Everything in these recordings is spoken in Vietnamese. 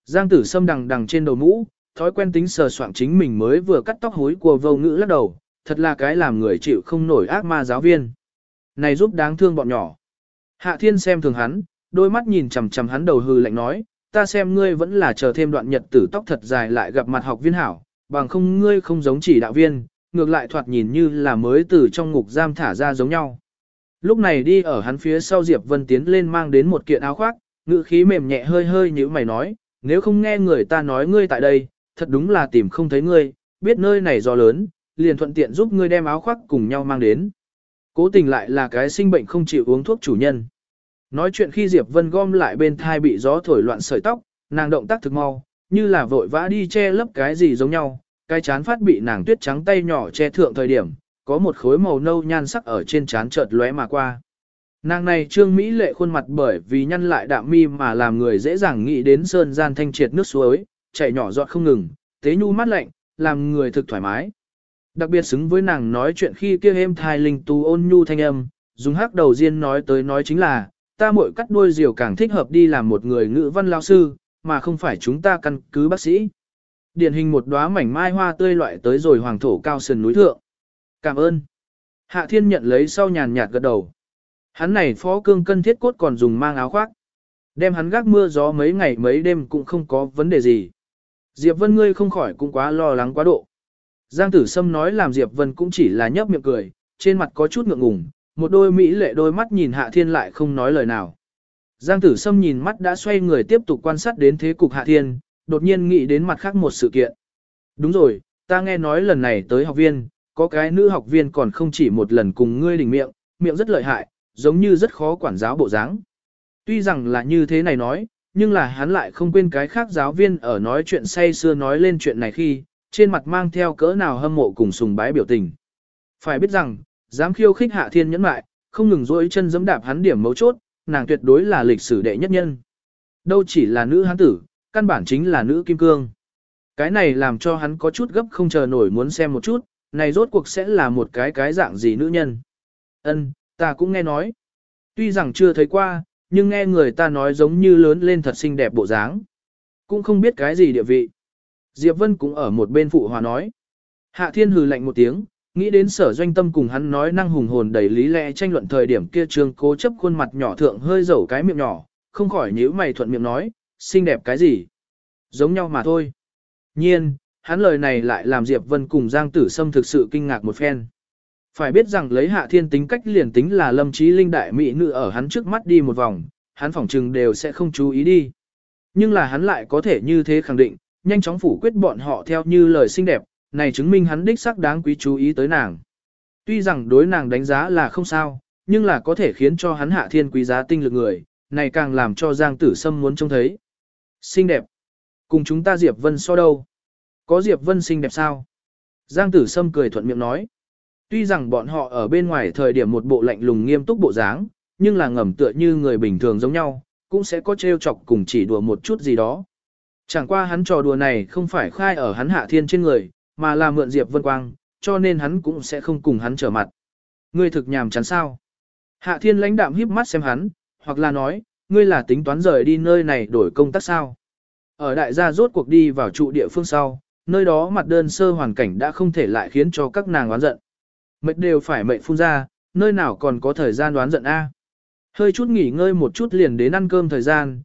Giang Tử Sâm đằng đằng trên đầu mũ, thói quen tính sờ soạng chính mình mới vừa cắt tóc hối của vô ngữ lắc đầu, thật là cái làm người chịu không nổi ác ma giáo viên. Này giúp đáng thương bọn nhỏ. Hạ Thiên xem thường hắn, đôi mắt nhìn chằm chằm hắn đầu hừ lạnh nói, ta xem ngươi vẫn là chờ thêm đoạn nhật tử tóc thật dài lại gặp mặt học viên hảo, bằng không ngươi không giống chỉ đạo viên, ngược lại thoạt nhìn như là mới từ trong ngục giam thả ra giống nhau. Lúc này đi ở hắn phía sau Diệp Vân tiến lên mang đến một kiện áo khoác, ngữ khí mềm nhẹ hơi hơi như mày nói, nếu không nghe người ta nói ngươi tại đây, thật đúng là tìm không thấy ngươi, biết nơi này gió lớn, liền thuận tiện giúp ngươi đem áo khoác cùng nhau mang đến. Cố tình lại là cái sinh bệnh không chịu uống thuốc chủ nhân. Nói chuyện khi Diệp Vân gom lại bên thai bị gió thổi loạn sợi tóc, nàng động tác thực mau, như là vội vã đi che lấp cái gì giống nhau, cái chán phát bị nàng tuyết trắng tay nhỏ che thượng thời điểm, có một khối màu nâu nhan sắc ở trên trán chợt lóe mà qua. Nàng này trương mỹ lệ khuôn mặt bởi vì nhăn lại đạm mi mà làm người dễ dàng nghĩ đến sơn gian thanh triệt nước suối, chảy nhỏ giọt không ngừng, tế nhu mát lạnh, làm người thực thoải mái. Đặc biệt xứng với nàng nói chuyện khi kia êm thai linh tú ôn nhu thanh âm, dùng hắc đầu riêng nói tới nói chính là, ta muội cắt đuôi diều càng thích hợp đi làm một người ngữ văn lao sư, mà không phải chúng ta căn cứ bác sĩ. Điển hình một đóa mảnh mai hoa tươi loại tới rồi hoàng thổ cao sườn núi thượng. Cảm ơn. Hạ Thiên nhận lấy sau nhàn nhạt gật đầu. Hắn này phó cương cân thiết cốt còn dùng mang áo khoác. Đem hắn gác mưa gió mấy ngày mấy đêm cũng không có vấn đề gì. Diệp Vân ngươi không khỏi cũng quá lo lắng quá độ. Giang Tử Sâm nói làm Diệp Vân cũng chỉ là nhấp miệng cười, trên mặt có chút ngượng ngùng, một đôi mỹ lệ đôi mắt nhìn Hạ Thiên lại không nói lời nào. Giang Tử Sâm nhìn mắt đã xoay người tiếp tục quan sát đến thế cục Hạ Thiên, đột nhiên nghĩ đến mặt khác một sự kiện. Đúng rồi, ta nghe nói lần này tới học viên, có cái nữ học viên còn không chỉ một lần cùng ngươi đỉnh miệng, miệng rất lợi hại, giống như rất khó quản giáo bộ dáng. Tuy rằng là như thế này nói, nhưng là hắn lại không quên cái khác giáo viên ở nói chuyện say xưa nói lên chuyện này khi, trên mặt mang theo cỡ nào hâm mộ cùng sùng bái biểu tình. Phải biết rằng, dám khiêu khích Hạ Thiên nhẫn mại, không ngừng dỗi chân giẫm đạp hắn điểm mấu chốt, nàng tuyệt đối là lịch sử đệ nhất nhân. Đâu chỉ là nữ hán tử, căn bản chính là nữ kim cương. Cái này làm cho hắn có chút gấp không chờ nổi muốn xem một chút, này rốt cuộc sẽ là một cái dạng gì nữ nhân. Ân, ta cũng nghe nói. Tuy rằng chưa thấy qua, nhưng nghe người ta nói giống như lớn lên thật xinh đẹp bộ dáng. Cũng không biết cái gì địa vị. Diệp Vân cũng ở một bên phụ hòa nói. Hạ Thiên hừ lạnh một tiếng, nghĩ đến Sở Doanh Tâm cùng hắn nói năng hùng hồn đầy lý lẽ tranh luận thời điểm kia trương cố chấp khuôn mặt nhỏ thượng hơi dẩu cái miệng nhỏ, không khỏi nhíu mày thuận miệng nói, xinh đẹp cái gì? Giống nhau mà thôi. Nhiên, hắn lời này lại làm Diệp Vân cùng Giang Tử Sâm thực sự kinh ngạc một phen. Phải biết rằng lấy Hạ Thiên tính cách liền tính là Lâm Chí Linh đại mỹ nữ ở hắn trước mắt đi một vòng, hắn phỏng chừng đều sẽ không chú ý đi. Nhưng là hắn lại có thể như thế khẳng định, nhanh chóng phủ quyết bọn họ theo như lời xinh đẹp, này chứng minh hắn đích xác đáng quý chú ý tới nàng. Tuy rằng đối nàng đánh giá là không sao, nhưng là có thể khiến cho hắn Hạ Thiên quý giá tinh lực người, này càng làm cho Giang Tử Sâm muốn trông thấy. Xinh đẹp. Cùng chúng ta Diệp Vân so đâu? Có Diệp Vân xinh đẹp sao? Giang Tử Sâm cười thuận miệng nói. Tuy rằng bọn họ ở bên ngoài thời điểm một bộ lạnh lùng nghiêm túc bộ dáng, nhưng là ngầm tựa như người bình thường giống nhau, cũng sẽ có trêu chọc cùng chỉ đùa một chút gì đó. Chẳng qua hắn trò đùa này không phải khai ở hắn Hạ Thiên trên người, mà là mượn Diệp Vân quang, cho nên hắn cũng sẽ không cùng hắn trở mặt. Ngươi thực nhàm chán sao? Hạ Thiên lãnh đạm híp mắt xem hắn, hoặc là nói, ngươi là tính toán rời đi nơi này đổi công tác sao? Ở đại gia rốt cuộc đi vào trụ địa phương sau, nơi đó mặt đơn sơ hoàn cảnh đã không thể lại khiến cho các nàng oán giận. Mệt đều phải mệt phun ra, nơi nào còn có thời gian đoán giận a? Hơi chút nghỉ ngơi một chút liền đến ăn cơm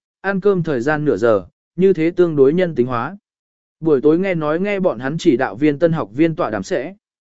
thời gian nửa giờ, như thế tương đối nhân tính hóa. Buổi tối nghe bọn hắn chỉ đạo viên tân học viên tọa đàm sẽ.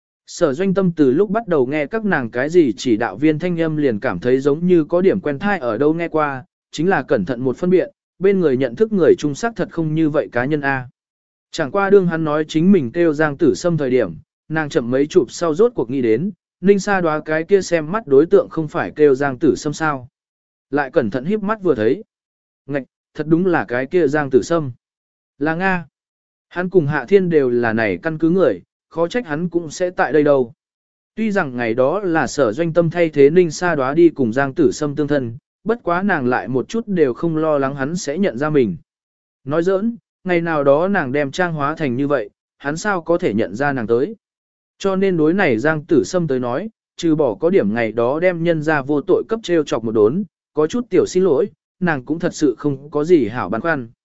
Sở Doanh Tâm từ lúc bắt đầu nghe các nàng cái gì chỉ đạo viên thanh âm liền cảm thấy giống như có điểm quen thai ở đâu nghe qua, chính là cẩn thận một phân biện, bên người nhận thức người trung sắc thật không như vậy cá nhân A. Chẳng qua đương hắn nói chính mình kêu Giang Tử Sâm thời điểm, nàng chậm mấy chụp sau rốt cuộc nghĩ đến, Ninh Sa đoá cái kia xem mắt đối tượng không phải kêu Giang Tử Sâm sao. Lại cẩn thận híp mắt vừa thấy. Ngạch, thật đúng là cái kia Giang Tử Sâm. Là Nga. Hắn cùng Hạ Thiên đều là này căn cứ người, khó trách hắn cũng sẽ tại đây đâu. Tuy rằng ngày đó là Sở Doanh Tâm thay thế Ninh Sa đoá đi cùng Giang Tử Sâm tương thân, bất quá nàng lại một chút đều không lo lắng hắn sẽ nhận ra mình. Nói giỡn, ngày nào đó nàng đem trang hóa thành như vậy, hắn sao có thể nhận ra nàng tới. Cho nên đối này Giang Tử Sâm tới nói, trừ bỏ có điểm ngày đó đem nhân ra vô tội cấp treo chọc một đốn, có chút tiểu xin lỗi, nàng cũng thật sự không có gì hảo băn khoăn.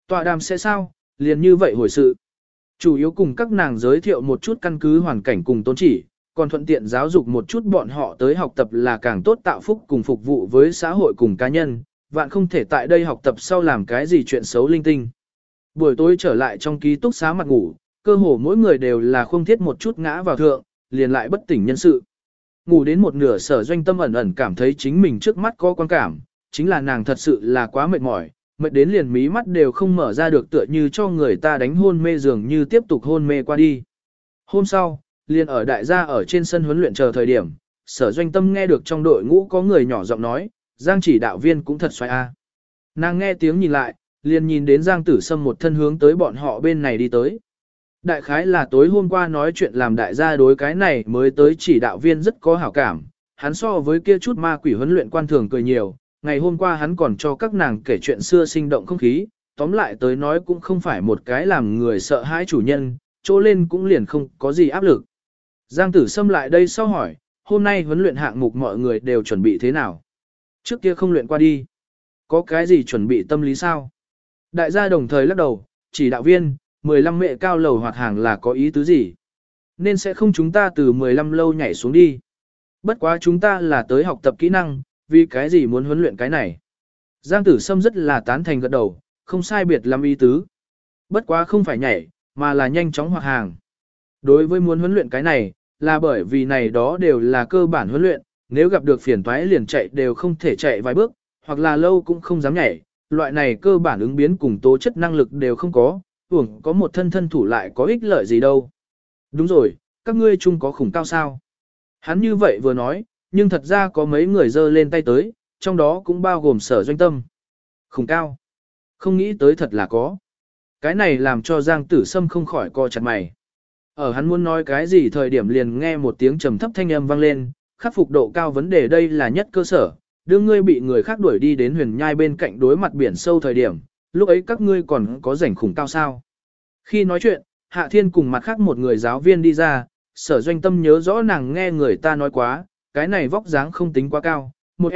Tọa đàm sẽ sao, liền như vậy hồi sự. Chủ yếu cùng các nàng giới thiệu một chút căn cứ hoàn cảnh cùng tôn chỉ, còn thuận tiện giáo dục một chút bọn họ tới học tập là càng tốt tạo phúc cùng phục vụ với xã hội cùng cá nhân, vạn không thể tại đây học tập sau làm cái gì chuyện xấu linh tinh. Buổi tối trở lại trong ký túc xá mặt ngủ, cơ hồ mỗi người đều là không thiết một chút ngã vào thượng, liền lại bất tỉnh nhân sự. Ngủ đến một nửa Sở Doanh Tâm ẩn ẩn cảm thấy chính mình trước mắt có quan cảm, chính là nàng thật sự là quá mệt mỏi, mệt đến liền mí mắt đều không mở ra được tựa như cho người ta đánh hôn mê dường như tiếp tục hôn mê qua đi. Hôm sau, liền ở đại gia ở trên sân huấn luyện chờ thời điểm, Sở Doanh Tâm nghe được trong đội ngũ có người nhỏ giọng nói, Giang chỉ đạo viên cũng thật xoay a. Nàng nghe tiếng nhìn lại, liền nhìn đến Giang Tử Sâm một thân hướng tới bọn họ bên này đi tới. Đại khái là tối hôm qua nói chuyện làm đại gia đối cái này mới tới chỉ đạo viên rất có hảo cảm, hắn so với kia chút ma quỷ huấn luyện quan thường cười nhiều, ngày hôm qua hắn còn cho các nàng kể chuyện xưa sinh động không khí, tóm lại tới nói cũng không phải một cái làm người sợ hãi chủ nhân, chỗ lên cũng liền không có gì áp lực. Giang Tử Sâm lại đây sau hỏi, hôm nay huấn luyện hạng mục mọi người đều chuẩn bị thế nào? Trước kia không luyện qua đi. Có cái gì chuẩn bị tâm lý sao? Đại gia đồng thời lắc đầu, chỉ đạo viên, 15 mẹ cao lầu hoạt hàng là có ý tứ gì? Nên sẽ không chúng ta từ 15 lâu nhảy xuống đi. Bất quá chúng ta là tới học tập kỹ năng, vì cái gì muốn huấn luyện cái này? Giang Tử Sâm rất là tán thành gật đầu, không sai biệt lắm ý tứ. Bất quá không phải nhảy, mà là nhanh chóng hoạt hàng. Đối với muốn huấn luyện cái này, là bởi vì này đó đều là cơ bản huấn luyện, nếu gặp được phiền toái liền chạy đều không thể chạy vài bước, hoặc là lâu cũng không dám nhảy, loại này cơ bản ứng biến cùng tố chất năng lực đều không có, tưởng có một thân thân thủ lại có ích lợi gì đâu. Đúng rồi, các ngươi chung có khủng cao sao? Hắn như vậy vừa nói, nhưng thật ra có mấy người giơ lên tay tới, trong đó cũng bao gồm Sở Doanh Tâm. Khủng cao. Không nghĩ tới thật là có. Cái này làm cho Giang Tử Sâm không khỏi co chặt mày. Ở hắn muốn nói cái gì thời điểm liền nghe một tiếng trầm thấp thanh âm vang lên, khắc phục độ cao vấn đề đây là nhất cơ sở, đưa ngươi bị người khác đuổi đi đến huyền nhai bên cạnh đối mặt biển sâu thời điểm, lúc ấy các ngươi còn có rảnh khủng cao sao. Khi nói chuyện, Hạ Thiên cùng mặt khác một người giáo viên đi ra, Sở Doanh Tâm nhớ rõ nàng nghe người ta nói quá, cái này vóc dáng không tính quá cao, một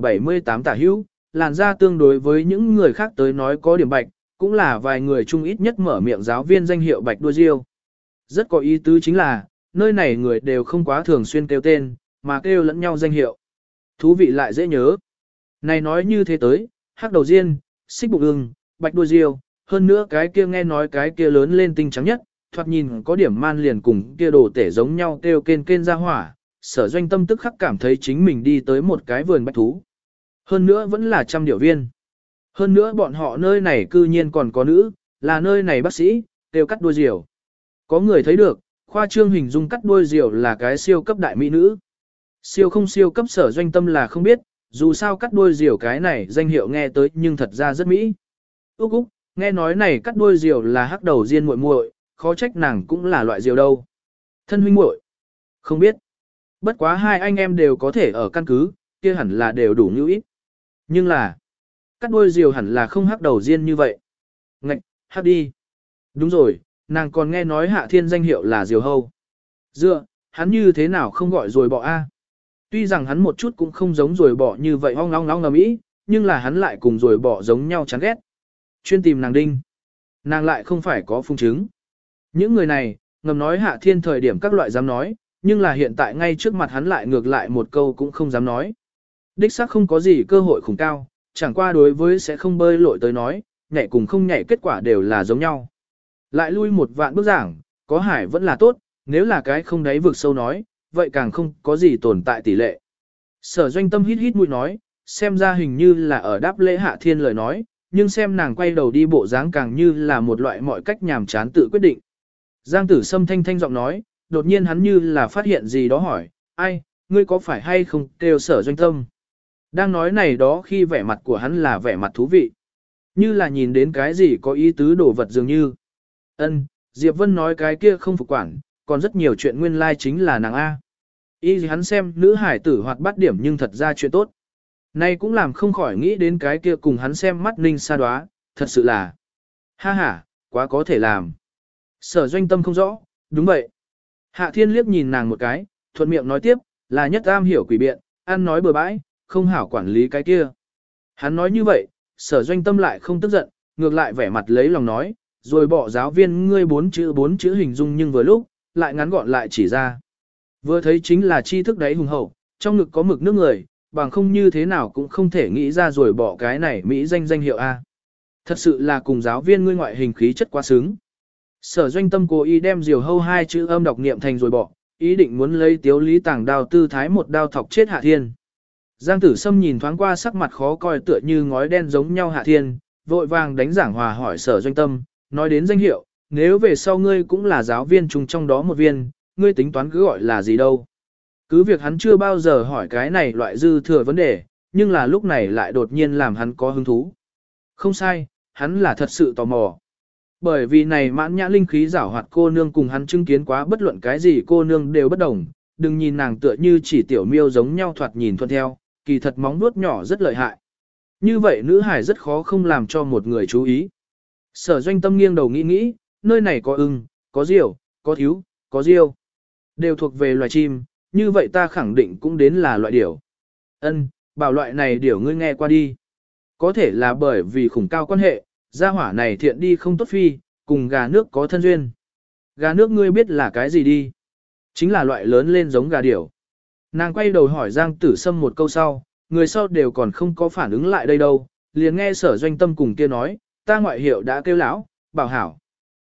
M78 tả hữu, làn da tương đối với những người khác tới nói có điểm bạch, cũng là vài người chung ít nhất mở miệng giáo viên danh hiệu bạch đua diêu. Rất có ý tứ chính là, nơi này người đều không quá thường xuyên kêu tên, mà kêu lẫn nhau danh hiệu. Thú vị lại dễ nhớ. Này nói như thế tới, hắc đầu diên, xích bụng ưng, bạch đuôi diêu, hơn nữa cái kia nghe nói cái kia lớn lên tinh trắng nhất, thoạt nhìn có điểm man liền cùng kia đồ tể giống nhau kêu kên ra hỏa, Sở Doanh Tâm tức khắc cảm thấy chính mình đi tới một cái vườn bách thú. Hơn nữa vẫn là trăm điểu viên. Hơn nữa bọn họ nơi này cư nhiên còn có nữ, là nơi này bác sĩ, kêu cắt đuôi diều. Có người thấy được, khoa trương hình dung cắt đuôi diều là cái siêu cấp đại mỹ nữ. Siêu không siêu cấp Sở Doanh Tâm là không biết, dù sao cắt đuôi diều cái này danh hiệu nghe tới nhưng thật ra rất mỹ. Úc Úc, nghe nói này cắt đuôi diều là hắc đầu diên muội muội, khó trách nàng cũng là loại diều đâu. Thân huynh muội, không biết. Bất quá hai anh em đều có thể ở căn cứ, kia hẳn là đều đủ như ít. Nhưng là, cắt đuôi diều hẳn là không hắc đầu diên như vậy. Ngạch, hắc đi. Đúng rồi, nàng còn nghe nói Hạ Thiên danh hiệu là diều hâu. Dựa, hắn như thế nào không gọi rồi bọ a? Tuy rằng hắn một chút cũng không giống rồi bọ như vậy ong ong ong ầm ĩ, nhưng là hắn lại cùng rồi bọ giống nhau chán ghét. Chuyên tìm nàng đinh. Nàng lại không phải có phung chứng. Những người này, ngầm nói Hạ Thiên thời điểm các loại dám nói, nhưng là hiện tại ngay trước mặt hắn lại ngược lại một câu cũng không dám nói. Đích xác không có gì cơ hội khủng cao, chẳng qua đối với sẽ không bơi lội tới nói, nhảy cùng không nhảy kết quả đều là giống nhau. Lại lui một vạn bước giảng, có hải vẫn là tốt, nếu là cái không đáy vực sâu nói, vậy càng không có gì tồn tại tỷ lệ. Sở Doanh Tâm hít hít mũi nói, xem ra hình như là ở đáp lễ Hạ Thiên lời nói, nhưng xem nàng quay đầu đi bộ dáng càng như là một loại mọi cách nhàm chán tự quyết định. Giang Tử Sâm thanh thanh giọng nói, đột nhiên hắn như là phát hiện gì đó hỏi, ai, ngươi có phải hay không kêu Sở Doanh Tâm? Đang nói này đó khi vẻ mặt của hắn là vẻ mặt thú vị. Như là nhìn đến cái gì có ý tứ đồ vật dường như. Ân, Diệp Vân nói cái kia không phục quản, còn rất nhiều chuyện nguyên lai chính là nàng A. Ý gì hắn xem nữ hải tử hoạt bát điểm nhưng thật ra chuyện tốt. Nay cũng làm không khỏi nghĩ đến cái kia cùng hắn xem mắt ninh xa đoá, thật sự là. Ha ha, quá có thể làm. Sở Doanh Tâm không rõ, đúng vậy. Hạ Thiên liếc nhìn nàng một cái, thuận miệng nói tiếp, là nhất am hiểu quỷ biện, ăn nói bừa bãi, không hảo quản lý cái kia. Hắn nói như vậy, Sở Doanh Tâm lại không tức giận, ngược lại vẻ mặt lấy lòng nói, rồi bỏ giáo viên ngươi bốn chữ hình dung nhưng vừa lúc, lại ngắn gọn lại chỉ ra. Vừa thấy chính là tri thức đấy hùng hậu, trong ngực có mực nước người, bằng không như thế nào cũng không thể nghĩ ra rồi bỏ cái này Mỹ danh hiệu A. Thật sự là cùng giáo viên ngươi ngoại hình khí chất quá xứng. Sở Doanh Tâm cố ý đem diều hâu hai chữ âm đọc niệm thành rồi bỏ, ý định muốn lấy Tiếu Lý Tàng đao tư thái một đao thọc chết Hạ Thiên. Giang Tử Sâm nhìn thoáng qua sắc mặt khó coi tựa như ngói đen giống nhau Hạ Thiên, vội vàng đánh giảng hòa hỏi Sở Doanh Tâm, nói đến danh hiệu, nếu về sau ngươi cũng là giáo viên chung trong đó một viên, ngươi tính toán cứ gọi là gì đâu. Cứ việc hắn chưa bao giờ hỏi cái này loại dư thừa vấn đề, nhưng là lúc này lại đột nhiên làm hắn có hứng thú. Không sai, hắn là thật sự tò mò. Bởi vì này mãn nhã linh khí giảo hoạt cô nương cùng hắn chứng kiến quá bất luận cái gì cô nương đều bất đồng, đừng nhìn nàng tựa như chỉ tiểu miêu giống nhau thoạt nhìn thuận theo, kỳ thật móng nuốt nhỏ rất lợi hại. Như vậy nữ hải rất khó không làm cho một người chú ý. Sở Doanh Tâm nghiêng đầu nghĩ nghĩ, nơi này có ưng, có diều, có thiếu, có diêu. Đều thuộc về loài chim, như vậy ta khẳng định cũng đến là loại điểu. Ân, bảo loại này điểu ngươi nghe qua đi. Có thể là bởi vì khủng cao quan hệ, gia hỏa này thiện đi không tốt phi, cùng gà nước có thân duyên. Gà nước ngươi biết là cái gì đi? Chính là loại lớn lên giống gà điểu. Nàng quay đầu hỏi Giang Tử Sâm một câu sau, người sau đều còn không có phản ứng lại đây đâu, liền nghe Sở Doanh Tâm cùng kia nói, ta ngoại hiệu đã kêu lão, bảo hảo.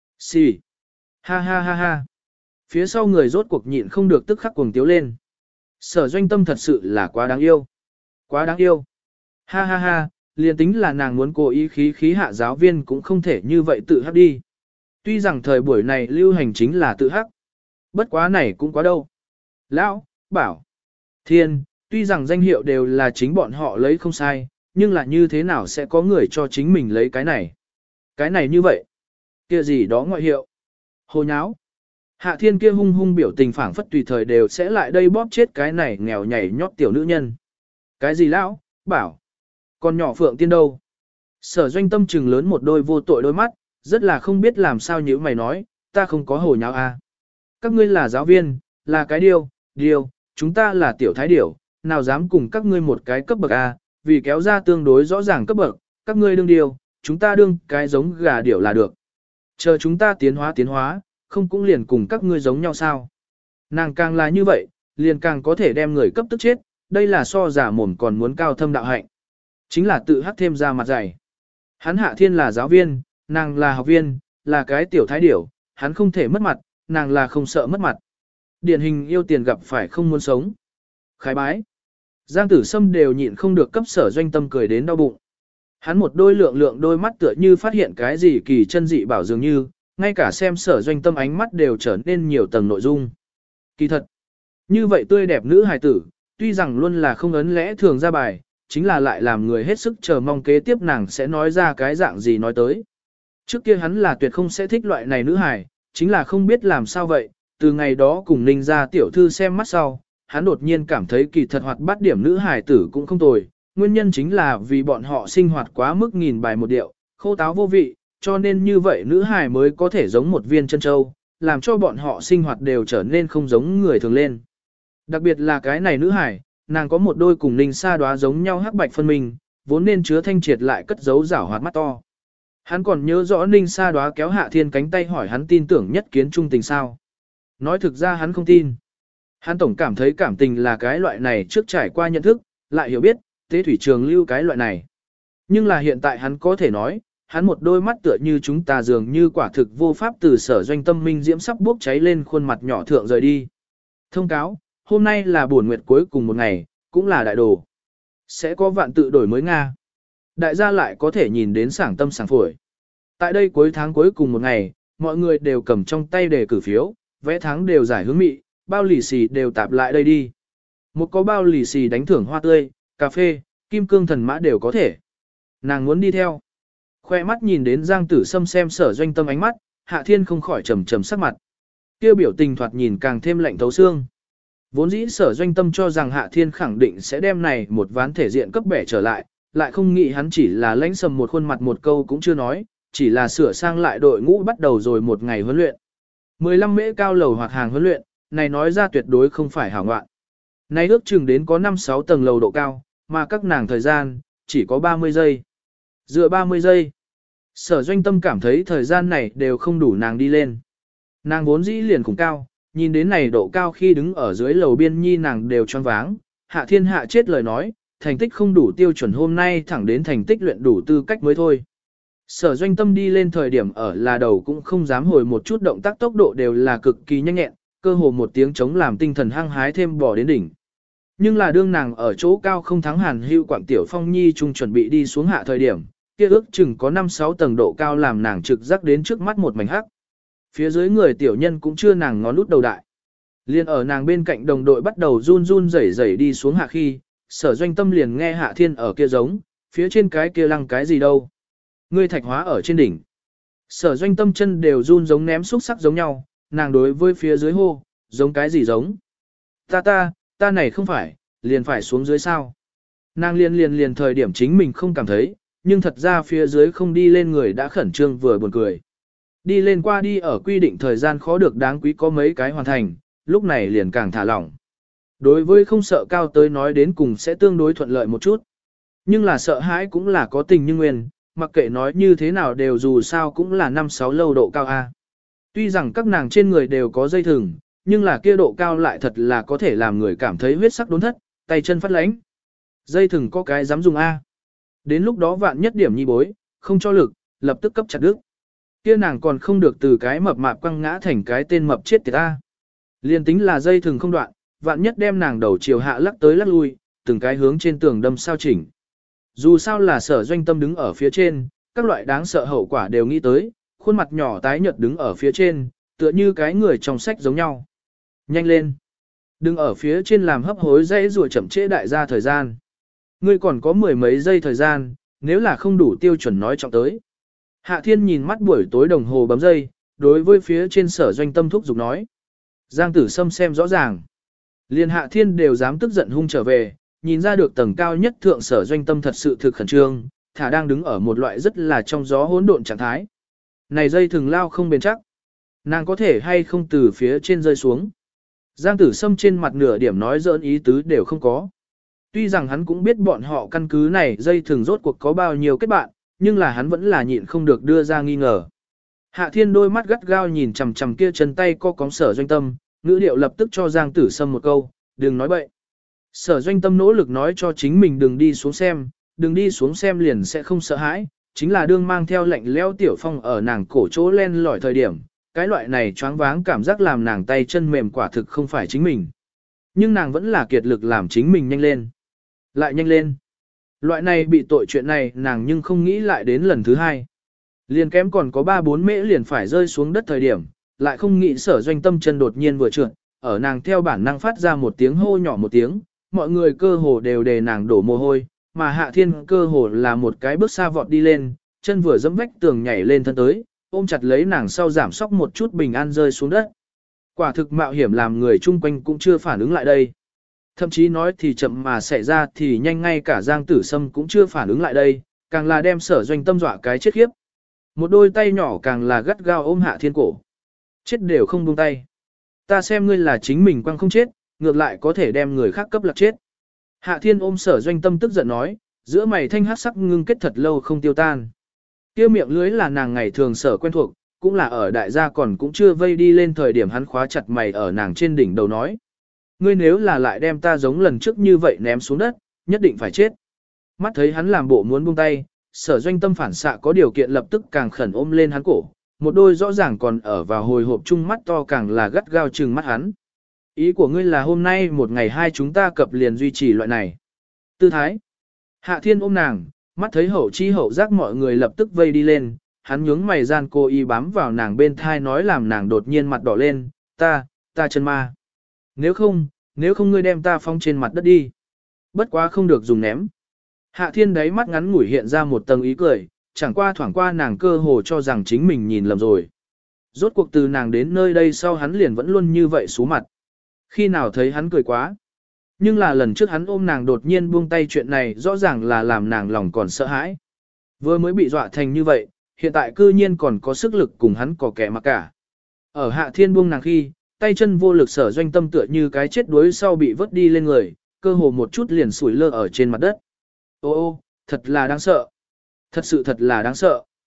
Xì. Ha ha ha ha. Phía sau người rốt cuộc nhịn không được tức khắc cuồng tiếu lên. Sở Doanh Tâm thật sự là quá đáng yêu. Quá đáng yêu. Ha ha ha, liền tính là nàng muốn cố ý khí hạ giáo viên cũng không thể như vậy tự hắc đi. Tuy rằng thời buổi này lưu hành chính là tự hắc. Bất quá này cũng quá đâu. Lão, bảo, thiên, tuy rằng danh hiệu đều là chính bọn họ lấy không sai, nhưng là như thế nào sẽ có người cho chính mình lấy cái này. Cái này như vậy. Kia gì đó ngoại hiệu. Hồ nháo. Hạ Thiên kia hung hung biểu tình phảng phất tùy thời đều sẽ lại đây bóp chết cái này nghèo nhảy nhót tiểu nữ nhân. Cái gì lão, bảo. Còn nhỏ Phượng Tiên đâu? Sở Doanh Tâm trừng lớn một đôi vô tội đôi mắt, rất là không biết làm sao như mày nói, ta không có hồ nháo à. Các ngươi là giáo viên, là cái điều, chúng ta là tiểu thái điểu, nào dám cùng các ngươi một cái cấp bậc à, vì kéo ra tương đối rõ ràng cấp bậc, các ngươi đương điều, chúng ta đương cái giống gà điểu là được. Chờ chúng ta tiến hóa, không cũng liền cùng các ngươi giống nhau sao. Nàng càng là như vậy, liền càng có thể đem người cấp tức chết, đây là so giả mồm còn muốn cao thâm đạo hạnh. Chính là tự hắc thêm ra mặt dày. Hắn Hạ Thiên là giáo viên, nàng là học viên, là cái tiểu thái điểu, hắn không thể mất mặt, nàng là không sợ mất mặt. Điển hình yêu tiền gặp phải không muốn sống. Khái bái. Giang Tử Sâm đều nhịn không được cấp Sở Doanh Tâm cười đến đau bụng. Hắn một đôi lượng đôi mắt tựa như phát hiện cái gì kỳ chân dị bảo dường như, ngay cả xem Sở Doanh Tâm ánh mắt đều trở nên nhiều tầng nội dung. Kỳ thật. Như vậy tươi đẹp nữ hài tử, tuy rằng luôn là không ấn lẽ thường ra bài, chính là lại làm người hết sức chờ mong kế tiếp nàng sẽ nói ra cái dạng gì nói tới. Trước kia hắn là tuyệt không sẽ thích loại này nữ hài, chính là không biết làm sao vậy, từ ngày đó cùng Ninh gia tiểu thư xem mắt sau, hắn đột nhiên cảm thấy kỳ thật hoạt bát điểm nữ hài tử cũng không tồi, nguyên nhân chính là vì bọn họ sinh hoạt quá mức nghìn bài một điệu, khô táo vô vị, cho nên như vậy nữ hài mới có thể giống một viên chân châu, làm cho bọn họ sinh hoạt đều trở nên không giống người thường lên. Đặc biệt là cái này nữ hài, nàng có một đôi cùng Ninh Sa Đóa giống nhau hắc bạch phân minh, vốn nên chứa thanh triệt lại cất giấu rảo hoạt mắt to. Hắn còn nhớ rõ Ninh Sa Đóa kéo Hạ Thiên cánh tay hỏi hắn tin tưởng nhất kiến trung tình sao. Nói thực ra hắn không tin. Hắn tổng cảm thấy cảm tình là cái loại này trước trải qua nhận thức, lại hiểu biết, tế thủy trường lưu cái loại này. Nhưng là hiện tại hắn có thể nói, hắn một đôi mắt tựa như chúng ta dường như quả thực vô pháp từ Sở Doanh Tâm minh diễm sắp bốc cháy lên khuôn mặt nhỏ thượng rời đi. Thông cáo, hôm nay là buổi nguyệt cuối cùng một ngày, cũng là đại đồ. Sẽ có vạn tự đổi mới Nga. Đại gia lại có thể nhìn đến sảng tâm sảng phổi. Tại đây cuối tháng cuối cùng một ngày, mọi người đều cầm trong tay đề cử phiếu, vẽ tháng đều giải hướng mị, bao lì xì đều tạp lại đây đi. Một có bao lì xì đánh thưởng hoa tươi, cà phê, kim cương thần mã đều có thể. Nàng muốn đi theo. Khoe mắt nhìn đến Giang Tử Sâm xem Sở Doanh Tâm ánh mắt, Hạ Thiên không khỏi trầm trầm sắc mặt. Kêu biểu tình thoạt nhìn càng thêm lạnh thấu xương. Vốn dĩ Sở Doanh Tâm cho rằng Hạ Thiên khẳng định sẽ đem này một ván thể diện cấp bẻ trở lại, lại không nghĩ hắn chỉ là lãnh sầm một khuôn mặt một câu cũng chưa nói, chỉ là sửa sang lại đội ngũ bắt đầu rồi một ngày huấn luyện. 15 mễ cao lầu hoặc hàng huấn luyện, này nói ra tuyệt đối không phải hảo ngoạn. Này ước chừng đến có 5-6 tầng lầu độ cao, mà các nàng thời gian, chỉ có 30 giây. Dựa 30 giây. Sở Doanh Tâm cảm thấy thời gian này đều không đủ nàng đi lên. Nàng vốn dĩ liền khủng cao, nhìn đến này độ cao khi đứng ở dưới lầu biên nhi nàng đều choáng váng, Hạ Thiên Hạ chết lời nói, thành tích không đủ tiêu chuẩn hôm nay thẳng đến thành tích luyện đủ tư cách mới thôi. Sở Doanh Tâm đi lên thời điểm ở là đầu cũng không dám hồi một chút, động tác tốc độ đều là cực kỳ nhanh nhẹn, cơ hồ một tiếng chống làm tinh thần hăng hái thêm bỏ đến đỉnh. Nhưng là đương nàng ở chỗ cao không thắng Hàn Hưu Quảng Tiểu Phong Nhi chung chuẩn bị đi xuống hạ thời điểm, kia ước chừng có 5-6 tầng độ cao làm nàng trực giác đến trước mắt một mảnh hắc. Phía dưới người tiểu nhân cũng chưa nàng ngón út đầu đại. Liên ở nàng bên cạnh đồng đội bắt đầu run run rẩy rẩy đi xuống hạ khi, Sở Doanh Tâm liền nghe Hạ Thiên ở kia giống, phía trên cái kia lăng cái gì đâu. Ngươi thạch hóa ở trên đỉnh. Sở Doanh Tâm chân đều run giống ném xúc sắc giống nhau, nàng đối với phía dưới hô, giống cái gì giống. Ta này không phải, liền phải xuống dưới sao. Nàng liền thời điểm chính mình không cảm thấy, nhưng thật ra phía dưới không đi lên người đã khẩn trương vừa buồn cười. Đi lên qua đi ở quy định thời gian khó được đáng quý có mấy cái hoàn thành, lúc này liền càng thả lỏng. Đối với không sợ cao tới nói đến cùng sẽ tương đối thuận lợi một chút. Nhưng là sợ hãi cũng là có tình nhưng nguyên, mặc kệ nói như thế nào đều dù sao cũng là 5-6 lâu độ cao A. Tuy rằng các nàng trên người đều có dây thừng, nhưng là kia độ cao lại thật là có thể làm người cảm thấy huyết sắc đốn thất, tay chân phát lánh. Dây thừng có cái dám dùng A. Đến lúc đó vạn nhất điểm nhi bối, không cho lực, lập tức cấp chặt đứt. Kia nàng còn không được từ cái mập mạp quăng ngã thành cái tên mập chết tiệt A. Liên tính là dây thừng không đoạn, vạn nhất đem nàng đầu chiều hạ lắc tới lắc lui, từng cái hướng trên tường đâm sao chỉnh. Dù sao là Sở Doanh Tâm đứng ở phía trên, các loại đáng sợ hậu quả đều nghĩ tới, khuôn mặt nhỏ tái nhợt đứng ở phía trên, tựa như cái người trong sách giống nhau. Nhanh lên! Đứng ở phía trên làm hấp hối dãy rùa chậm trễ đại gia thời gian. Ngươi còn có 10 mấy giây thời gian, nếu là không đủ tiêu chuẩn nói trọng tới. Hạ Thiên nhìn mắt buổi tối đồng hồ bấm giây, đối với phía trên Sở Doanh Tâm thúc giục nói. Giang Tử Sâm xem rõ ràng. Liên Hạ Thiên đều dám tức giận hung trở về, nhìn ra được tầng cao nhất thượng Sở Doanh Tâm thật sự thực khẩn trương, thả đang đứng ở một loại rất là trong gió hỗn độn trạng thái. Này dây thừng lao không bền chắc. Nàng có thể hay không từ phía trên rơi xuống. Giang Tử Sâm trên mặt nửa điểm nói giỡn ý tứ đều không có. Tuy rằng hắn cũng biết bọn họ căn cứ này dây thừng rốt cuộc có bao nhiêu kết bạn, nhưng là hắn vẫn là nhịn không được đưa ra nghi ngờ. Hạ Thiên đôi mắt gắt gao nhìn chằm chằm kia chân tay co cóng Sở Doanh Tâm, ngữ điệu lập tức cho Giang Tử Sâm một câu, đừng nói bậy. Sở Doanh Tâm nỗ lực nói cho chính mình đừng đi xuống xem liền sẽ không sợ hãi, chính là đương mang theo lạnh lẽo tiểu phong ở nàng cổ chỗ len lỏi thời điểm, cái loại này choáng váng cảm giác làm nàng tay chân mềm quả thực không phải chính mình. Nhưng nàng vẫn là kiệt lực làm chính mình nhanh lên. Lại nhanh lên. Loại này bị tội chuyện này nàng nhưng không nghĩ lại đến lần thứ hai. Liền kém còn có 3-4 mễ liền phải rơi xuống đất thời điểm, lại không nghĩ Sở Doanh Tâm chân đột nhiên vừa trượt, ở nàng theo bản năng phát ra một tiếng hô nhỏ một tiếng, mọi người cơ hồ đều đề nàng đổ mồ hôi, mà Hạ Thiên cơ hồ là một cái bước xa vọt đi lên, chân vừa dẫm vách tường nhảy lên thân tới, ôm chặt lấy nàng sau giảm sóc một chút bình an rơi xuống đất. Quả thực mạo hiểm làm người chung quanh cũng chưa phản ứng lại đây. Thậm chí nói thì chậm mà xảy ra thì nhanh, ngay cả Giang Tử Sâm cũng chưa phản ứng lại đây, càng là đem Sở Doanh Tâm dọa cái chết khiếp. Một đôi tay nhỏ càng là gắt gao ôm Hạ Thiên cổ. Chết đều không buông tay. Ta xem ngươi là chính mình quăng không chết, ngược lại có thể đem người khác cấp lạc chết. Hạ Thiên ôm Sở Doanh Tâm tức giận nói, giữa mày thanh hát sắc ngưng kết thật lâu không tiêu tan. Kia miệng lưới là nàng ngày thường sở quen thuộc, cũng là ở đại gia còn cũng chưa vây đi lên thời điểm hắn khóa chặt mày ở nàng trên đỉnh đầu nói. Ngươi nếu là lại đem ta giống lần trước như vậy ném xuống đất, nhất định phải chết. Mắt thấy hắn làm bộ muốn buông tay, Sở Doanh Tâm phản xạ có điều kiện lập tức càng khẩn ôm lên hắn cổ, một đôi rõ ràng còn ở vào hồi hộp chung mắt to càng là gắt gao trừng mắt hắn. Ý của ngươi là hôm nay một ngày hai chúng ta cập liền duy trì loại này. Tư thái. Hạ Thiên ôm nàng, mắt thấy hậu chi hậu giác mọi người lập tức vây đi lên, hắn nhướng mày gian cô y bám vào nàng bên thai nói làm nàng đột nhiên mặt đỏ lên, ta chân ma. Nếu không ngươi đem ta phong trên mặt đất đi. Bất quá không được dùng ném. Hạ Thiên đáy mắt ngắn ngủi hiện ra một tầng ý cười, chẳng qua thoảng qua nàng cơ hồ cho rằng chính mình nhìn lầm rồi. Rốt cuộc từ nàng đến nơi đây sau hắn liền vẫn luôn như vậy sú mặt. Khi nào thấy hắn cười quá. Nhưng là lần trước hắn ôm nàng đột nhiên buông tay chuyện này rõ ràng là làm nàng lòng còn sợ hãi. Vừa mới bị dọa thành như vậy, hiện tại cư nhiên còn có sức lực cùng hắn có kẻ mà cả. Ở Hạ Thiên buông nàng khi, tay chân vô lực Sở Doanh Tâm tựa như cái chết đuối sau bị vớt đi lên người, cơ hồ một chút liền sủi lơ ở trên mặt đất. Ô, thật là đáng sợ. Thật sự thật là đáng sợ.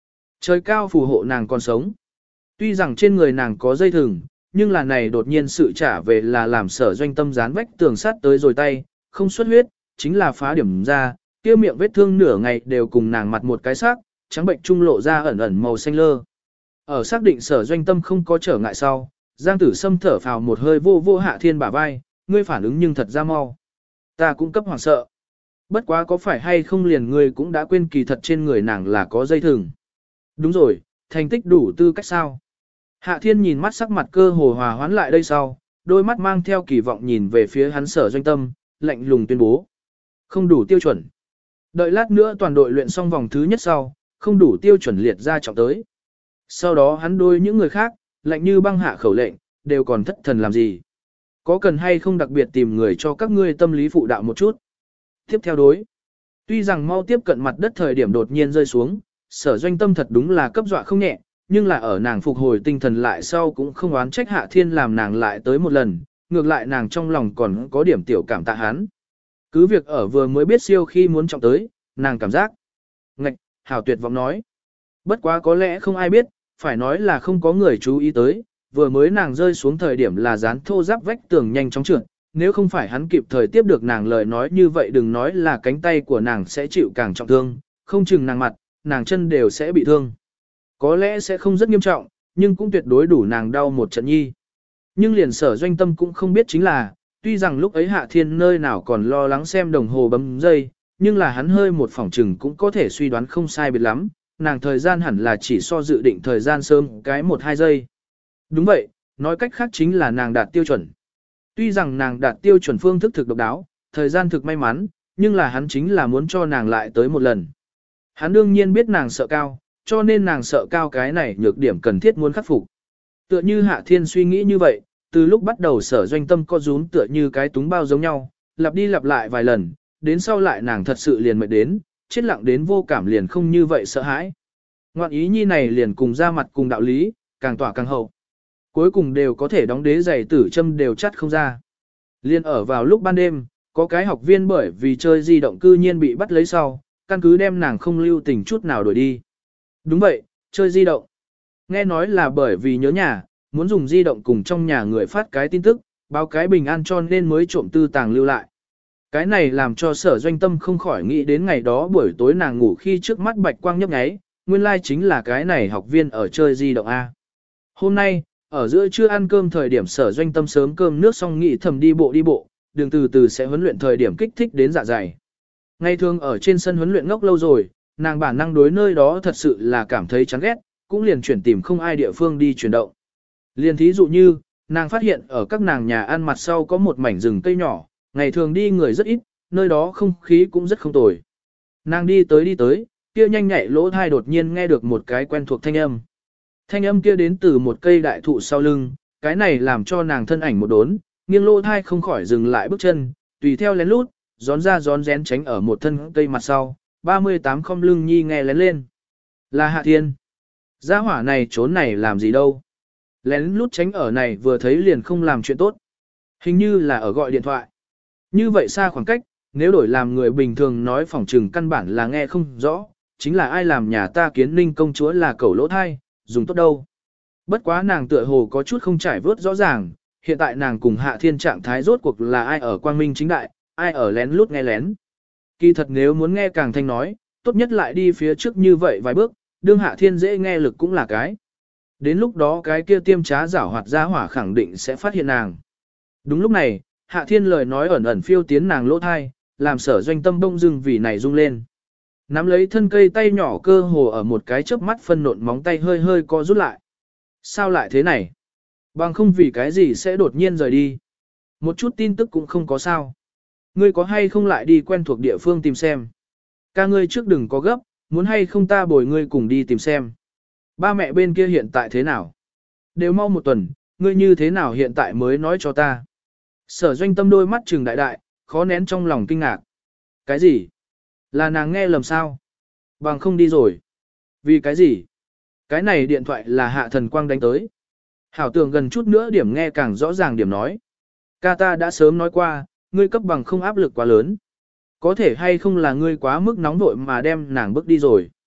Trời cao phù hộ nàng còn sống. Tuy rằng trên người nàng có dây thừng, nhưng là này đột nhiên sự trả về là làm Sở Doanh Tâm dán vách tường sắt tới rồi tay, không xuất huyết, chính là phá điểm ra, kia miệng vết thương nửa ngày đều cùng nàng mặt một cái xác, trắng bệnh trung lộ ra ẩn ẩn màu xanh lơ. Ở xác định Sở Doanh Tâm không có trở ngại sau, Giang Tử Sâm thở phào một hơi vô vô Hạ Thiên bả vai, ngươi phản ứng nhưng thật ra mau. Ta cũng cấp hoảng sợ. Bất quá có phải hay không liền ngươi cũng đã quên kỳ thật trên người nàng là có dây thừng. Đúng rồi, thành tích đủ tư cách sao. Hạ Thiên nhìn mắt sắc mặt cơ hồ hòa hoãn lại đây sau, đôi mắt mang theo kỳ vọng nhìn về phía hắn Sở Doanh Tâm, lạnh lùng tuyên bố. Không đủ tiêu chuẩn. Đợi lát nữa toàn đội luyện xong vòng thứ nhất sau, không đủ tiêu chuẩn liệt ra trọng tới. Sau đó hắn đôi những người khác, lạnh như băng hạ khẩu lệnh, đều còn thất thần làm gì. Có cần hay không đặc biệt tìm người cho các ngươi tâm lý phụ đạo một chút. Tiếp theo đối. Tuy rằng mau tiếp cận mặt đất thời điểm đột nhiên rơi xuống, Sở Doanh Tâm thật đúng là cấp dọa không nhẹ, nhưng là ở nàng phục hồi tinh thần lại sau cũng không oán trách Hạ Thiên làm nàng lại tới một lần, ngược lại nàng trong lòng còn có điểm tiểu cảm tạ hắn. Cứ việc ở vừa mới biết siêu khi muốn trọng tới, nàng cảm giác. Ngạch, hảo tuyệt vọng nói. Bất quá có lẽ không ai biết, phải nói là không có người chú ý tới, vừa mới nàng rơi xuống thời điểm là dán thô giáp vách tường nhanh chóng trượt, nếu không phải hắn kịp thời tiếp được nàng lời nói như vậy đừng nói là cánh tay của nàng sẽ chịu càng trọng thương, không chừng nàng mặt, nàng chân đều sẽ bị thương. Có lẽ sẽ không rất nghiêm trọng, nhưng cũng tuyệt đối đủ nàng đau một trận nhi. Nhưng liền Sở Doanh Tâm cũng không biết chính là, tuy rằng lúc ấy Hạ Thiên nơi nào còn lo lắng xem đồng hồ bấm giây, nhưng là hắn hơi một phỏng chừng cũng có thể suy đoán không sai biệt lắm, nàng thời gian hẳn là chỉ so dự định thời gian sớm cái 1-2 giây. Đúng vậy, nói cách khác chính là nàng đạt tiêu chuẩn. Tuy rằng nàng đạt tiêu chuẩn phương thức thực độc đáo, thời gian thực may mắn, nhưng là hắn chính là muốn cho nàng lại tới một lần. Hắn đương nhiên biết nàng sợ cao, cho nên nàng sợ cao cái này nhược điểm cần thiết muốn khắc phục. Tựa như Hạ Thiên suy nghĩ như vậy, từ lúc bắt đầu Sở Doanh Tâm co rúm tựa như cái túng bao giống nhau, lặp đi lặp lại vài lần, đến sau lại nàng thật sự liền mệt đến, chết lặng đến vô cảm liền không như vậy sợ hãi. Ngoạn ý nhi này liền cùng ra mặt cùng đạo lý, càng tỏa càng hậu. Cuối cùng đều có thể đóng đế giày tử châm đều chắt không ra. Liên ở vào lúc ban đêm, có cái học viên bởi vì chơi di động cư nhiên bị bắt lấy sau, căn cứ đem nàng không lưu tình chút nào đuổi đi. Đúng vậy, chơi di động. Nghe nói là bởi vì nhớ nhà, muốn dùng di động cùng trong nhà người phát cái tin tức, báo cái bình an cho nên mới trộm tư tàng lưu lại. Cái này làm cho Sở Doanh Tâm không khỏi nghĩ đến ngày đó buổi tối nàng ngủ khi trước mắt bạch quang nhấp nháy, nguyên lai chính là cái này học viên ở chơi di động A. Hôm nay, ở giữa trưa ăn cơm thời điểm Sở Doanh Tâm sớm cơm nước xong nghĩ thầm đi bộ, đường từ từ sẽ huấn luyện thời điểm kích thích đến dạ dày. Ngày thường ở trên sân huấn luyện ngốc lâu rồi, nàng bản năng đối nơi đó thật sự là cảm thấy chán ghét, cũng liền chuyển tìm không ai địa phương đi chuyển động. Liền thí dụ như, nàng phát hiện ở các nàng nhà ăn mặt sau có một mảnh rừng cây nhỏ, ngày thường đi người rất ít, nơi đó không khí cũng rất không tồi. Nàng đi tới, kia nhanh nhạy lỗ thai đột nhiên nghe được một cái quen thuộc thanh âm. Thanh âm kia đến từ một cây đại thụ sau lưng, cái này làm cho nàng thân ảnh một đốn, nghiêng lỗ thai không khỏi dừng lại bước chân, tùy theo lén lút, gión ra gión rén tránh ở một thân cây mặt sau, 38 không lưng nhi nghe lén lên. Là Hạ Thiên. Gia hỏa này trốn này làm gì đâu. Lén lút tránh ở này vừa thấy liền không làm chuyện tốt. Hình như là ở gọi điện thoại. Như vậy xa khoảng cách, nếu đổi làm người bình thường nói phỏng trừng căn bản là nghe không rõ, chính là ai làm nhà ta Kiến Ninh công chúa là cẩu lỗ thai, dùng tốt đâu. Bất quá nàng tựa hồ có chút không trải vớt rõ ràng, hiện tại nàng cùng Hạ Thiên trạng thái rốt cuộc là ai ở quang minh chính đại, ai ở lén lút nghe lén. Kỳ thật nếu muốn nghe càng thanh nói, tốt nhất lại đi phía trước như vậy vài bước, đương Hạ Thiên dễ nghe lực cũng là cái. Đến lúc đó cái kia tiêm trá giảo hoạt ra hỏa khẳng định sẽ phát hiện nàng. Đúng lúc này, Hạ Thiên lời nói ẩn ẩn phiêu tiến nàng lỗ thai, làm Sở Doanh Tâm bông dưng vì này rung lên. Nắm lấy thân cây tay nhỏ cơ hồ ở một cái chớp mắt phân nộn móng tay hơi hơi co rút lại. Sao lại thế này? Bằng không vì cái gì sẽ đột nhiên rời đi. Một chút tin tức cũng không có sao. Ngươi có hay không lại đi quen thuộc địa phương tìm xem. Ca ngươi trước đừng có gấp, muốn hay không ta bồi ngươi cùng đi tìm xem. Ba mẹ bên kia hiện tại thế nào? Đều mau một tuần, ngươi như thế nào hiện tại mới nói cho ta. Sở Doanh Tâm đôi mắt trừng đại đại, khó nén trong lòng kinh ngạc. Cái gì? Là nàng nghe lầm sao? Bằng không đi rồi. Vì cái gì? Cái này điện thoại là Hạ Thần Quang đánh tới. Hảo tưởng gần chút nữa điểm nghe càng rõ ràng điểm nói. Ca ta đã sớm nói qua, ngươi cấp bằng không áp lực quá lớn. Có thể hay không là ngươi quá mức nóng vội mà đem nàng bước đi rồi.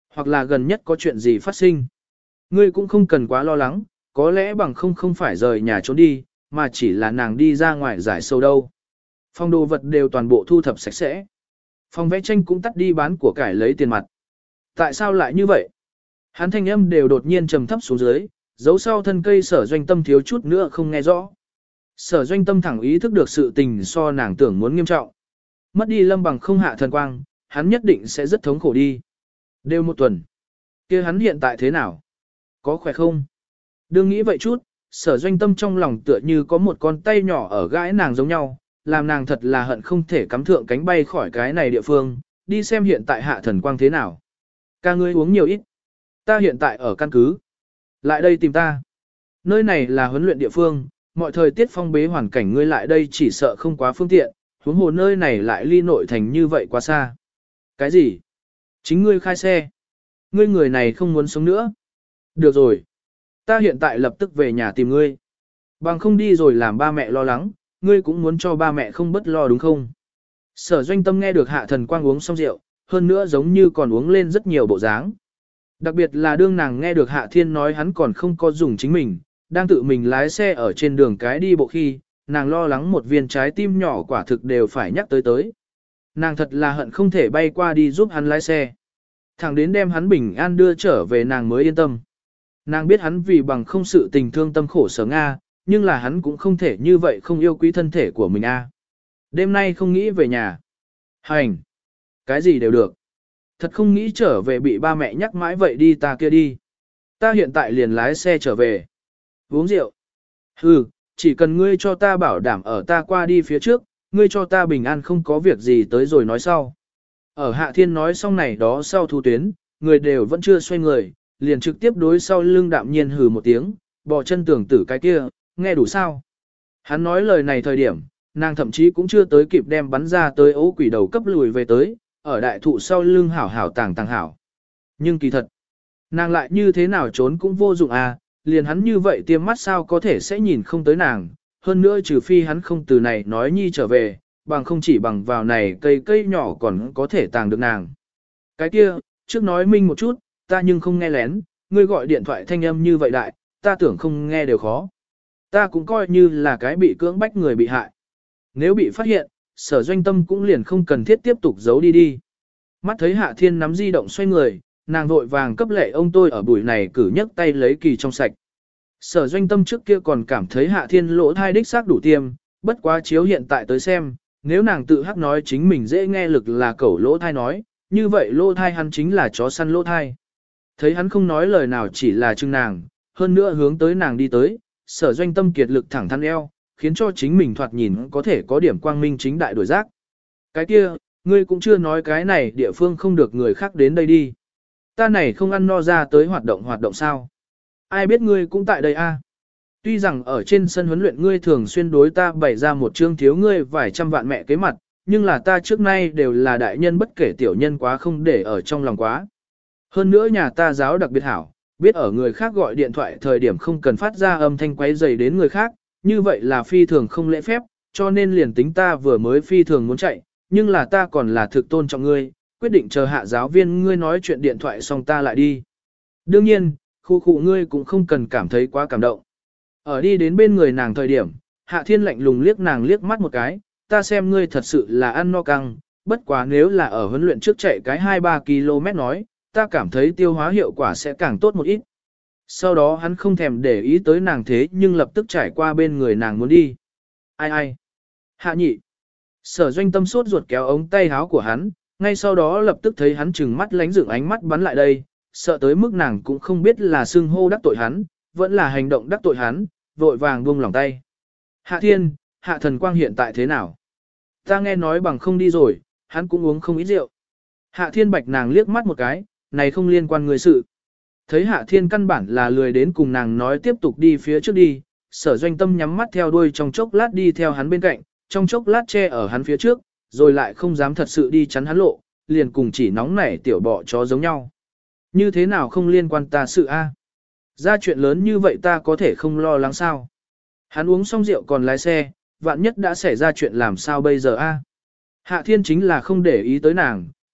Hoặc là gần nhất có chuyện gì phát sinh. Ngươi cũng không cần quá lo lắng, có lẽ bằng không phải rời nhà trốn đi, mà chỉ là nàng đi ra ngoài giải sâu đâu. Phòng đồ vật đều toàn bộ thu thập sạch sẽ. Phòng vẽ tranh cũng tắt đi bán của cải lấy tiền mặt. Tại sao lại như vậy? Hắn thanh âm đều đột nhiên trầm thấp xuống dưới, giấu sau thân cây Sở Doanh Tâm thiếu chút nữa không nghe rõ. Sở Doanh Tâm thẳng ý thức được sự tình so nàng tưởng muốn nghiêm trọng. Mất đi Lâm Bằng không hạ thần quang, hắn nhất định sẽ rất thống khổ đi. Đều một tuần. Kia hắn hiện tại thế nào? Có khỏe không? Đương nghĩ vậy chút, Sở Doanh Tâm trong lòng tựa như có một con tay nhỏ ở gãi nàng giống nhau, làm nàng thật là hận không thể cắm thượng cánh bay khỏi cái này địa phương, đi xem hiện tại hạ thần quang thế nào. Ca ngươi uống nhiều ít. Ta hiện tại ở căn cứ. Lại đây tìm ta. Nơi này là huấn luyện địa phương, mọi thời tiết phong bế hoàn cảnh ngươi lại đây chỉ sợ không quá phương tiện, huống hồ nơi này lại ly nội thành như vậy quá xa. Cái gì? Chính ngươi khai xe. Ngươi người này không muốn sống nữa. Được rồi. Ta hiện tại lập tức về nhà tìm ngươi. Bằng không đi rồi làm ba mẹ lo lắng, ngươi cũng muốn cho ba mẹ không bất lo đúng không? Sở Doanh Tâm nghe được hạ thần quang uống xong rượu, hơn nữa giống như còn uống lên rất nhiều bộ dáng. Đặc biệt là đương nàng nghe được Hạ Thiên nói hắn còn không có dùng chính mình, đang tự mình lái xe ở trên đường cái đi bộ khi, nàng lo lắng một viên trái tim nhỏ quả thực đều phải nhắc tới. Nàng thật là hận không thể bay qua đi giúp hắn lái xe. Thẳng đến đem hắn bình an đưa trở về nàng mới yên tâm. Nàng biết hắn vì bằng không sự tình thương tâm khổ sở Nga, nhưng là hắn cũng không thể như vậy không yêu quý thân thể của mình a. Đêm nay không nghĩ về nhà. Hành. Cái gì đều được. Thật không nghĩ trở về bị ba mẹ nhắc mãi vậy đi ta kia đi. Ta hiện tại liền lái xe trở về. Uống rượu. Ừ, chỉ cần ngươi cho ta bảo đảm ở ta qua đi phía trước, ngươi cho ta bình an không có việc gì tới rồi nói sau. Ở Hạ Thiên nói xong này đó sau thu tuyến, người đều vẫn chưa xoay người, liền trực tiếp đối sau lưng đạm nhiên hừ một tiếng, bỏ chân tưởng tử cái kia, nghe đủ sao. Hắn nói lời này thời điểm, nàng thậm chí cũng chưa tới kịp đem bắn ra tới ấu quỷ đầu cấp lùi về tới, ở đại thụ sau lưng hảo hảo tàng hảo. Nhưng kỳ thật, nàng lại như thế nào trốn cũng vô dụng à, liền hắn như vậy tiêm mắt sao có thể sẽ nhìn không tới nàng, hơn nữa trừ phi hắn không từ này nói nhi trở về, bằng không chỉ bằng vào này cây nhỏ còn có thể tàng được nàng. Cái kia, trước nói minh một chút, ta nhưng không nghe lén, ngươi gọi điện thoại thanh âm như vậy đại, ta tưởng không nghe đều khó. Ta cũng coi như là cái bị cưỡng bách người bị hại. Nếu bị phát hiện, Sở Doanh Tâm cũng liền không cần thiết tiếp tục giấu đi. Mắt thấy Hạ Thiên nắm di động xoay người, nàng vội vàng cấp lệ ông tôi ở buổi này cử nhấc tay lấy kỳ trong sạch. Sở Doanh Tâm trước kia còn cảm thấy Hạ Thiên lỗ thai đích xác đủ tiêm, bất quá chiếu hiện tại tới xem, nếu nàng tự hắc nói chính mình dễ nghe lực là cẩu lỗ thai nói, như vậy lỗ thai hắn chính là chó săn lỗ thai. Thấy hắn không nói lời nào chỉ là chừng nàng, hơn nữa hướng tới nàng đi tới, Sở Doanh Tâm kiệt lực thẳng thắn eo, khiến cho chính mình thoạt nhìn có thể có điểm quang minh chính đại đổi giác. Cái kia, ngươi cũng chưa nói cái này địa phương không được người khác đến đây đi. Ta này không ăn no ra tới hoạt động sao. Ai biết ngươi cũng tại đây a? Tuy rằng ở trên sân huấn luyện ngươi thường xuyên đối ta bày ra một chương thiếu ngươi vài trăm vạn mẹ kế mặt, nhưng là ta trước nay đều là đại nhân bất kể tiểu nhân quá không để ở trong lòng quá. Hơn nữa nhà ta giáo đặc biệt hảo, biết ở người khác gọi điện thoại thời điểm không cần phát ra âm thanh quấy rầy đến người khác, như vậy là phi thường không lễ phép, cho nên liền tính ta vừa mới phi thường muốn chạy, nhưng là ta còn là thực tôn trọng ngươi, quyết định chờ hạ giáo viên ngươi nói chuyện điện thoại xong ta lại đi. Đương nhiên, khu ngươi cũng không cần cảm thấy quá cảm động. Ở đi đến bên người nàng thời điểm, Hạ Thiên lạnh lùng liếc nàng liếc mắt một cái, ta xem ngươi thật sự là ăn no căng, bất quá nếu là ở huấn luyện trước chạy cái 2-3 km nói, ta cảm thấy tiêu hóa hiệu quả sẽ càng tốt một ít. Sau đó hắn không thèm để ý tới nàng thế nhưng lập tức trải qua bên người nàng muốn đi. Ai? Hạ nhị. Sở Doanh Tâm sốt ruột kéo ống tay áo của hắn, ngay sau đó lập tức thấy hắn trừng mắt lánh dựng ánh mắt bắn lại đây, sợ tới mức nàng cũng không biết là xưng hô đắc tội hắn, vẫn là hành động đắc tội hắn, vội vàng buông lỏng tay. Hạ Thiên, Hạ Thần Quang hiện tại thế nào? Ta nghe nói bằng không đi rồi, hắn cũng uống không ít rượu. Hạ Thiên bạch nàng liếc mắt một cái, này không liên quan người sự. Thấy Hạ Thiên căn bản là lười đến cùng nàng nói tiếp tục đi phía trước đi, Sở Doanh Tâm nhắm mắt theo đuôi trong chốc lát đi theo hắn bên cạnh, trong chốc lát che ở hắn phía trước, rồi lại không dám thật sự đi chắn hắn lộ, liền cùng chỉ nóng nảy tiểu bọ chó giống nhau. Như thế nào không liên quan ta sự a? Ra chuyện lớn như vậy ta có thể không lo lắng sao? Hắn uống xong rượu còn lái xe, vạn nhất đã xảy ra chuyện làm sao bây giờ a? Hạ Thiên chính là không để ý tới nàng,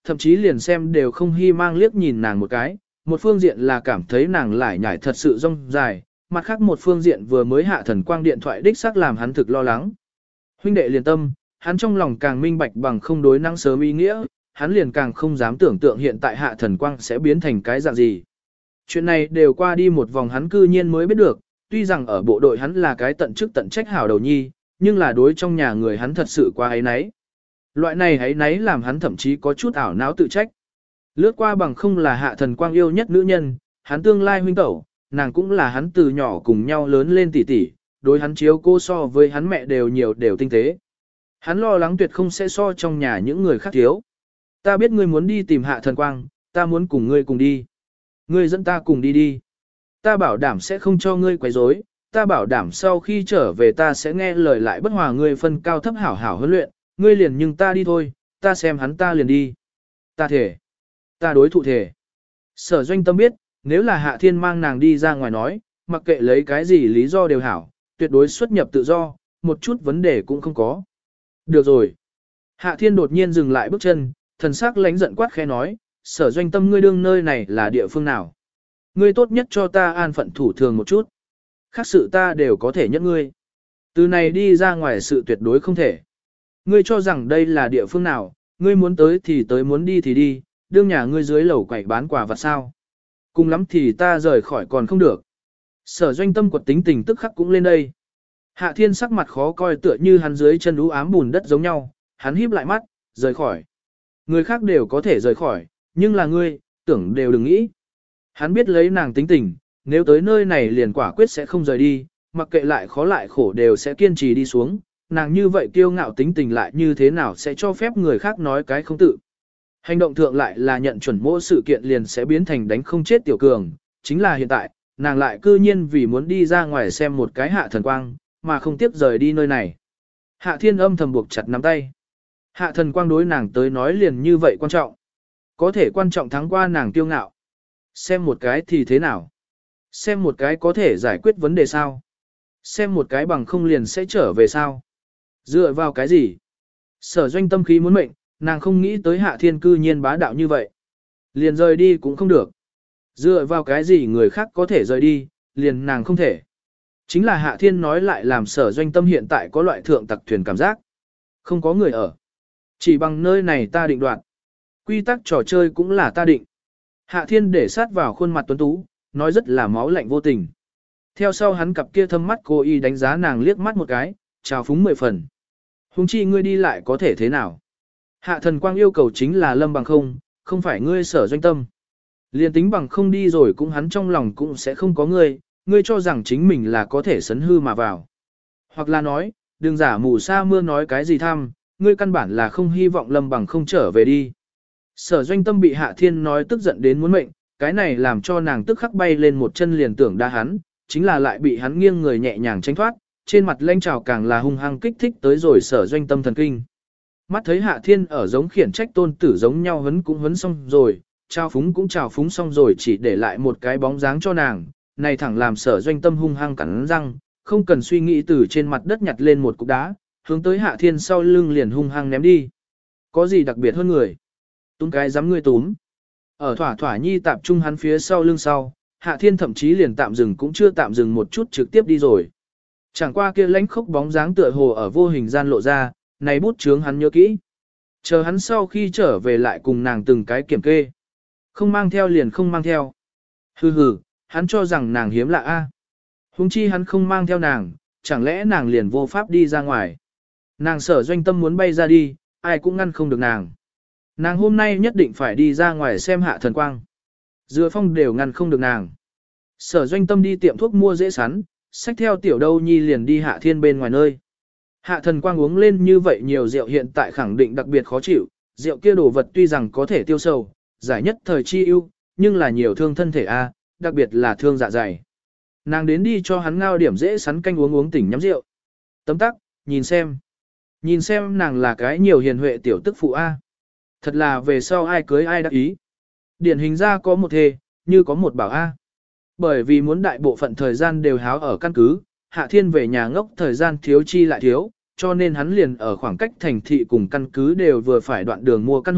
thậm chí liền xem đều không hy mang liếc nhìn nàng một cái, một phương diện là cảm thấy nàng lải nhải thật sự rong dài, mặt khác một phương diện vừa mới hạ thần quang điện thoại đích xác làm hắn thực lo lắng. Huynh đệ liền tâm, hắn trong lòng càng minh bạch bằng không đối năng sớm ý nghĩa, hắn liền càng không dám tưởng tượng hiện tại hạ thần quang sẽ biến thành cái dạng gì. Chuyện này đều qua đi một vòng hắn cư nhiên mới biết được, tuy rằng ở bộ đội hắn là cái tận chức tận trách hảo đầu nhi, nhưng là đối trong nhà người hắn thật sự quá ấy nấy. Loại này ấy nấy làm hắn thậm chí có chút ảo não tự trách. Lướt qua bằng không là hạ thần quang yêu nhất nữ nhân, hắn tương lai huynh tẩu, nàng cũng là hắn từ nhỏ cùng nhau lớn lên tỉ tỉ, đối hắn chiếu cô so với hắn mẹ đều nhiều đều tinh tế. Hắn lo lắng tuyệt không sẽ so trong nhà những người khác thiếu. Ta biết ngươi muốn đi tìm hạ thần quang, ta muốn cùng ngươi cùng đi. Ngươi dẫn ta cùng đi đi. Ta bảo đảm sẽ không cho ngươi quấy rối, ta bảo đảm sau khi trở về ta sẽ nghe lời lại bất hòa ngươi phân cao thấp hảo hảo huấn luyện, ngươi liền nhưng ta đi thôi, ta xem hắn ta liền đi. Ta thể. Ta đối thụ thể. Sở Doanh Tâm biết, nếu là Hạ Thiên mang nàng đi ra ngoài nói, mặc kệ lấy cái gì lý do đều hảo, tuyệt đối xuất nhập tự do, một chút vấn đề cũng không có. Được rồi. Hạ Thiên đột nhiên dừng lại bước chân, thần sắc lánh giận quát khẽ nói, Sở Doanh Tâm ngươi đương nơi này là địa phương nào? Ngươi tốt nhất cho ta an phận thủ thường một chút. Khác sự ta đều có thể nhận ngươi. Từ này đi ra ngoài sự tuyệt đối không thể. Ngươi cho rằng đây là địa phương nào, ngươi muốn tới thì tới muốn đi thì đi, đương nhà ngươi dưới lầu quẩy bán quà vặt sao. Cùng lắm thì ta rời khỏi còn không được. Sở Doanh Tâm quật tính tình tức khắc cũng lên đây. Hạ Thiên sắc mặt khó coi tựa như hắn dưới chân ú ám bùn đất giống nhau, hắn híp lại mắt, rời khỏi. Người khác đều có thể rời khỏi, nhưng là ngươi, tưởng đều đừng nghĩ. Hắn biết lấy nàng tính tình, nếu tới nơi này liền quả quyết sẽ không rời đi, mặc kệ lại khó lại khổ đều sẽ kiên trì đi xuống, nàng như vậy kiêu ngạo tính tình lại như thế nào sẽ cho phép người khác nói cái không tự. Hành động thượng lại là nhận chuẩn mỗi sự kiện liền sẽ biến thành đánh không chết tiểu cường, chính là hiện tại, nàng lại cư nhiên vì muốn đi ra ngoài xem một cái hạ thần quang, mà không tiếp rời đi nơi này. Hạ Thiên âm thầm buộc chặt nắm tay. Hạ thần quang đối nàng tới nói liền như vậy quan trọng. Có thể quan trọng thắng qua nàng kiêu ngạo. Xem một cái thì thế nào? Xem một cái có thể giải quyết vấn đề sao? Xem một cái bằng không liền sẽ trở về sao? Dựa vào cái gì? Sở Doanh Tâm khí muốn mệnh, nàng không nghĩ tới Hạ Thiên cư nhiên bá đạo như vậy. Liền rời đi cũng không được. Dựa vào cái gì người khác có thể rời đi, liền nàng không thể. Chính là Hạ Thiên nói lại làm Sở Doanh Tâm hiện tại có loại thượng tặc thuyền cảm giác. Không có người ở. Chỉ bằng nơi này ta định đoạt. Quy tắc trò chơi cũng là ta định. Hạ Thiên để sát vào khuôn mặt tuấn tú, nói rất là máu lạnh vô tình. Theo sau hắn cặp kia thâm mắt cô y đánh giá nàng liếc mắt một cái, chào phúng 10 phần. Hùng chi ngươi đi lại có thể thế nào? Hạ thần quang yêu cầu chính là Lâm Bằng không phải ngươi Sở Doanh Tâm. Liên tính bằng không đi rồi cũng hắn trong lòng cũng sẽ không có ngươi cho rằng chính mình là có thể sấn hư mà vào. Hoặc là nói, đừng giả mù sa mưa nói cái gì tham, ngươi căn bản là không hy vọng Lâm Bằng không trở về đi. Sở Doanh Tâm bị Hạ Thiên nói tức giận đến muốn mệnh, cái này làm cho nàng tức khắc bay lên một chân liền tưởng đá hắn, chính là lại bị hắn nghiêng người nhẹ nhàng tránh thoát, trên mặt lanh trào càng là hung hăng kích thích tới rồi Sở Doanh Tâm thần kinh. Mắt thấy Hạ Thiên ở giống khiển trách tôn tử giống nhau hấn cũng hấn xong rồi, trao phúng cũng trao phúng xong rồi chỉ để lại một cái bóng dáng cho nàng, này thẳng làm Sở Doanh Tâm hung hăng cắn răng, không cần suy nghĩ từ trên mặt đất nhặt lên một cục đá, hướng tới Hạ Thiên sau lưng liền hung hăng ném đi. Có gì đặc biệt hơn người? Túm cái dám ngươi túm. Ở thỏa thỏa nhi tạm trung hắn phía sau lưng sau, Hạ Thiên thậm chí liền tạm dừng cũng chưa tạm dừng một chút trực tiếp đi rồi. Chẳng qua kia lãnh khốc bóng dáng tựa hồ ở vô hình gian lộ ra, này bút chướng hắn nhớ kỹ. Chờ hắn sau khi trở về lại cùng nàng từng cái kiểm kê. Không mang theo liền không mang theo. Hừ hừ, hắn cho rằng nàng hiếm lạ a. Huống chi hắn không mang theo nàng, chẳng lẽ nàng liền vô pháp đi ra ngoài. Nàng Sở Doanh Tâm muốn bay ra đi, ai cũng ngăn không được nàng. Nàng hôm nay nhất định phải đi ra ngoài xem hạ thần quang. Dựa phong đều ngăn không được nàng. Sở Doanh Tâm đi tiệm thuốc mua dễ sắn, xách theo tiểu đâu nhi liền đi Hạ Thiên bên ngoài nơi. Hạ thần quang uống lên như vậy nhiều rượu hiện tại khẳng định đặc biệt khó chịu, rượu kia đồ vật tuy rằng có thể tiêu sầu, giải nhất thời chi ưu, nhưng là nhiều thương thân thể a, đặc biệt là thương dạ dày. Nàng đến đi cho hắn ngao điểm dễ sắn canh uống tỉnh nhắm rượu. Tấm tắc, nhìn xem nàng là cái nhiều hiền huệ tiểu tức phụ a. Thật là về sau ai cưới ai đắc ý. Điển hình ra có một thê, như có một bảo a. Bởi vì muốn đại bộ phận thời gian đều háo ở căn cứ, Hạ Thiên về nhà ngốc thời gian thiếu chi lại thiếu, cho nên hắn liền ở khoảng cách thành thị cùng căn cứ đều vừa phải đoạn đường mua căn hộ,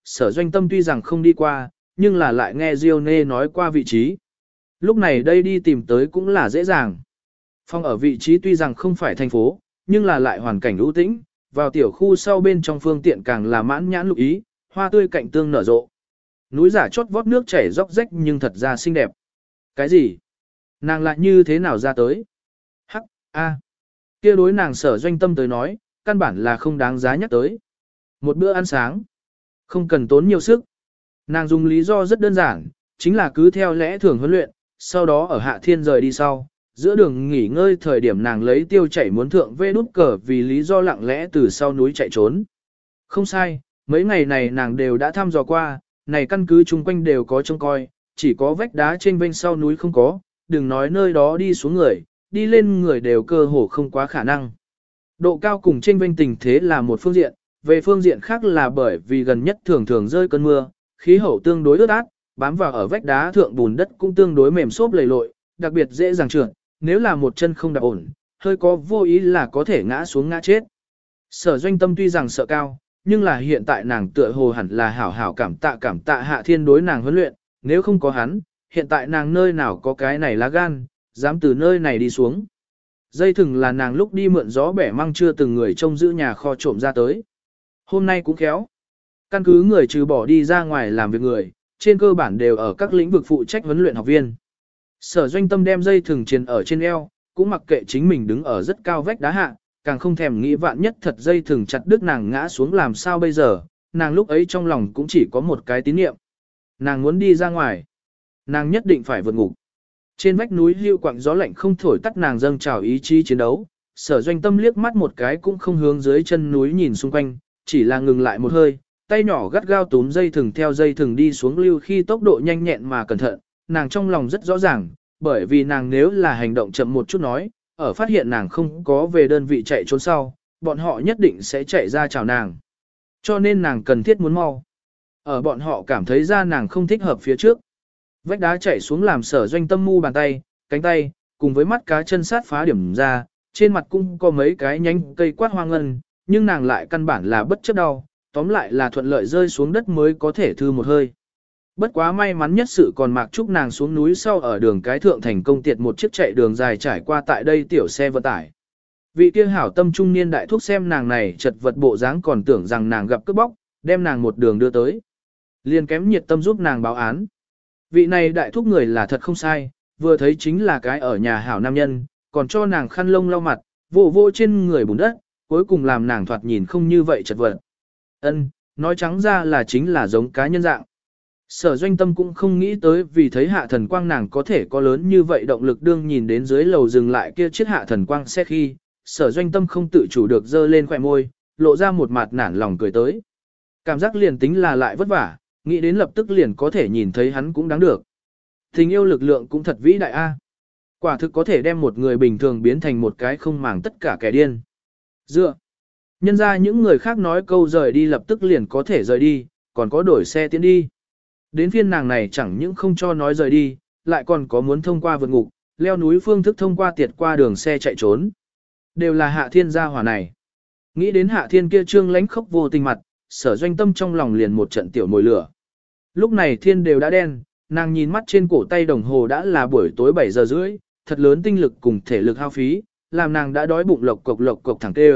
Sở Doanh Tâm tuy rằng không đi qua, nhưng là lại nghe Diêu Nê nói qua vị trí. Lúc này đây đi tìm tới cũng là dễ dàng. Phòng ở vị trí tuy rằng không phải thành phố, nhưng là lại hoàn cảnh ưu tĩnh, vào tiểu khu sau bên trong phương tiện càng là mãn nhãn lục ý, hoa tươi cạnh tương nở rộ. Núi giả chót vót nước chảy róc rách nhưng thật ra xinh đẹp. Cái gì? Nàng lại như thế nào ra tới? Hắc, a, kia đối nàng Sở Doanh Tâm tới nói, căn bản là không đáng giá nhắc tới. Một bữa ăn sáng, không cần tốn nhiều sức. Nàng dùng lý do rất đơn giản, chính là cứ theo lẽ thường huấn luyện, sau đó ở Hạ Thiên rời đi sau, giữa đường nghỉ ngơi thời điểm nàng lấy tiêu chảy muốn thượng vê đút cờ vì lý do lặng lẽ từ sau núi chạy trốn. Không sai, mấy ngày này nàng đều đã thăm dò qua, này căn cứ chung quanh đều có trông coi, chỉ có vách đá trên bên sau núi không có, đừng nói nơi đó đi xuống người, đi lên người đều cơ hồ không quá khả năng. Độ cao cùng trên bên tình thế là một phương diện, về phương diện khác là bởi vì gần nhất thường thường rơi cơn mưa, khí hậu tương đối ướt át, bám vào ở vách đá thượng bùn đất cũng tương đối mềm xốp lầy lội, đặc biệt dễ dàng trượt, nếu là một chân không đạp ổn, hơi có vô ý là có thể ngã xuống ngã chết. Sở Doanh Tâm tuy rằng sợ cao, nhưng là hiện tại nàng tựa hồ hẳn là hảo hảo cảm tạ Hạ Thiên đối nàng huấn luyện, nếu không có hắn, hiện tại nàng nơi nào có cái này lá gan, dám từ nơi này đi xuống. Dây thừng là nàng lúc đi mượn gió bẻ măng chưa từng người trông giữ nhà kho trộm ra tới. Hôm nay cũng khéo. Căn cứ người trừ bỏ đi ra ngoài làm việc người, trên cơ bản đều ở các lĩnh vực phụ trách huấn luyện học viên. Sở Doanh Tâm đem dây thừng triền ở trên eo, cũng mặc kệ chính mình đứng ở rất cao vách đá hạ, càng không thèm nghĩ vạn nhất thật dây thừng chặt đứt nàng ngã xuống làm sao bây giờ, nàng lúc ấy trong lòng cũng chỉ có một cái tín niệm. Nàng muốn đi ra ngoài. Nàng nhất định phải vượt ngục. Trên vách núi hưu quặng gió lạnh không thổi tắt nàng dâng trào ý chí chiến đấu, Sở Doanh Tâm liếc mắt một cái cũng không hướng dưới chân núi nhìn xung quanh, chỉ là ngừng lại một hơi, tay nhỏ gắt gao túm dây thừng theo dây thừng đi xuống lưu khi tốc độ nhanh nhẹn mà cẩn thận, nàng trong lòng rất rõ ràng, bởi vì nàng nếu là hành động chậm một chút nói, ở phát hiện nàng không có về đơn vị chạy trốn sau, bọn họ nhất định sẽ chạy ra chào nàng. Cho nên nàng cần thiết muốn mau. Ở bọn họ cảm thấy ra nàng không thích hợp phía trước. Vách đá chạy xuống làm Sở Doanh Tâm mu bàn tay, cánh tay, cùng với mắt cá chân sát phá điểm ra, trên mặt cũng có mấy cái nhánh cây quát hoa ngân, nhưng nàng lại căn bản là bất chấp đau, tóm lại là thuận lợi rơi xuống đất mới có thể thư một hơi. Bất quá may mắn nhất sự còn Mạc Trúc nàng xuống núi sau ở đường cái thượng thành công tiệt một chiếc chạy đường dài trải qua tại đây tiểu xe vận tải. Vị kia hảo tâm trung niên đại thúc xem nàng này chật vật bộ dáng còn tưởng rằng nàng gặp cướp bóc, đem nàng một đường đưa tới. Liền kém nhiệt tâm giúp nàng báo án. Vị này đại thúc người là thật không sai, vừa thấy chính là cái ở nhà hảo nam nhân, còn cho nàng khăn lông lau mặt, vô vô trên người bùn đất, cuối cùng làm nàng thoạt nhìn không như vậy chật vật. Ân, nói trắng ra là chính là giống cá nhân dạng. Sở Doanh Tâm cũng không nghĩ tới vì thấy hạ thần quang nàng có thể có lớn như vậy động lực đương nhìn đến dưới lầu dừng lại kia chiếc hạ thần quang xe khi, Sở Doanh Tâm không tự chủ được dơ lên khỏe môi, lộ ra một mặt nản lòng cười tới. Cảm giác liền tính là lại vất vả, nghĩ đến lập tức liền có thể nhìn thấy hắn cũng đáng được. Tình yêu lực lượng cũng thật vĩ đại a. Quả thực có thể đem một người bình thường biến thành một cái không màng tất cả kẻ điên. Dựa. Nhân ra những người khác nói câu rời đi lập tức liền có thể rời đi, còn có đổi xe tiến đi. Đến phiên nàng này chẳng những không cho nói rời đi, lại còn có muốn thông qua vượt ngục, leo núi phương thức thông qua tiệt qua đường xe chạy trốn. Đều là Hạ Thiên gia hỏa này. Nghĩ đến Hạ Thiên kia trương lánh khốc vô tình mặt, Sở Doanh Tâm trong lòng liền một trận tiểu mồi lửa. Lúc này thiên đều đã đen, nàng nhìn mắt trên cổ tay đồng hồ đã là buổi tối 7 giờ rưỡi, thật lớn tinh lực cùng thể lực hao phí, làm nàng đã đói bụng lộc cộc thẳng tê.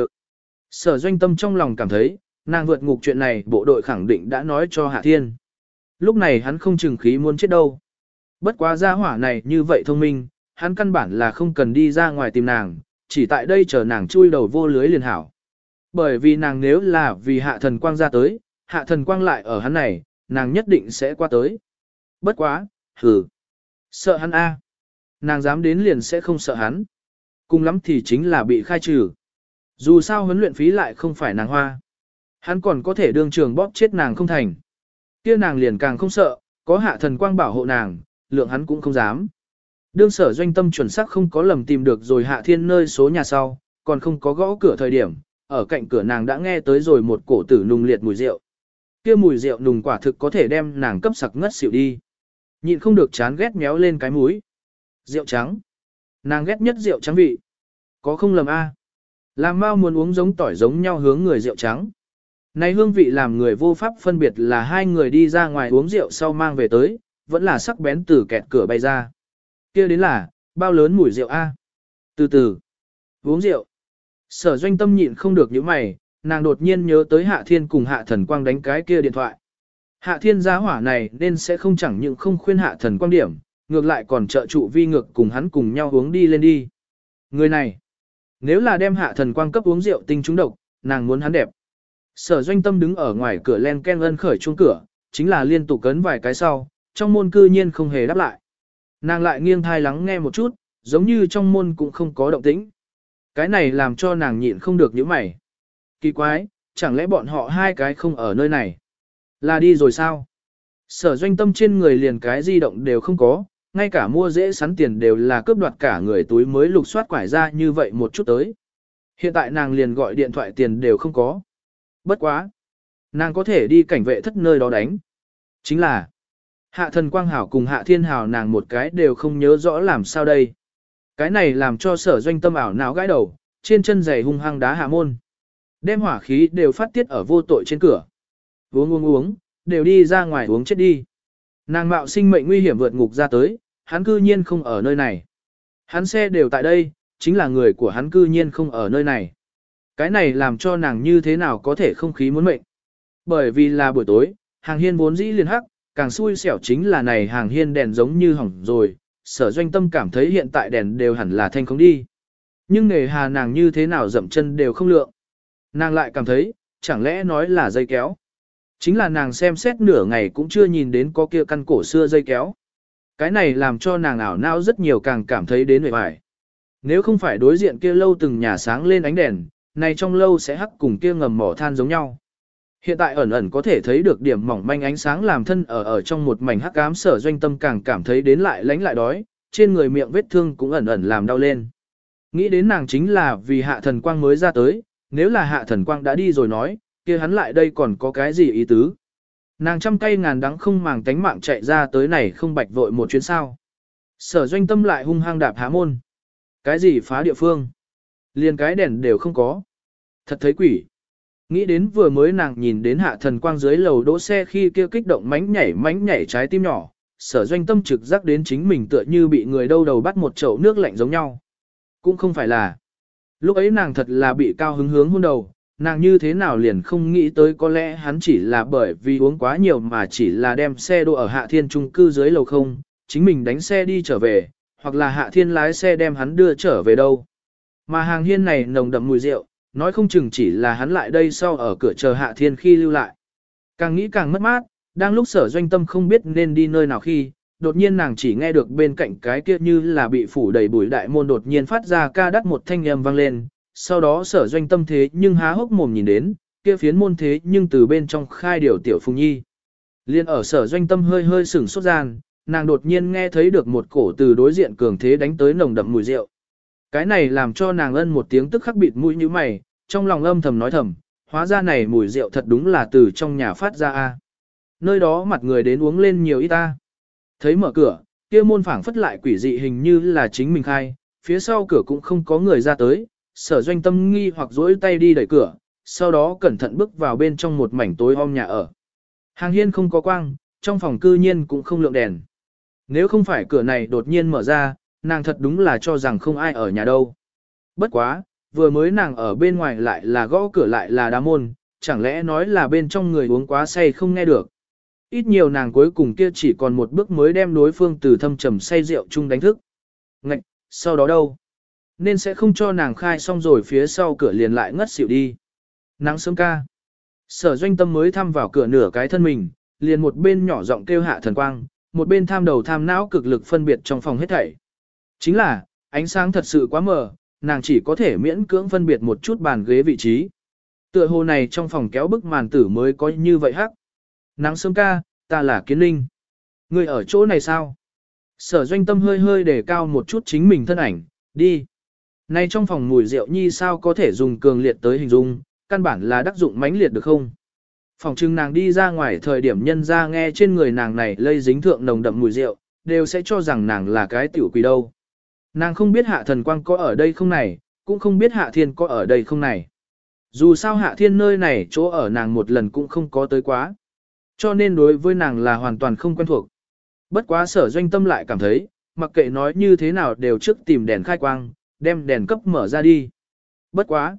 Sở Doanh Tâm trong lòng cảm thấy, nàng vượt ngục chuyện này bộ đội khẳng định đã nói cho Hạ Thiên. Lúc này hắn không chừng khí muốn chết đâu. Bất quá gia hỏa này như vậy thông minh, hắn căn bản là không cần đi ra ngoài tìm nàng, chỉ tại đây chờ nàng chui đầu vô lưới liền hảo. Bởi vì nàng nếu là vì hạ thần quang ra tới, hạ thần quang lại ở hắn này, nàng nhất định sẽ qua tới. Bất quá, hừ. Sợ hắn a? Nàng dám đến liền sẽ không sợ hắn. Cùng lắm thì chính là bị khai trừ. Dù sao huấn luyện phí lại không phải nàng hoa. Hắn còn có thể đương trường bóp chết nàng không thành. Kia nàng liền càng không sợ, có hạ thần quang bảo hộ nàng, lượng hắn cũng không dám. Đương Sở Doanh Tâm chuẩn xác không có lầm tìm được rồi Hạ Thiên nơi số nhà sau, còn không có gõ cửa thời điểm, ở cạnh cửa nàng đã nghe tới rồi một cổ tử nùng liệt mùi rượu. Kia mùi rượu nùng quả thực có thể đem nàng cấp sặc ngất xỉu đi. Nhịn không được chán ghét méo lên cái mũi. Rượu trắng. Nàng ghét nhất rượu trắng vị. Có không lầm a? Làm mau muốn uống giống tỏi giống nhau hướng người rượu trắng. Này hương vị làm người vô pháp phân biệt là hai người đi ra ngoài uống rượu sau mang về tới, vẫn là sắc bén từ kẹt cửa bay ra. Kia đến là, bao lớn mùi rượu a? Từ từ, uống rượu. Sở Doanh Tâm nhịn không được những mày, nàng đột nhiên nhớ tới Hạ Thiên cùng Hạ Thần Quang đánh cái kia điện thoại. Hạ Thiên gia hỏa này nên sẽ không chẳng những không khuyên Hạ Thần Quang điểm, ngược lại còn trợ trụ vi ngược cùng hắn cùng nhau uống đi lên đi. Người này, nếu là đem Hạ Thần Quang cấp uống rượu tinh trúng độc, nàng muốn hắn đẹp. Sở Doanh Tâm đứng ở ngoài cửa len ken ân khởi chuông cửa, chính là liên tục cấn vài cái sau, trong môn cư nhiên không hề đáp lại. Nàng lại nghiêng thai lắng nghe một chút, giống như trong môn cũng không có động tĩnh. Cái này làm cho nàng nhịn không được những mày. Kỳ quái, chẳng lẽ bọn họ hai cái không ở nơi này? Là đi rồi sao? Sở Doanh Tâm trên người liền cái di động đều không có, ngay cả mua dễ sắn tiền đều là cướp đoạt cả người túi mới lục soát quải ra như vậy một chút tới. Hiện tại nàng liền gọi điện thoại tiền đều không có. Bất quá. Nàng có thể đi cảnh vệ thất nơi đó đánh. Chính là Hạ Thần Quang Hảo cùng Hạ Thiên Hảo nàng một cái đều không nhớ rõ làm sao đây. Cái này làm cho Sở Doanh Tâm ảo não gãi đầu, trên chân giày hung hăng đá hạ môn. Đem hỏa khí đều phát tiết ở vô tội trên cửa. Uống, đều đi ra ngoài uống chết đi. Nàng mạo sinh mệnh nguy hiểm vượt ngục ra tới, hắn cư nhiên không ở nơi này. Hắn xe đều tại đây, chính là người của hắn cư nhiên không ở nơi này. Cái này làm cho nàng như thế nào có thể không khí muốn mệnh. Bởi vì là buổi tối, hàng hiên vốn dĩ liền hắc, càng xui xẻo chính là này hàng hiên đèn giống như hỏng rồi, Sở Doanh Tâm cảm thấy hiện tại đèn đều hẳn là thanh không đi. Nhưng nề hà nàng như thế nào dậm chân đều không lượng. Nàng lại cảm thấy, chẳng lẽ nói là dây kéo. Chính là nàng xem xét nửa ngày cũng chưa nhìn đến có kia căn cổ xưa dây kéo. Cái này làm cho nàng ảo não rất nhiều càng cảm thấy đến vẻ vải. Nếu không phải đối diện kia lâu từng nhà sáng lên ánh đèn, này trong lâu sẽ hắc cùng kia ngầm mỏ than giống nhau. Hiện tại ẩn ẩn có thể thấy được điểm mỏng manh ánh sáng làm thân ở trong một mảnh hắc ám. Sở Doanh Tâm càng cảm thấy đến lại lánh lại đói, trên người miệng vết thương cũng ẩn ẩn làm đau lên. Nghĩ đến nàng chính là vì Hạ Thần Quang mới ra tới, nếu là Hạ Thần Quang đã đi rồi nói, kia hắn lại đây còn có cái gì ý tứ. Nàng trăm cây ngàn đắng không màng tánh mạng chạy ra tới này không bạch vội một chuyến sao. Sở Doanh Tâm lại hung hăng đạp há môn. Cái gì phá địa phương? Liền cái đèn đều không có. Thật thấy quỷ. Nghĩ đến vừa mới nàng nhìn đến Hạ Thần Quang dưới lầu đỗ xe khi kia kích động mánh nhảy trái tim nhỏ, Sở Doanh Tâm trực giác đến chính mình tựa như bị người đâu đầu bắt một chậu nước lạnh giống nhau. Cũng không phải là. Lúc ấy nàng thật là bị cao hứng hướng hôn đầu, nàng như thế nào liền không nghĩ tới có lẽ hắn chỉ là bởi vì uống quá nhiều mà chỉ là đem xe đỗ ở Hạ Thiên chung cư dưới lầu không, chính mình đánh xe đi trở về, hoặc là Hạ Thiên lái xe đem hắn đưa trở về đâu. Mà hàng hiên này nồng đậm mùi rượu, nói không chừng chỉ là hắn lại đây sau ở cửa chờ Hạ Thiên khi lưu lại. Càng nghĩ càng mất mát, đang lúc Sở Doanh Tâm không biết nên đi nơi nào khi, đột nhiên nàng chỉ nghe được bên cạnh cái kia như là bị phủ đầy bụi đại môn đột nhiên phát ra ca đắt một thanh âm vang lên, sau đó Sở Doanh Tâm thế nhưng há hốc mồm nhìn đến, kia phiến môn thế nhưng từ bên trong khai điều tiểu Phùng Nhi. Liên ở Sở Doanh Tâm hơi hơi sửng sốt gian, nàng đột nhiên nghe thấy được một cổ từ đối diện cường thế đánh tới nồng đậm mùi rượu. Cái này làm cho nàng ân một tiếng tức khắc bịt mũi như mày, trong lòng âm thầm nói thầm, hóa ra này mùi rượu thật đúng là từ trong nhà phát ra a. Nơi đó mặt người đến uống lên nhiều ít ta. Thấy mở cửa, kia môn phảng phất lại quỷ dị hình như là chính mình khai, phía sau cửa cũng không có người ra tới, Sở Doanh Tâm nghi hoặc duỗi tay đi đẩy cửa, sau đó cẩn thận bước vào bên trong một mảnh tối om nhà ở. Hàng hiên không có quang, trong phòng cư nhiên cũng không lượng đèn. Nếu không phải cửa này đột nhiên mở ra, nàng thật đúng là cho rằng không ai ở nhà đâu. Bất quá, vừa mới nàng ở bên ngoài lại là gõ cửa lại là đá môn, chẳng lẽ nói là bên trong người uống quá say không nghe được. Ít nhiều nàng cuối cùng kia chỉ còn một bước mới đem đối phương từ thâm trầm say rượu chung đánh thức. Ngạch, sau đó đâu? Nên sẽ không cho nàng khai xong rồi phía sau cửa liền lại ngất xỉu đi. Nắng sớm ca. Sở Doanh Tâm mới thăm vào cửa nửa cái thân mình, liền một bên nhỏ giọng kêu Hạ Thần Quang, một bên tham đầu tham não cực lực phân biệt trong phòng hết thảy. Chính là, ánh sáng thật sự quá mờ, nàng chỉ có thể miễn cưỡng phân biệt một chút bàn ghế vị trí. Tựa hồ này trong phòng kéo bức màn tử mới có như vậy hắc. Nắng sớm ca, ta là Kiến Linh. Người ở chỗ này sao? Sở Doanh Tâm hơi hơi để cao một chút chính mình thân ảnh, đi. Này trong phòng mùi rượu nhi sao có thể dùng cường liệt tới hình dung, căn bản là đắc dụng mãnh liệt được không? Phòng trưng nàng đi ra ngoài thời điểm nhân ra nghe trên người nàng này lây dính thượng nồng đậm mùi rượu, đều sẽ cho rằng nàng là cái tiểu quỷ đâu. Nàng không biết Hạ Thần Quang có ở đây không này, cũng không biết Hạ Thiên có ở đây không này. Dù sao Hạ Thiên nơi này chỗ ở nàng một lần cũng không có tới quá. Cho nên đối với nàng là hoàn toàn không quen thuộc. Bất quá Sở Doanh Tâm lại cảm thấy, mặc kệ nói như thế nào đều trước tìm đèn khai quang, đem đèn cấp mở ra đi. Bất quá.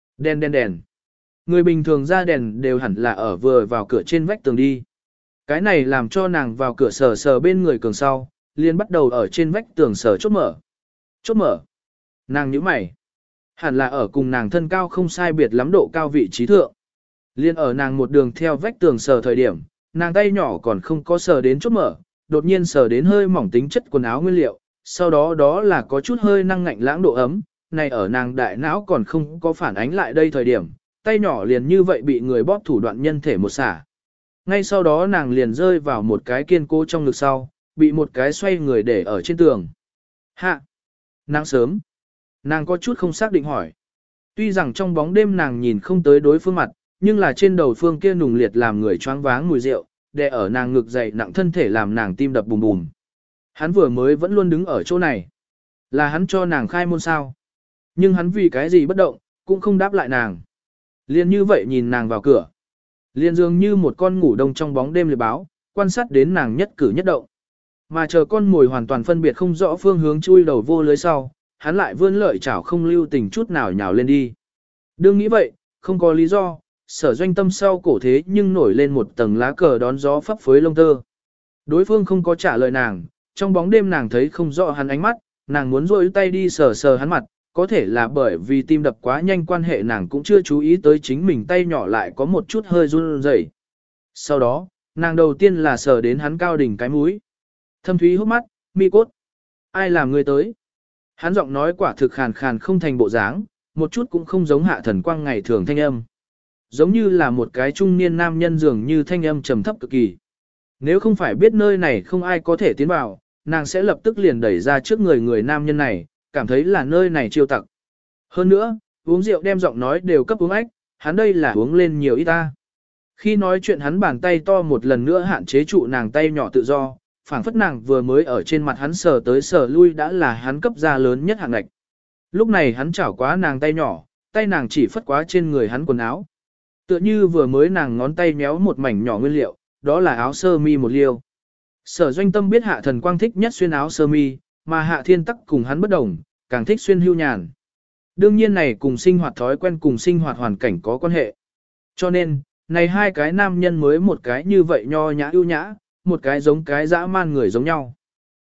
Đèn. Người bình thường ra đèn đều hẳn là ở vừa vào cửa trên vách tường đi. Cái này làm cho nàng vào cửa sờ bên người cường sau, liền bắt đầu ở trên vách tường sờ chốt mở. Chốt mở. Nàng nhíu mày. Hẳn là ở cùng nàng thân cao không sai biệt lắm độ cao vị trí thượng. Liên ở nàng một đường theo vách tường sờ thời điểm, nàng tay nhỏ còn không có sờ đến chốt mở, đột nhiên sờ đến hơi mỏng tính chất quần áo nguyên liệu, sau đó đó là có chút hơi năng ngạnh lãng độ ấm, này ở nàng đại não còn không có phản ánh lại đây thời điểm, tay nhỏ liền như vậy bị người bóp thủ đoạn nhân thể một xả. Ngay sau đó nàng liền rơi vào một cái kiên cố trong ngực sau, bị một cái xoay người để ở trên tường. Hạ! Nàng sớm! Nàng có chút không xác định hỏi. Tuy rằng trong bóng đêm nàng nhìn không tới đối phương mặt, nhưng là trên đầu phương kia nùng liệt làm người choáng váng mùi rượu, đè ở nàng ngực dậy nặng thân thể làm nàng tim đập bùm bùm. Hắn vừa mới vẫn luôn đứng ở chỗ này. Là hắn cho nàng khai môn sao. Nhưng hắn vì cái gì bất động, cũng không đáp lại nàng. Liên như vậy nhìn nàng vào cửa. Liên dường như một con ngủ đông trong bóng đêm liệt báo, quan sát đến nàng nhất cử nhất động. Mà chờ con mồi hoàn toàn phân biệt không rõ phương hướng chui đầu vô lưới sau, hắn lại vươn lợi chảo không lưu tình chút nào nhào lên đi. Đương nghĩ vậy, không có lý do, Sở Doanh Tâm sau cổ thế nhưng nổi lên một tầng lá cờ đón gió phấp phới lông tơ. Đối phương không có trả lời nàng, trong bóng đêm nàng thấy không rõ hắn ánh mắt, nàng muốn rôi tay đi sờ hắn mặt, có thể là bởi vì tim đập quá nhanh quan hệ nàng cũng chưa chú ý tới chính mình tay nhỏ lại có một chút hơi run rẩy. Sau đó, nàng đầu tiên là sờ đến hắn cao đỉnh cái mũi. Thâm thúy hốc mắt, mi cốt. Ai làm người tới? Hắn giọng nói quả thực khàn khàn không thành bộ dáng, một chút cũng không giống Hạ Thần Quang ngày thường thanh âm. Giống như là một cái trung niên nam nhân dường như thanh âm trầm thấp cực kỳ. Nếu không phải biết nơi này không ai có thể tiến vào, nàng sẽ lập tức liền đẩy ra trước người nam nhân này, cảm thấy là nơi này chiêu tặc. Hơn nữa, uống rượu đem giọng nói đều cấp uống ách, hắn đây là uống lên nhiều ít ta. Khi nói chuyện hắn bàn tay to một lần nữa hạn chế trụ nàng tay nhỏ tự do, phảng phất nàng vừa mới ở trên mặt hắn sờ tới sờ lui đã là hắn cấp ra lớn nhất hạng ngạch. Lúc này hắn chảo quá nàng tay nhỏ, tay nàng chỉ phất quá trên người hắn quần áo. Tựa như vừa mới nàng ngón tay méo một mảnh nhỏ nguyên liệu, đó là áo sơ mi một liêu. Sở Doanh Tâm biết Hạ Thần Quang thích nhất xuyên áo sơ mi, mà Hạ Thiên Tắc cùng hắn bất đồng, càng thích xuyên hưu nhàn. Đương nhiên này cùng sinh hoạt thói quen cùng sinh hoạt hoàn cảnh có quan hệ. Cho nên, này hai cái nam nhân mới một cái như vậy nho nhã ưu nhã, một cái giống cái dã man người giống nhau.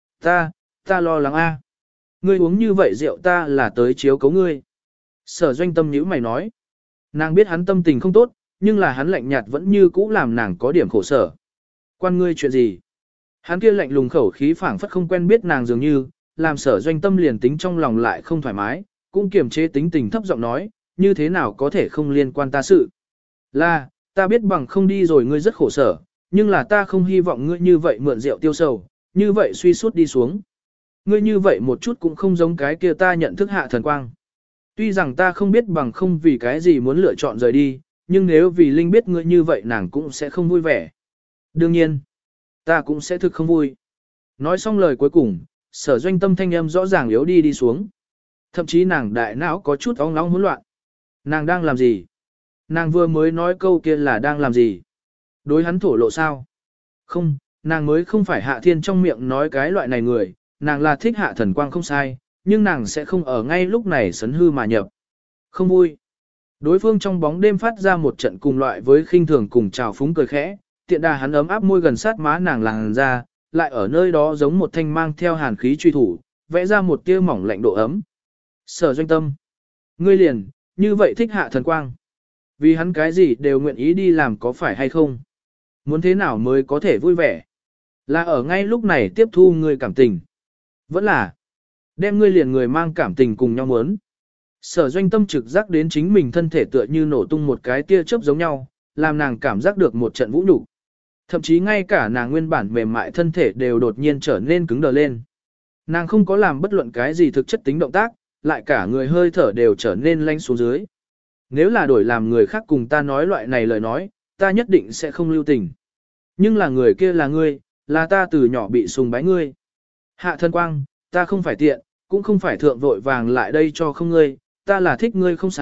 Ta lo lắng a. Ngươi uống như vậy rượu ta là tới chiếu cấu ngươi. Sở Doanh Tâm nhíu mày nói. Nàng biết hắn tâm tình không tốt, nhưng là hắn lạnh nhạt vẫn như cũ làm nàng có điểm khổ sở. Quan ngươi chuyện gì? Hắn kia lạnh lùng khẩu khí phảng phất không quen biết nàng dường như, làm Sở Doanh Tâm liền tính trong lòng lại không thoải mái, cũng kiềm chế tính tình thấp giọng nói, như thế nào có thể không liên quan ta sự. Là, ta biết bằng không đi rồi ngươi rất khổ sở, nhưng là ta không hy vọng ngươi như vậy mượn rượu tiêu sầu, như vậy suy sút đi xuống. Ngươi như vậy một chút cũng không giống cái kia ta nhận thức Hạ Thần Quang. Tuy rằng ta không biết bằng không vì cái gì muốn lựa chọn rời đi, nhưng nếu vì Linh biết ngươi như vậy nàng cũng sẽ không vui vẻ. Đương nhiên, ta cũng sẽ thực không vui. Nói xong lời cuối cùng, Sở Doanh Tâm thanh âm rõ ràng yếu đi xuống. Thậm chí nàng đại não có chút ong nóng hỗn loạn. Nàng đang làm gì? Nàng vừa mới nói câu kia là đang làm gì? Đối hắn thổ lộ sao? Không, nàng mới không phải Hạ Thiên trong miệng nói cái loại này người, nàng là thích Hạ Thần Quang không sai, nhưng nàng sẽ không ở ngay lúc này sấn hư mà nhập. Không vui. Đối phương trong bóng đêm phát ra một trận cùng loại với khinh thường cùng trào phúng cười khẽ, tiện đà hắn ấm áp môi gần sát má nàng làn ra, lại ở nơi đó giống một thanh mang theo hàn khí truy thủ, vẽ ra một tia mỏng lạnh độ ấm. Sở Doanh Tâm. Ngươi liền, như vậy thích Hạ Thần Quang. Vì hắn cái gì đều nguyện ý đi làm có phải hay không? Muốn thế nào mới có thể vui vẻ? Là ở ngay lúc này tiếp thu ngươi cảm tình. Vẫn là đem ngươi liền người mang cảm tình cùng nhau muốn. Sở Doanh Tâm trực giác đến chính mình thân thể tựa như nổ tung một cái tia chớp giống nhau, làm nàng cảm giác được một trận vũ nhục. Thậm chí ngay cả nàng nguyên bản mềm mại thân thể đều đột nhiên trở nên cứng đờ lên. Nàng không có làm bất luận cái gì thực chất tính động tác, lại cả người hơi thở đều trở nên lanh xuống dưới. Nếu là đổi làm người khác cùng ta nói loại này lời nói, ta nhất định sẽ không lưu tình. Nhưng là người kia là ngươi, là ta từ nhỏ bị sùng bái ngươi. Hạ Thần Quang, ta không phải tiện, cũng không phải thượng vội vàng lại đây cho không ngươi, ta là thích ngươi không sai,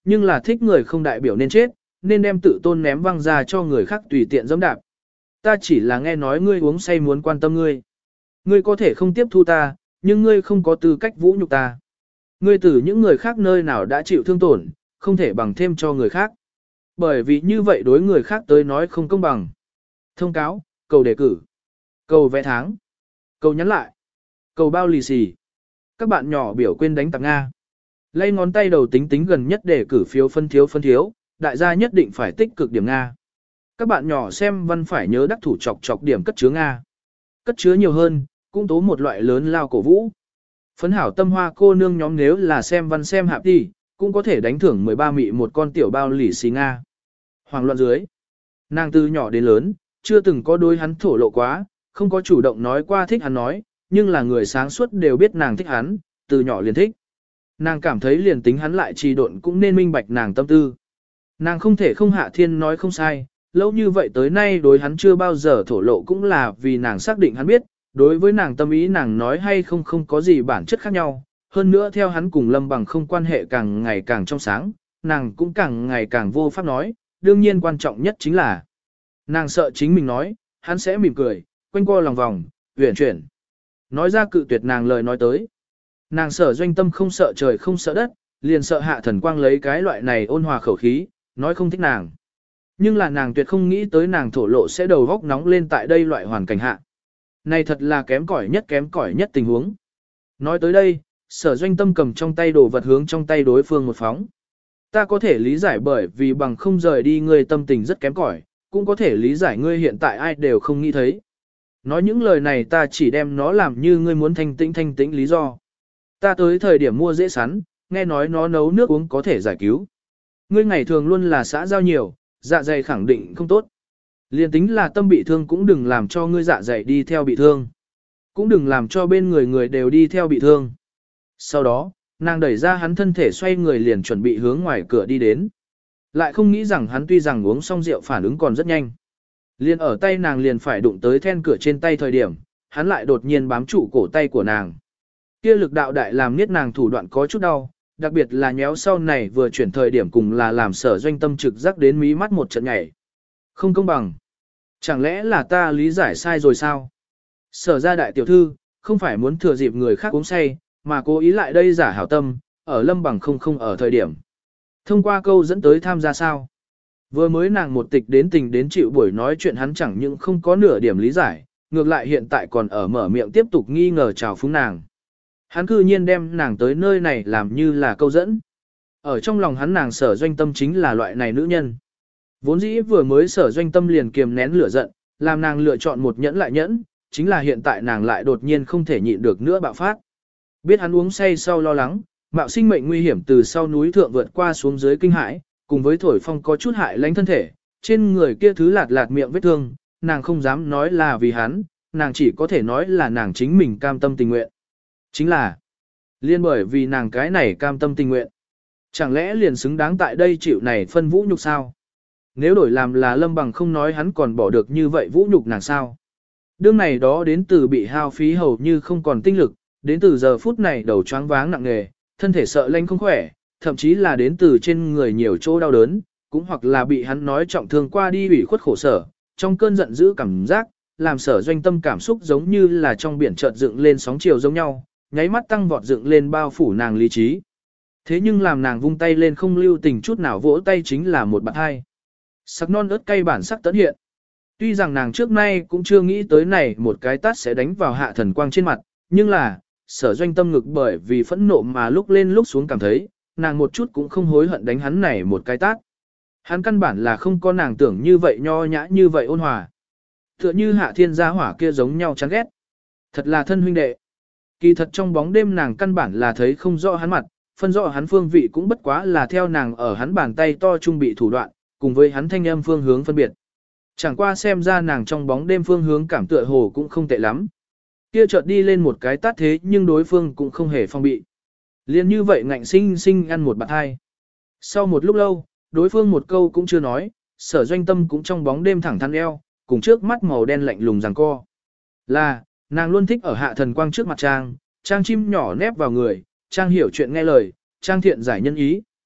nhưng là thích người không đại biểu nên chết, nên đem tự tôn ném văng ra cho người khác tùy tiện dẫm đạp. Ta chỉ là nghe nói ngươi uống say muốn quan tâm ngươi. Ngươi có thể không tiếp thu ta, nhưng ngươi không có tư cách vũ nhục ta. Ngươi từ những người khác nơi nào đã chịu thương tổn, không thể bằng thêm cho người khác. Bởi vì như vậy đối người khác tới nói không công bằng. Thông cáo, cầu đề cử, cầu vẽ tháng, cầu nhắn lại, cầu bao lì xì. Các bạn nhỏ biểu quên đánh tặng Nga. Lay ngón tay đầu tính tính gần nhất để cử phiếu phân thiếu, đại gia nhất định phải tích cực điểm Nga. Các bạn nhỏ xem văn phải nhớ đắc thủ chọc điểm cất chứa Nga. Cất chứa nhiều hơn, cũng tố một loại lớn lao cổ vũ. Phấn hảo tâm hoa cô nương nhóm nếu là xem văn xem hạp đi, cũng có thể đánh thưởng 13 mị một con tiểu bao lì xì Nga. Hoàng loạn dưới. Nàng từ nhỏ đến lớn, chưa từng có đối hắn thổ lộ quá, không có chủ động nói qua thích hắn nói, nhưng là người sáng suốt đều biết nàng thích hắn, từ nhỏ liền thích. Nàng cảm thấy liền tính hắn lại trì độn cũng nên minh bạch nàng tâm tư. Nàng không thể không Hạ Thiên nói không sai, lâu như vậy tới nay đối hắn chưa bao giờ thổ lộ cũng là vì nàng xác định hắn biết, đối với nàng tâm ý nàng nói hay không có gì bản chất khác nhau. Hơn nữa theo hắn cùng Lâm Bằng không quan hệ càng ngày càng trong sáng, nàng cũng càng ngày càng vô pháp nói, đương nhiên quan trọng nhất chính là nàng sợ chính mình nói, hắn sẽ mỉm cười, quanh co lòng vòng, uyển chuyển. Nói ra cự tuyệt nàng lời nói tới. Nàng Sở Doanh Tâm không sợ trời không sợ đất, liền sợ Hạ Thần Quang lấy cái loại này ôn hòa khẩu khí, nói không thích nàng. Nhưng là nàng tuyệt không nghĩ tới nàng thổ lộ sẽ đầu góc nóng lên tại đây loại hoàn cảnh hạ. Này thật là kém cỏi nhất tình huống. Nói tới đây, Sở Doanh Tâm cầm trong tay đồ vật hướng trong tay đối phương một phóng. Ta có thể lý giải bởi vì bằng không rời đi ngươi tâm tình rất kém cỏi, cũng có thể lý giải ngươi hiện tại ai đều không nghĩ thấy. Nói những lời này ta chỉ đem nó làm như ngươi muốn thanh tĩnh lý do. Ta tới thời điểm mua dễ sắn, nghe nói nó nấu nước uống có thể giải cứu. Ngươi ngày thường luôn là xã giao nhiều, dạ dày khẳng định không tốt. Liên tính là tâm bị thương cũng đừng làm cho ngươi dạ dày đi theo bị thương. Cũng đừng làm cho bên người đều đi theo bị thương. Sau đó, nàng đẩy ra hắn thân thể xoay người liền chuẩn bị hướng ngoài cửa đi đến. Lại không nghĩ rằng hắn tuy rằng uống xong rượu phản ứng còn rất nhanh. Liền ở tay nàng liền phải đụng tới then cửa trên tay thời điểm, hắn lại đột nhiên bám trụ cổ tay của nàng. Kia lực đạo đại làm niết nàng thủ đoạn có chút đau, đặc biệt là nhéo sau này vừa chuyển thời điểm cùng là làm Sở Doanh Tâm trực giác đến mí mắt một trận nhảy. Không công bằng. Chẳng lẽ là ta lý giải sai rồi sao? Sở ra đại tiểu thư, không phải muốn thừa dịp người khác uống say, mà cố ý lại đây giả hảo tâm, ở Lâm Bằng không ở thời điểm. Thông qua câu dẫn tới tham gia sao? Vừa mới nàng một tịch đến tình đến chịu buổi nói chuyện hắn chẳng những không có nửa điểm lý giải, ngược lại hiện tại còn ở mở miệng tiếp tục nghi ngờ chào phúng nàng. Hắn cư nhiên đem nàng tới nơi này làm như là câu dẫn. Ở trong lòng hắn nàng Sở Doanh Tâm chính là loại này nữ nhân. Vốn dĩ vừa mới Sở Doanh Tâm liền kiềm nén lửa giận, làm nàng lựa chọn một nhẫn lại nhẫn, chính là hiện tại nàng lại đột nhiên không thể nhịn được nữa bạo phát. Biết hắn uống say sau lo lắng, mạo sinh mệnh nguy hiểm từ sau núi thượng vượt qua xuống dưới kinh hãi, cùng với thổi phong có chút hại lánh thân thể, trên người kia thứ lạt miệng vết thương, nàng không dám nói là vì hắn, nàng chỉ có thể nói là nàng chính mình cam tâm tình nguyện. Chính là, liên bởi vì nàng cái này cam tâm tình nguyện. Chẳng lẽ liền xứng đáng tại đây chịu này phân vũ nhục sao? Nếu đổi làm là Lâm Bằng không nói hắn còn bỏ được như vậy vũ nhục nàng sao? Đương này đó đến từ bị hao phí hầu như không còn tinh lực, đến từ giờ phút này đầu choáng váng nặng nề, thân thể sợ lanh không khỏe, thậm chí là đến từ trên người nhiều chỗ đau đớn, cũng hoặc là bị hắn nói trọng thương qua đi ủy khuất khổ sở, trong cơn giận dữ cảm giác, làm Sở Doanh Tâm cảm xúc giống như là trong biển chợt dựng lên sóng chiều giống nhau, nháy mắt tăng vọt dựng lên bao phủ nàng lý trí. Thế nhưng làm nàng vung tay lên không lưu tình chút nào vỗ tay chính là một bạn hai. Sắc non ớt cay bản sắc tấn hiện. Tuy rằng nàng trước nay cũng chưa nghĩ tới này một cái tát sẽ đánh vào Hạ Thần Quang trên mặt, nhưng là, Sở Doanh Tâm ngực bởi vì phẫn nộ mà lúc lên lúc xuống cảm thấy, nàng một chút cũng không hối hận đánh hắn này một cái tát. Hắn căn bản là không có nàng tưởng như vậy nho nhã như vậy ôn hòa. Tựa như Hạ Thiên gia hỏa kia giống nhau chán ghét. Thật là thân huynh đệ. Kỳ thật trong bóng đêm nàng căn bản là thấy không rõ hắn mặt, phân rõ hắn phương vị cũng bất quá là theo nàng ở hắn bàn tay to trung bị thủ đoạn, cùng với hắn thanh âm phương hướng phân biệt. Chẳng qua xem ra nàng trong bóng đêm phương hướng cảm tựa hồ cũng không tệ lắm. Kia chợt đi lên một cái tát thế nhưng đối phương cũng không hề phong bị. Liên như vậy ngạnh sinh sinh ăn một bạt hai. Sau một lúc lâu, đối phương một câu cũng chưa nói, Sở Doanh Tâm cũng trong bóng đêm thẳng thắn eo, cùng trước mắt màu đen lạnh lùng giằng co. Là, nàng luôn thích ở Hạ Thần Quang trước mặt Trang chim nhỏ nép vào người, Trang hiểu chuyện nghe lời, Trang thiện giải nhân ý,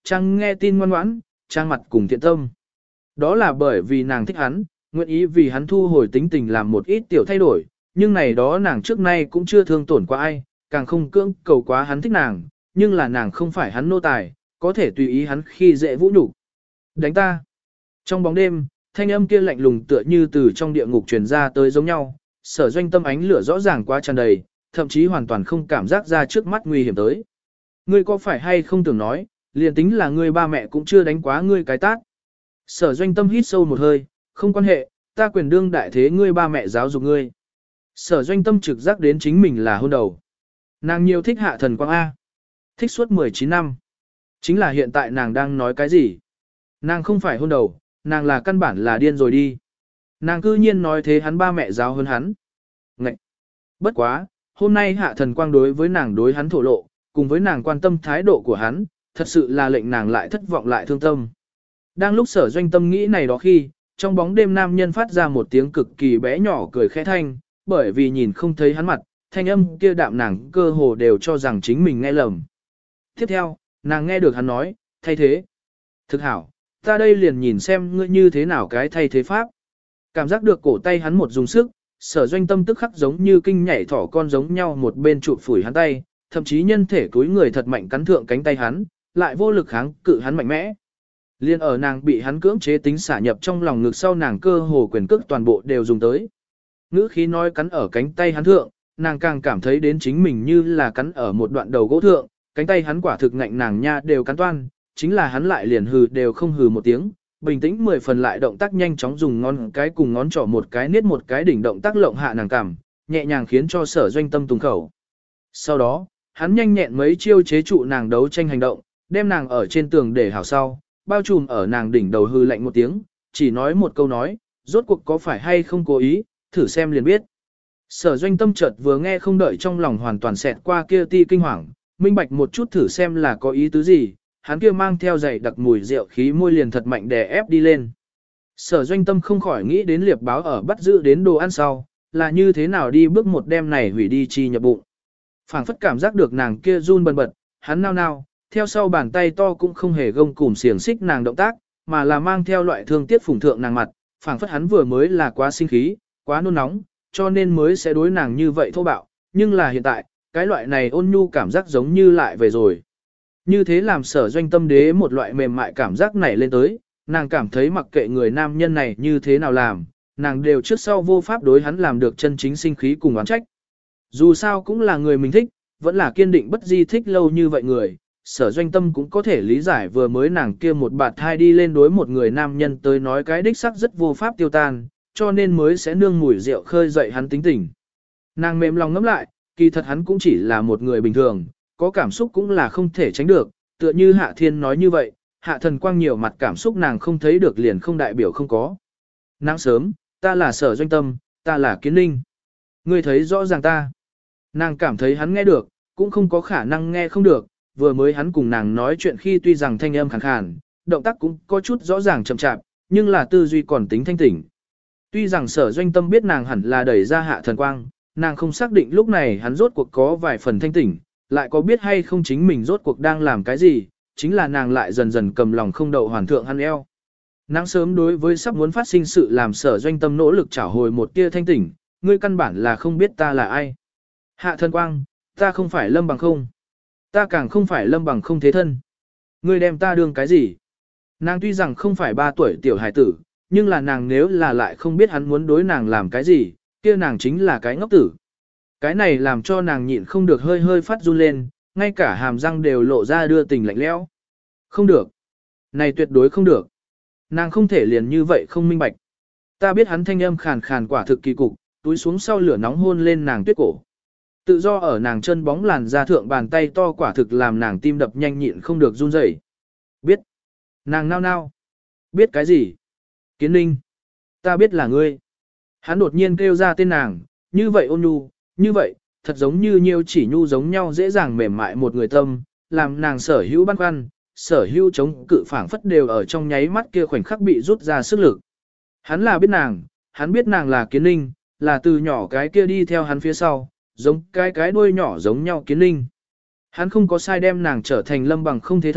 trang nghe tin ngoan ngoãn, trang mặt cùng thiện tâm. Đó là bởi vì nàng thích hắn, nguyện ý vì hắn thu hồi tính tình làm một ít tiểu thay đổi, nhưng này đó nàng trước nay cũng chưa thương tổn qua ai, càng không cưỡng cầu quá hắn thích nàng, nhưng là nàng không phải hắn nô tài, có thể tùy ý hắn khi dễ vũ nhục. Đánh ta. Trong bóng đêm, thanh âm kia lạnh lùng tựa như từ trong địa ngục truyền ra tới giống nhau, Sở Doanh Tâm ánh lửa rõ ràng quá tràn đầy, thậm chí hoàn toàn không cảm giác ra trước mắt nguy hiểm tới. Ngươi có phải hay không tưởng nói, liền tính là ngươi ba mẹ cũng chưa đánh quá ngươi cái tát. Sở Doanh Tâm hít sâu một hơi, không quan hệ, ta quyền đương đại thế ngươi ba mẹ giáo dục ngươi. Sở Doanh Tâm trực giác đến chính mình là hôn đầu. Nàng nhiều thích Hạ Thần Quang A. Thích suốt 19 năm. Chính là hiện tại nàng đang nói cái gì? Nàng không phải hôn đầu, nàng là căn bản là điên rồi đi. Nàng cư nhiên nói thế hắn ba mẹ giáo hơn hắn. Ngậy! Bất quá, hôm nay Hạ Thần Quang đối với nàng đối hắn thổ lộ, cùng với nàng quan tâm thái độ của hắn, thật sự là lệnh nàng lại thất vọng lại thương tâm. Đang lúc Sở Doanh Tâm nghĩ này đó khi, trong bóng đêm nam nhân phát ra một tiếng cực kỳ bé nhỏ cười khẽ thanh, bởi vì nhìn không thấy hắn mặt, thanh âm kia đạm nàng cơ hồ đều cho rằng chính mình nghe lầm. Tiếp theo, nàng nghe được hắn nói, thay thế. Thực hảo, ta đây liền nhìn xem ngươi như thế nào cái thay thế pháp. Cảm giác được cổ tay hắn một dùng sức, Sở Doanh Tâm tức khắc giống như kinh nhảy thỏ con giống nhau một bên chụp phủi hắn tay, thậm chí nhân thể túi người thật mạnh cắn thượng cánh tay hắn, lại vô lực kháng cự hắn mạnh mẽ. Liên ở nàng bị hắn cưỡng chế tính xả nhập trong lòng ngực sau nàng cơ hồ quyền cước toàn bộ đều dùng tới. Ngữ khí nói cắn ở cánh tay hắn thượng, nàng càng cảm thấy đến chính mình như là cắn ở một đoạn đầu gỗ thượng, cánh tay hắn quả thực ngạnh nàng nha đều cắn toan, chính là hắn lại liền hừ đều không hừ một tiếng, bình tĩnh 10 phần lại động tác nhanh chóng dùng ngón cái cùng ngón trỏ một cái niết một cái đỉnh động tác lộng hạ nàng cằm, nhẹ nhàng khiến cho Sở Doanh Tâm tùng khẩu. Sau đó, hắn nhanh nhẹn mấy chiêu chế trụ nàng đấu tranh hành động, đem nàng ở trên tường để hảo sau, bao trùm ở nàng đỉnh đầu hư lạnh một tiếng, chỉ nói một câu nói, rốt cuộc có phải hay không cố ý, thử xem liền biết. Sở Doanh Tâm chợt vừa nghe không đợi trong lòng hoàn toàn xẹt qua kia ti kinh hoàng, minh bạch một chút thử xem là có ý tứ gì, hắn kia mang theo dày đặc mùi rượu khí môi liền thật mạnh đè ép đi lên. Sở Doanh Tâm không khỏi nghĩ đến liệp báo ở bắt giữ đến đồ ăn sau, là như thế nào đi bước một đêm này hủy đi chi nhập bụng. Phảng phất cảm giác được nàng kia run bần bật, hắn nao nao, theo sau bàn tay to cũng không hề gông cùm xiềng xích nàng động tác, mà là mang theo loại thương tiếc phủng thượng nàng mặt, phảng phất hắn vừa mới là quá sinh khí, quá nôn nóng, cho nên mới sẽ đối nàng như vậy thô bạo, nhưng là hiện tại, cái loại này ôn nhu cảm giác giống như lại về rồi. Như thế làm Sở Doanh Tâm đế một loại mềm mại cảm giác nảy lên tới, nàng cảm thấy mặc kệ người nam nhân này như thế nào làm, nàng đều trước sau vô pháp đối hắn làm được chân chính sinh khí cùng oán trách. Dù sao cũng là người mình thích, vẫn là kiên định bất di thích lâu như vậy người, Sở Doanh Tâm cũng có thể lý giải vừa mới nàng kia một bạt thai đi lên đối một người nam nhân tới nói cái đích sắc rất vô pháp tiêu tan, cho nên mới sẽ nương mùi rượu khơi dậy hắn tính tình. Nàng mềm lòng ngẫm lại, kỳ thật hắn cũng chỉ là một người bình thường, có cảm xúc cũng là không thể tránh được, tựa như Hạ Thiên nói như vậy, Hạ Thần Quang nhiều mặt cảm xúc nàng không thấy được liền không đại biểu không có. Nắng sớm, ta là Sở Doanh Tâm, ta là Kiến Ninh. Ngươi thấy rõ ràng ta. Nàng cảm thấy hắn nghe được, cũng không có khả năng nghe không được, vừa mới hắn cùng nàng nói chuyện khi tuy rằng thanh âm khàn khàn, động tác cũng có chút rõ ràng chậm chạp, nhưng là tư duy còn tính thanh tỉnh. Tuy rằng Sở Doanh Tâm biết nàng hẳn là đẩy ra Hạ Thần Quang, nàng không xác định lúc này hắn rốt cuộc có vài phần thanh tỉnh, lại có biết hay không chính mình rốt cuộc đang làm cái gì, chính là nàng lại dần dần cầm lòng không đậu hoàn thượng hắn eo. Nắng sớm đối với sắp muốn phát sinh sự làm Sở Doanh Tâm nỗ lực trả hồi một tia thanh tỉnh, ngươi căn bản là không biết ta là ai. Hạ Thần Quang, ta không phải Lâm Bằng Không. Ta càng không phải Lâm Bằng Không thế thân. Ngươi đem ta đương cái gì? Nàng tuy rằng không phải 3 tuổi tiểu hải tử, nhưng là nàng nếu là lại không biết hắn muốn đối nàng làm cái gì, kia nàng chính là cái ngốc tử. Cái này làm cho nàng nhịn không được hơi hơi phát run lên, ngay cả hàm răng đều lộ ra đưa tình lạnh lẽo. Không được. Này tuyệt đối không được. Nàng không thể liền như vậy không minh bạch. Ta biết hắn thanh âm khàn khàn quả thực kỳ cục, túi xuống sau lửa nóng hôn lên nàng tuyết cổ. Tự do ở nàng chân bóng làn da thượng bàn tay to quả thực làm nàng tim đập nhanh nhịn không được run rẩy. Biết. Nàng nao nao. Biết cái gì? Kiến Ninh. Ta biết là ngươi. Hắn đột nhiên kêu ra tên nàng, như vậy ôn nhu, như vậy, thật giống như nhiều chỉ nhu giống nhau dễ dàng mềm mại một người tâm, làm nàng sở hữu băn khoăn, sở hữu chống cự phảng phất đều ở trong nháy mắt kia khoảnh khắc bị rút ra sức lực. Hắn là biết nàng, hắn biết nàng là Kiến Ninh, là từ nhỏ cái kia đi theo hắn phía sau, giống cái đuôi nhỏ giống nhau Kiến Ninh. Hắn không có sai đem nàng trở thành Lâm Bằng Không thế thân,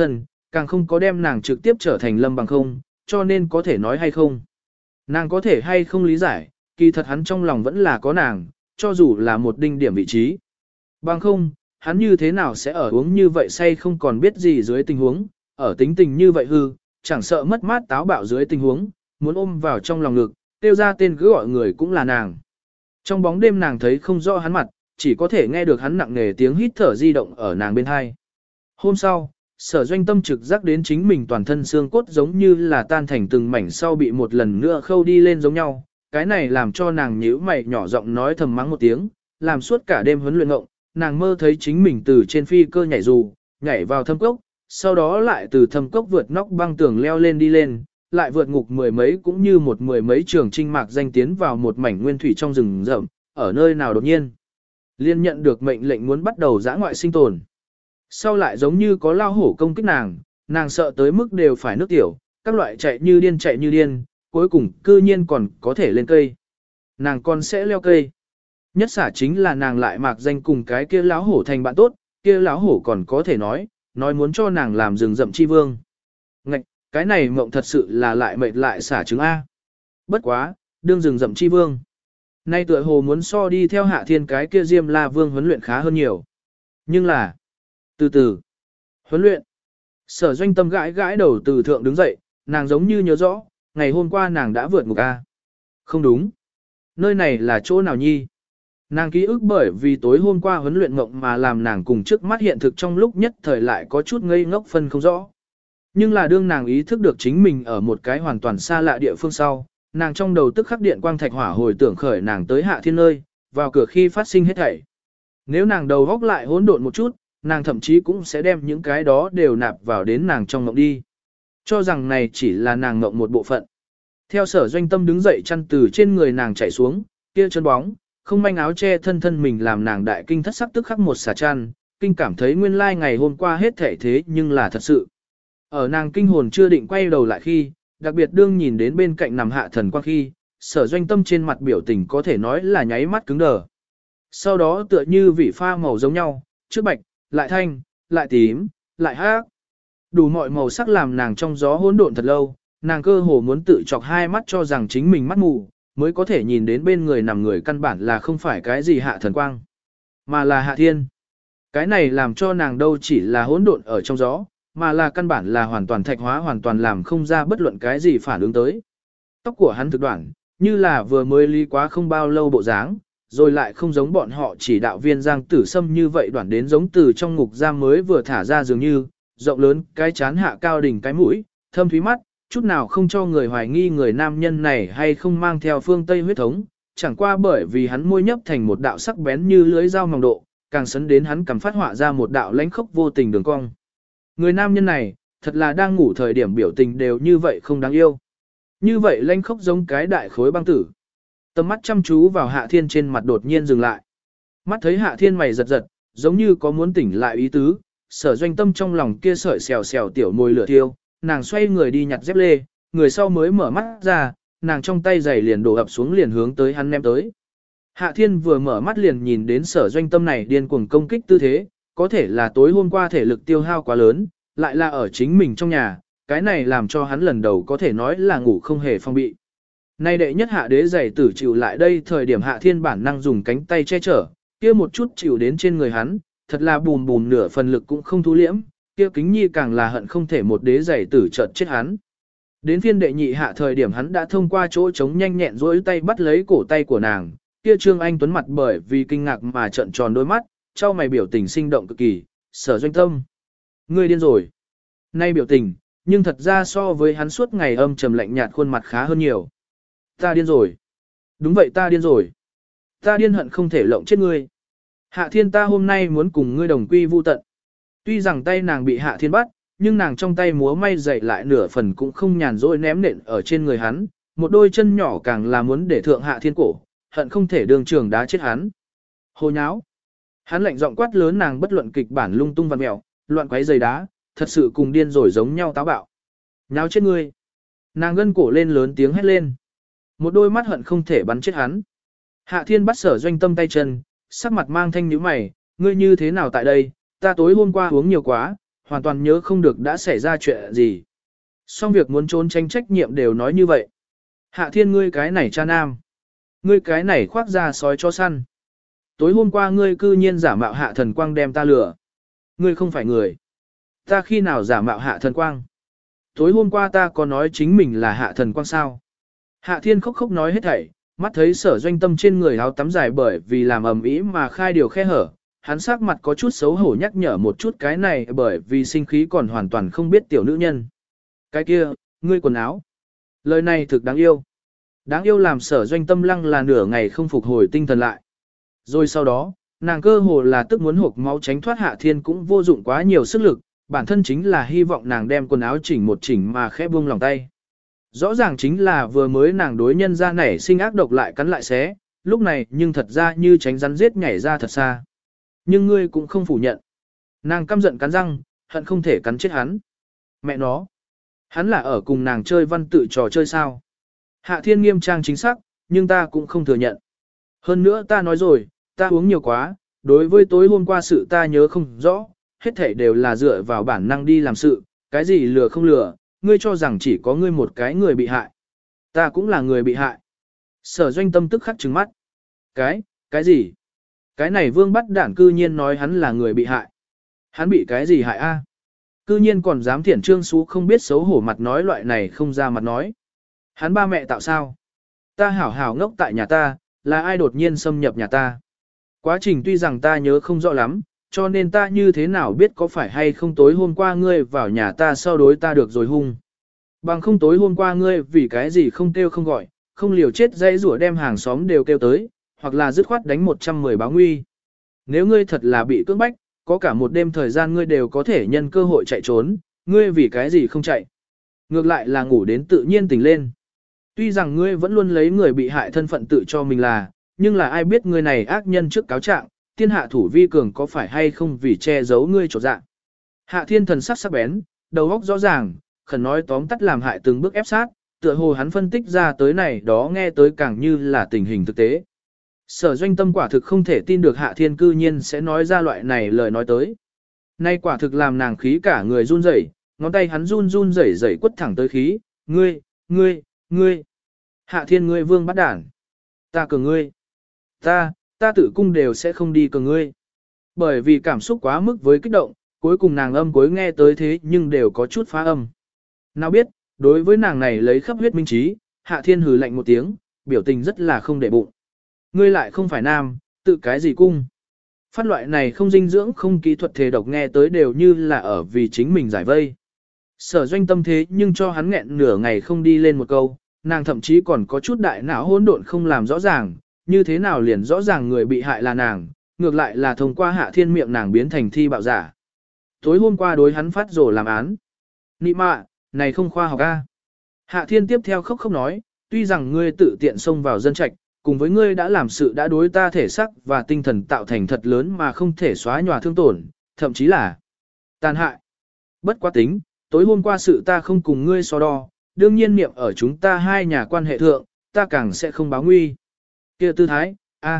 càng không có đem nàng trực tiếp trở thành Lâm Bằng Không, cho nên có thể nói hay không. Nàng có thể hay không lý giải, kỳ thật hắn trong lòng vẫn là có nàng, cho dù là một đinh điểm vị trí. Bằng không, hắn như thế nào sẽ ở uống như vậy say không còn biết gì dưới tình huống, ở tính tình như vậy hư, chẳng sợ mất mát táo bạo dưới tình huống, muốn ôm vào trong lòng ngực, tiêu ra tên cứ gọi người cũng là nàng. Trong bóng đêm nàng thấy không rõ hắn mặt, chỉ có thể nghe được hắn nặng nề tiếng hít thở di động ở nàng bên hai. Hôm sau, Sở Doanh Tâm trực giác đến chính mình toàn thân xương cốt giống như là tan thành từng mảnh sau bị một lần nữa khâu đi lên giống nhau. Cái này làm cho nàng nhíu mày nhỏ giọng nói thầm mắng một tiếng, làm suốt cả đêm huấn luyện ngộng, nàng mơ thấy chính mình từ trên phi cơ nhảy dù, nhảy vào thâm cốc, sau đó lại từ thâm cốc vượt nóc băng tường leo lên đi lên, lại vượt ngục mười mấy cũng như một mười mấy trường trinh mạc danh tiến vào một mảnh nguyên thủy trong rừng rậm, ở nơi nào đột nhiên. Liên nhận được mệnh lệnh muốn bắt đầu dã ngoại sinh tồn. Sau lại giống như có lao hổ công kích nàng sợ tới mức đều phải nước tiểu, các loại chạy như điên, cuối cùng cư nhiên còn có thể lên cây. Nàng còn sẽ leo cây. Nhất xả chính là nàng lại mạc danh cùng cái kia lão hổ thành bạn tốt, kia lão hổ còn có thể nói muốn cho nàng làm rừng rậm chi vương. Ngạch, cái này mộng thật sự là lại mệt lại xả trứng A. Bất quá, đương rừng rậm chi vương. Nay tựa hồ muốn so đi theo Hạ Thiên cái kia Diêm La Vương huấn luyện khá hơn nhiều. Nhưng là, từ từ, huấn luyện. Sở Doanh Tâm gãi gãi đầu từ thượng đứng dậy, nàng giống như nhớ rõ, ngày hôm qua nàng đã vượt ngục A. Không đúng. Nơi này là chỗ nào nhi? Nàng ký ức bởi vì tối hôm qua huấn luyện mộng mà làm nàng cùng trước mắt hiện thực trong lúc nhất thời lại có chút ngây ngốc phân không rõ. Nhưng là đương nàng ý thức được chính mình ở một cái hoàn toàn xa lạ địa phương sau, nàng trong đầu tức khắc điện quang thạch hỏa hồi tưởng khởi nàng tới Hạ Thiên nơi, vào cửa khi phát sinh hết thảy. Nếu nàng đầu góc lại hỗn độn một chút, nàng thậm chí cũng sẽ đem những cái đó đều nạp vào đến nàng trong mộng đi. Cho rằng này chỉ là nàng mộng một bộ phận. Theo Sở Doanh Tâm đứng dậy chăn từ trên người nàng chảy xuống, kia chân bóng, không manh áo che thân mình làm nàng đại kinh thất sắc tức khắc một xả chăn, kinh cảm thấy nguyên lai ngày hôm qua hết thảy thế nhưng là thật sự. Ở nàng kinh hồn chưa định quay đầu lại khi, đặc biệt đương nhìn đến bên cạnh nằm Hạ Thần Quang khi, Sở Doanh Tâm trên mặt biểu tình có thể nói là nháy mắt cứng đờ. Sau đó tựa như vị pha màu giống nhau, trước bạch, lại thanh, lại tím, lại hắc. Đủ mọi màu sắc làm nàng trong gió hỗn độn thật lâu, nàng cơ hồ muốn tự chọc hai mắt cho rằng chính mình mắt mù, mới có thể nhìn đến bên người nằm người căn bản là không phải cái gì Hạ Thần Quang, mà là Hạ Thiên. Cái này làm cho nàng đâu chỉ là hỗn độn ở trong gió, mà là căn bản là hoàn toàn thạch hóa, hoàn toàn làm không ra bất luận cái gì phản ứng tới. Tóc của hắn thực đoạn, như là vừa mới ly quá không bao lâu bộ dáng, rồi lại không giống bọn họ chỉ đạo viên Giang Tử Sâm như vậy đoạn đến giống từ trong ngục giam mới vừa thả ra dường như, rộng lớn, cái chán hạ cao đỉnh cái mũi, thâm thúy mắt, chút nào không cho người hoài nghi người nam nhân này hay không mang theo phương Tây huyết thống, chẳng qua bởi vì hắn môi nhấp thành một đạo sắc bén như lưới dao mỏng độ, càng sấn đến hắn cầm phát họa ra một đạo lãnh khốc vô tình đường cong. Người nam nhân này, thật là đang ngủ thời điểm biểu tình đều như vậy không đáng yêu. Như vậy lãnh khốc giống cái đại khối băng tử. Tầm mắt chăm chú vào Hạ Thiên trên mặt đột nhiên dừng lại. Mắt thấy Hạ Thiên mày giật giật, giống như có muốn tỉnh lại ý tứ, Sở Doanh Tâm trong lòng kia sợi xèo xèo tiểu môi lửa thiêu, nàng xoay người đi nhặt dép lê, người sau mới mở mắt ra, nàng trong tay giày liền đổ ập xuống liền hướng tới hắn ném tới. Hạ Thiên vừa mở mắt liền nhìn đến Sở Doanh Tâm này điên cuồng công kích tư thế, có thể là tối hôm qua thể lực tiêu hao quá lớn, lại là ở chính mình trong nhà, cái này làm cho hắn lần đầu có thể nói là ngủ không hề phong bị. Nay đệ nhất hạ đế giày tử chịu lại đây thời điểm Hạ Thiên bản năng dùng cánh tay che chở, kia một chút chịu đến trên người hắn, thật là bùm bùm nửa phần lực cũng không thu liễm, kia kính nhi càng là hận không thể một đế giày tử chợt chết hắn. Đến phiên đệ nhị hạ thời điểm hắn đã thông qua chỗ trống nhanh nhẹn rỗi tay bắt lấy cổ tay của nàng, kia Trương Anh Tuấn mặt bởi vì kinh ngạc mà trợn tròn đôi mắt, trao mày biểu tình sinh động cực kỳ, Sở Doanh Tâm. Ngươi điên rồi. Nay biểu tình, nhưng thật ra so với hắn suốt ngày âm trầm lạnh nhạt khuôn mặt khá hơn nhiều. Ta điên rồi. Đúng vậy ta điên rồi. Ta điên hận không thể lộng chết ngươi. Hạ Thiên ta hôm nay muốn cùng ngươi đồng quy vu tận. Tuy rằng tay nàng bị Hạ Thiên bắt, nhưng nàng trong tay múa may dậy lại nửa phần cũng không nhàn rỗi ném nện ở trên người hắn, một đôi chân nhỏ càng là muốn để thượng Hạ Thiên cổ, hận không thể đường trường đá chết hắn. Hồ nháo. Hắn lạnh giọng quát lớn nàng bất luận kịch bản lung tung vặn mèo, loạn quấy giày đá, thật sự cùng điên rồi giống nhau táo bạo. Nháo chết ngươi. Nàng gân cổ lên lớn tiếng hét lên. Một đôi mắt hận không thể bắn chết hắn. Hạ Thiên bắt Sở Doanh Tâm tay chân, sắc mặt mang thanh nhíu mày, ngươi như thế nào tại đây, ta tối hôm qua uống nhiều quá, hoàn toàn nhớ không được đã xảy ra chuyện gì. Xong việc muốn trốn tránh trách nhiệm đều nói như vậy. Hạ Thiên ngươi cái này cha nam. Ngươi cái này khoác ra sói cho săn. Tối hôm qua ngươi cư nhiên giả mạo Hạ Thần Quang đem ta lừa. Ngươi không phải người. Ta khi nào giả mạo Hạ Thần Quang? Tối hôm qua ta có nói chính mình là Hạ Thần Quang sao? Hạ Thiên khóc khóc nói hết thảy, mắt thấy Sở Doanh Tâm trên người áo tắm dài bởi vì làm ầm ĩ mà khai điều khe hở, hắn sắc mặt có chút xấu hổ nhắc nhở một chút cái này bởi vì sinh khí còn hoàn toàn không biết tiểu nữ nhân. Cái kia, ngươi quần áo. Lời này thực đáng yêu. Đáng yêu làm Sở Doanh Tâm lăng là nửa ngày không phục hồi tinh thần lại. Rồi sau đó, nàng cơ hồ là tức muốn hộc máu tránh thoát Hạ Thiên cũng vô dụng quá nhiều sức lực, bản thân chính là hy vọng nàng đem quần áo chỉnh một chỉnh mà khẽ buông lòng tay. Rõ ràng chính là vừa mới nàng đối nhân ra nảy sinh ác độc lại cắn lại xé, lúc này nhưng thật ra như tránh rắn giết nhảy ra thật xa. Nhưng ngươi cũng không phủ nhận. Nàng căm giận cắn răng, hận không thể cắn chết hắn. Mẹ nó. Hắn là ở cùng nàng chơi văn tự trò chơi sao. Hạ Thiên nghiêm trang chính xác, nhưng ta cũng không thừa nhận. Hơn nữa ta nói rồi, ta uống nhiều quá, đối với tối hôm qua sự ta nhớ không rõ, hết thảy đều là dựa vào bản năng đi làm sự, cái gì lừa không lừa, ngươi cho rằng chỉ có ngươi một cái người bị hại. Ta cũng là người bị hại. Sở Doanh Tâm tức khắc trừng mắt. Cái gì? Cái này Vương Bắt Đản cư nhiên nói hắn là người bị hại. Hắn bị cái gì hại a? Cư nhiên còn dám thiển trương xú không biết xấu hổ mặt nói loại này không ra mặt nói. Hắn ba mẹ tạo sao? Ta hảo hảo ngốc tại nhà ta, là ai đột nhiên xâm nhập nhà ta? Quá trình tuy rằng ta nhớ không rõ lắm, cho nên ta như thế nào biết có phải hay không tối hôm qua ngươi vào nhà ta sau đối ta được rồi hung. Bằng không tối hôm qua ngươi vì cái gì không kêu không gọi, không liều chết dây rủa đem hàng xóm đều kêu tới, hoặc là dứt khoát đánh 110 báo nguy. Nếu ngươi thật là bị cưỡng bách, có cả một đêm thời gian ngươi đều có thể nhân cơ hội chạy trốn, ngươi vì cái gì không chạy. Ngược lại là ngủ đến tự nhiên tỉnh lên. Tuy rằng ngươi vẫn luôn lấy người bị hại thân phận tự cho mình là, nhưng là ai biết ngươi này ác nhân trước cáo trạng, tiên hạ thủ vi cường có phải hay không vì che giấu ngươi trột dạng. Hạ Thiên thần sắc sắc bén, đầu óc rõ ràng, khẩn nói tóm tắt làm hại từng bước ép sát, tựa hồ hắn phân tích ra tới này đó nghe tới càng như là tình hình thực tế. Sở Doanh Tâm quả thực không thể tin được Hạ Thiên cư nhiên sẽ nói ra loại này lời nói tới. Nay quả thực làm nàng khí cả người run rẩy, ngón tay hắn run run rẩy rẩy quất thẳng tới khí, ngươi. Hạ Thiên ngươi Vương Bắt Đản. Ta cờ ngươi. Ta tự cung đều sẽ không đi cờ ngươi. Bởi vì cảm xúc quá mức với kích động, cuối cùng nàng âm cuối nghe tới thế nhưng đều có chút phá âm. Nào biết, đối với nàng này lấy khắp huyết minh trí, Hạ Thiên hừ lạnh một tiếng, biểu tình rất là không để bụng. Ngươi lại không phải nam, tự cái gì cung. Phát loại này không dinh dưỡng không kỹ thuật thể độc nghe tới đều như là ở vì chính mình giải vây. Sở Doanh Tâm thế nhưng cho hắn nghẹn nửa ngày không đi lên một câu, nàng thậm chí còn có chút đại não hỗn độn không làm rõ ràng, như thế nào liền rõ ràng người bị hại là nàng, ngược lại là thông qua Hạ Thiên miệng nàng biến thành thi bạo giả. Tối hôm qua đối hắn phát rồ làm án. Nị mạ, này không khoa học a. Hạ Thiên tiếp theo khóc khóc nói, tuy rằng ngươi tự tiện xông vào dân trạch, cùng với ngươi đã làm sự đã đối ta thể xác và tinh thần tạo thành thật lớn mà không thể xóa nhòa thương tổn, thậm chí là tàn hại. Bất quá tính, tối hôm qua sự ta không cùng ngươi so đo, đương nhiên niệm ở chúng ta hai nhà quan hệ thượng, ta càng sẽ không báo nguy. Kia tư thái,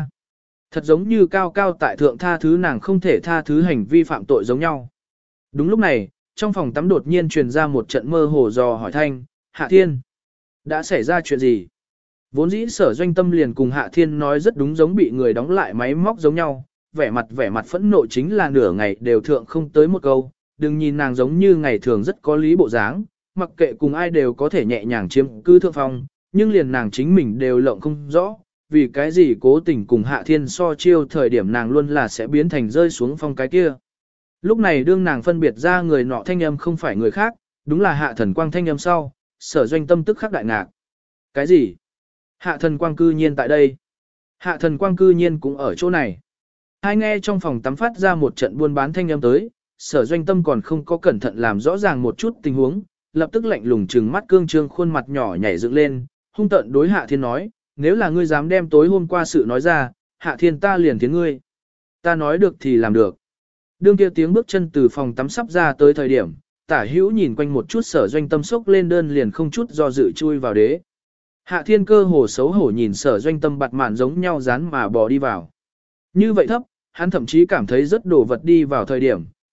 thật giống như cao cao tại thượng tha thứ nàng không thể tha thứ hành vi phạm tội giống nhau. Đúng lúc này, trong phòng tắm đột nhiên truyền ra một trận mơ hồ dò hỏi thanh, Hạ Thiên, đã xảy ra chuyện gì? Vốn dĩ Sở Doanh Tâm liền cùng Hạ Thiên nói rất đúng giống bị người đóng lại máy móc giống nhau, vẻ mặt phẫn nộ chính là nửa ngày đều thượng không tới một câu, đừng nhìn nàng giống như ngày thường rất có lý bộ dáng, mặc kệ cùng ai đều có thể nhẹ nhàng chiếm cứ thượng phong, nhưng liền nàng chính mình đều lộng không rõ, vì cái gì cố tình cùng Hạ Thiên so chiêu thời điểm nàng luôn là sẽ biến thành rơi xuống phong cái kia. Lúc này đương nàng phân biệt ra người nọ thanh âm không phải người khác, đúng là Hạ Thần Quang thanh âm sau, Sở Doanh Tâm tức khắc đại ngạc. Cái gì? Hạ Thần Quang cư nhiên tại đây. Hạ Thần Quang cư nhiên cũng ở chỗ này. Hai nghe trong phòng tắm phát ra một trận buôn bán thanh âm tới, Sở Doanh Tâm còn không có cẩn thận làm rõ ràng một chút tình huống, lập tức lạnh lùng trừng mắt cương trương khuôn mặt nhỏ nhảy dựng lên, hung tợn đối Hạ Thiên nói, nếu là ngươi dám đem tối hôm qua sự nói ra, Hạ Thiên ta liền thiến ngươi. Ta nói được thì làm được. Đương kia tiếng bước chân từ phòng tắm sắp ra tới thời điểm, Tả Hữu nhìn quanh một chút Sở Doanh Tâm sốc lên đơn liền không chút do dự chui vào đế. Hạ Thiên cơ hồ xấu hổ nhìn Sở Doanh Tâm bặt mạn giống nhau dán mà bò đi vào. Như vậy thấp, hắn thậm chí cảm thấy rất đổ vật đi vào thời điểm,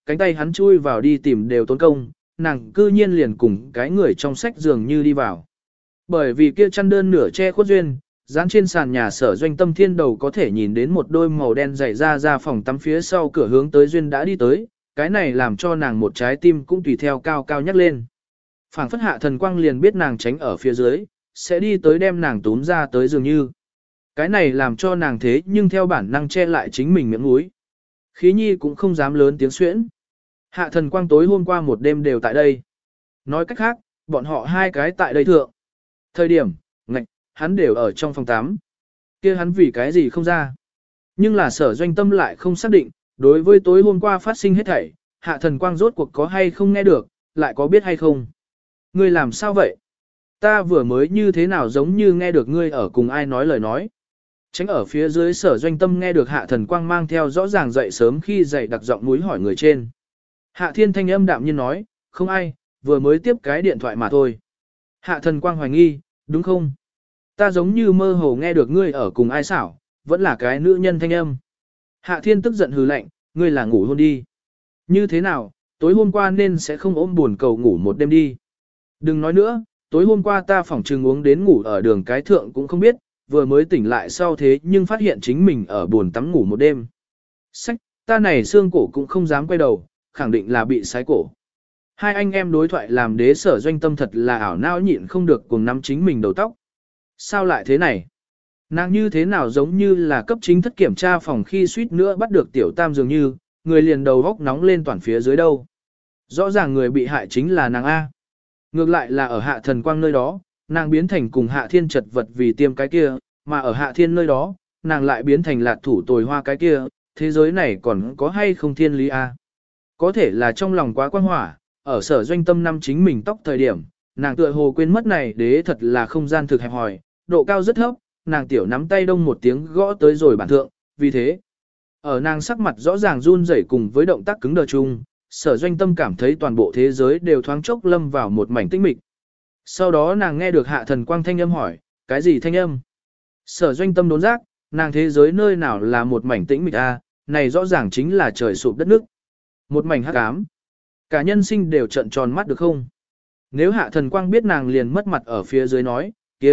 cánh tay hắn chui vào đi tìm đều tốn công, nàng cư nhiên liền cùng cái người trong sách dường như đi vào. Bởi vì kia chăn đơn nửa che khuất duyên, dán trên sàn nhà Sở Doanh Tâm thiên đầu có thể nhìn đến một đôi màu đen dày ra phòng tắm phía sau cửa hướng tới duyên đã đi tới, cái này làm cho nàng một trái tim cũng tùy theo cao cao nhắc lên. Phảng phất Hạ Thần Quang liền biết nàng tránh ở phía dưới, sẽ đi tới đem nàng túm ra tới dường như. Cái này làm cho nàng thế nhưng theo bản năng che lại chính mình miệng mũi. Khí nhi cũng không dám lớn tiếng xuyễn. Hạ Thần Quang tối hôm qua một đêm đều tại đây. Nói cách khác, bọn họ hai cái tại đây thượng. Thời điểm, hắn đều ở trong phòng 8. Kia hắn vì cái gì không ra. Nhưng là Sở Doanh Tâm lại không xác định, đối với tối hôm qua phát sinh hết thảy, Hạ Thần Quang rốt cuộc có hay không nghe được, lại có biết hay không. Ngươi làm sao vậy? Ta vừa mới như thế nào giống như nghe được ngươi ở cùng ai nói lời nói. Tránh ở phía dưới Sở Doanh Tâm nghe được Hạ Thần Quang mang theo rõ ràng dậy sớm khi dậy đặc giọng núi hỏi người trên. Hạ Thiên thanh âm đạm nhiên nói, không ai, vừa mới tiếp cái điện thoại mà thôi. Hạ Thần Quang hoài nghi, đúng không? Ta giống như mơ hồ nghe được ngươi ở cùng ai xảo, vẫn là cái nữ nhân thanh âm. Hạ Thiên tức giận hừ lạnh, ngươi là ngủ hôn đi. Như thế nào, tối hôm qua nên sẽ không ôm buồn cầu ngủ một đêm đi. Đừng nói nữa, tối hôm qua ta phỏng trừng uống đến ngủ ở đường cái thượng cũng không biết, vừa mới tỉnh lại sau thế nhưng phát hiện chính mình ở buồn tắm ngủ một đêm. Sách, ta này xương cổ cũng không dám quay đầu, khẳng định là bị sái cổ. Hai anh em đối thoại làm đế Sở Doanh Tâm thật là ảo não nhịn không được cùng nắm chính mình đầu tóc. Sao lại thế này? Nàng như thế nào giống như là cấp chính thất kiểm tra phòng khi suýt nữa bắt được tiểu tam dường như, người liền đầu góc nóng lên toàn phía dưới đâu. Rõ ràng người bị hại chính là nàng A. Ngược lại là ở Hạ Thần Quang nơi đó, nàng biến thành cùng Hạ Thiên chật vật vì tiêm cái kia, mà ở Hạ Thiên nơi đó, nàng lại biến thành lạt thủ tồi hoa cái kia, thế giới này còn có hay không thiên lý A. Có thể là trong lòng quá quang hỏa, ở Sở Doanh Tâm năm chính mình tóc thời điểm, nàng tựa hồ quên mất này đế thật là không gian thực hẹp hòi, độ cao rất thấp, nàng tiểu nắm tay đông một tiếng gõ tới rồi bản thượng, vì thế, ở nàng sắc mặt rõ ràng run rẩy cùng với động tác cứng đờ chung, Sở Doanh Tâm cảm thấy toàn bộ thế giới đều thoáng chốc lâm vào một mảnh tĩnh mịch. Sau đó nàng nghe được Hạ Thần Quang thanh âm hỏi, cái gì thanh âm? Sở Doanh Tâm đốn giác, nàng thế giới nơi nào là một mảnh tĩnh mịch a, này rõ ràng chính là trời sụp đất nước. Một mảnh hắc ám. Cả nhân sinh đều trợn tròn mắt được không? Nếu Hạ Thần Quang biết nàng liền mất mặt ở phía dưới nói,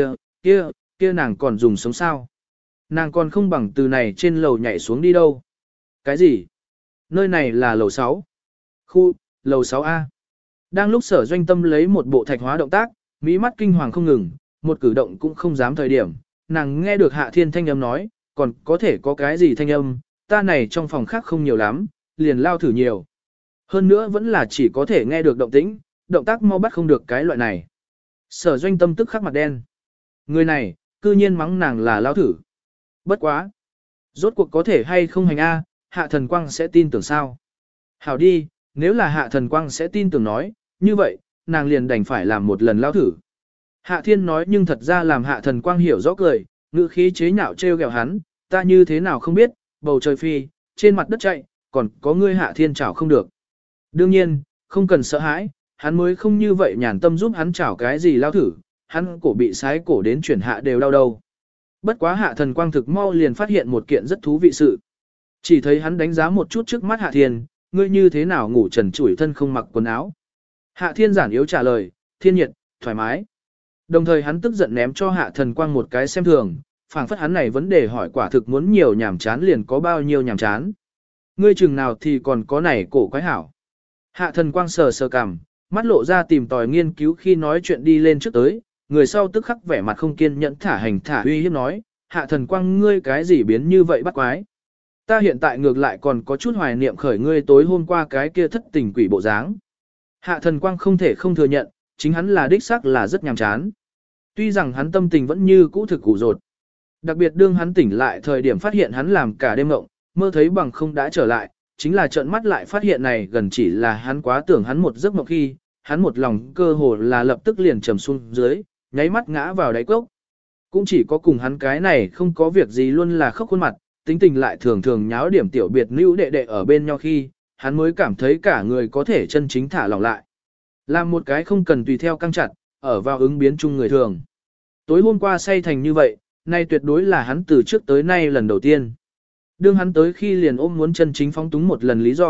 kia nàng còn dùng sống sao? Nàng còn không bằng từ này trên lầu nhảy xuống đi đâu. Cái gì? Nơi này là lầu 6. Khu, lầu 6A. Đang lúc Sở Doanh Tâm lấy một bộ thạch hóa động tác, mỹ mắt kinh hoàng không ngừng, một cử động cũng không dám thời điểm. Nàng nghe được Hạ Thiên thanh âm nói, còn có thể có cái gì thanh âm, ta này trong phòng khác không nhiều lắm, liền lao thử nhiều. Hơn nữa vẫn là chỉ có thể nghe được động tĩnh, động tác mau bắt không được cái loại này. Sở Doanh Tâm tức khắc mặt đen. Người này, cư nhiên mắng nàng là lao thử. Bất quá. Rốt cuộc có thể hay không hành A, Hạ Thần Quang sẽ tin tưởng sao? Hảo đi, nếu là Hạ Thần Quang sẽ tin tưởng nói, như vậy, nàng liền đành phải làm một lần lao thử. Hạ Thiên nói nhưng thật ra làm Hạ Thần Quang hiểu rõ cười, ngữ khí chế nhạo trêu ghẹo hắn, ta như thế nào không biết, bầu trời phi, trên mặt đất chạy, còn có ngươi Hạ Thiên chảo không được. Đương nhiên, không cần sợ hãi, hắn mới không như vậy nhàn tâm giúp hắn chảo cái gì lao thử, hắn cổ bị sái cổ đến chuyển hạ đều đau đầu. Bất quá Hạ Thần Quang thực mau liền phát hiện một kiện rất thú vị sự. Chỉ thấy hắn đánh giá một chút trước mắt Hạ Thiên, ngươi như thế nào ngủ trần trụi thân không mặc quần áo. Hạ Thiên giản yếu trả lời, thiên nhiệt, thoải mái. Đồng thời hắn tức giận ném cho Hạ Thần Quang một cái xem thường, phảng phất hắn này vấn đề hỏi quả thực muốn nhiều nhảm chán liền có bao nhiêu nhảm chán. Ngươi chừng nào thì còn có này cổ quái hảo. Hạ Thần Quang sờ sờ cằm, mắt lộ ra tìm tòi nghiên cứu khi nói chuyện đi lên trước tới, người sau tức khắc vẻ mặt không kiên nhẫn thả hành thả uy hiếp nói, Hạ Thần Quang ngươi cái gì biến như vậy bắt quái. Ta hiện tại ngược lại còn có chút hoài niệm khởi ngươi tối hôm qua cái kia thất tình quỷ bộ dáng. Hạ Thần Quang không thể không thừa nhận, chính hắn là đích xác là rất nhàm chán. Tuy rằng hắn tâm tình vẫn như cũ thực củ rột. Đặc biệt đương hắn tỉnh lại thời điểm phát hiện hắn làm cả đêm mộng, mơ thấy bằng không đã trở lại, chính là trợn mắt lại phát hiện này gần chỉ là hắn quá tưởng hắn một giấc mộng khi, hắn một lòng cơ hồ là lập tức liền trầm xuống dưới, nháy mắt ngã vào đáy cốc. Cũng chỉ có cùng hắn cái này không có việc gì luôn là khóc khuôn mặt, tính tình lại thường thường nháo điểm tiểu biệt nữ đệ đệ ở bên nhau khi, hắn mới cảm thấy cả người có thể chân chính thả lỏng lại. Làm một cái không cần tùy theo căng chặt, ở vào ứng biến chung người thường. Tối hôm qua say thành như vậy, nay tuyệt đối là hắn từ trước tới nay lần đầu tiên. Đương hắn tới khi liền ôm muốn chân chính phóng túng một lần lý do,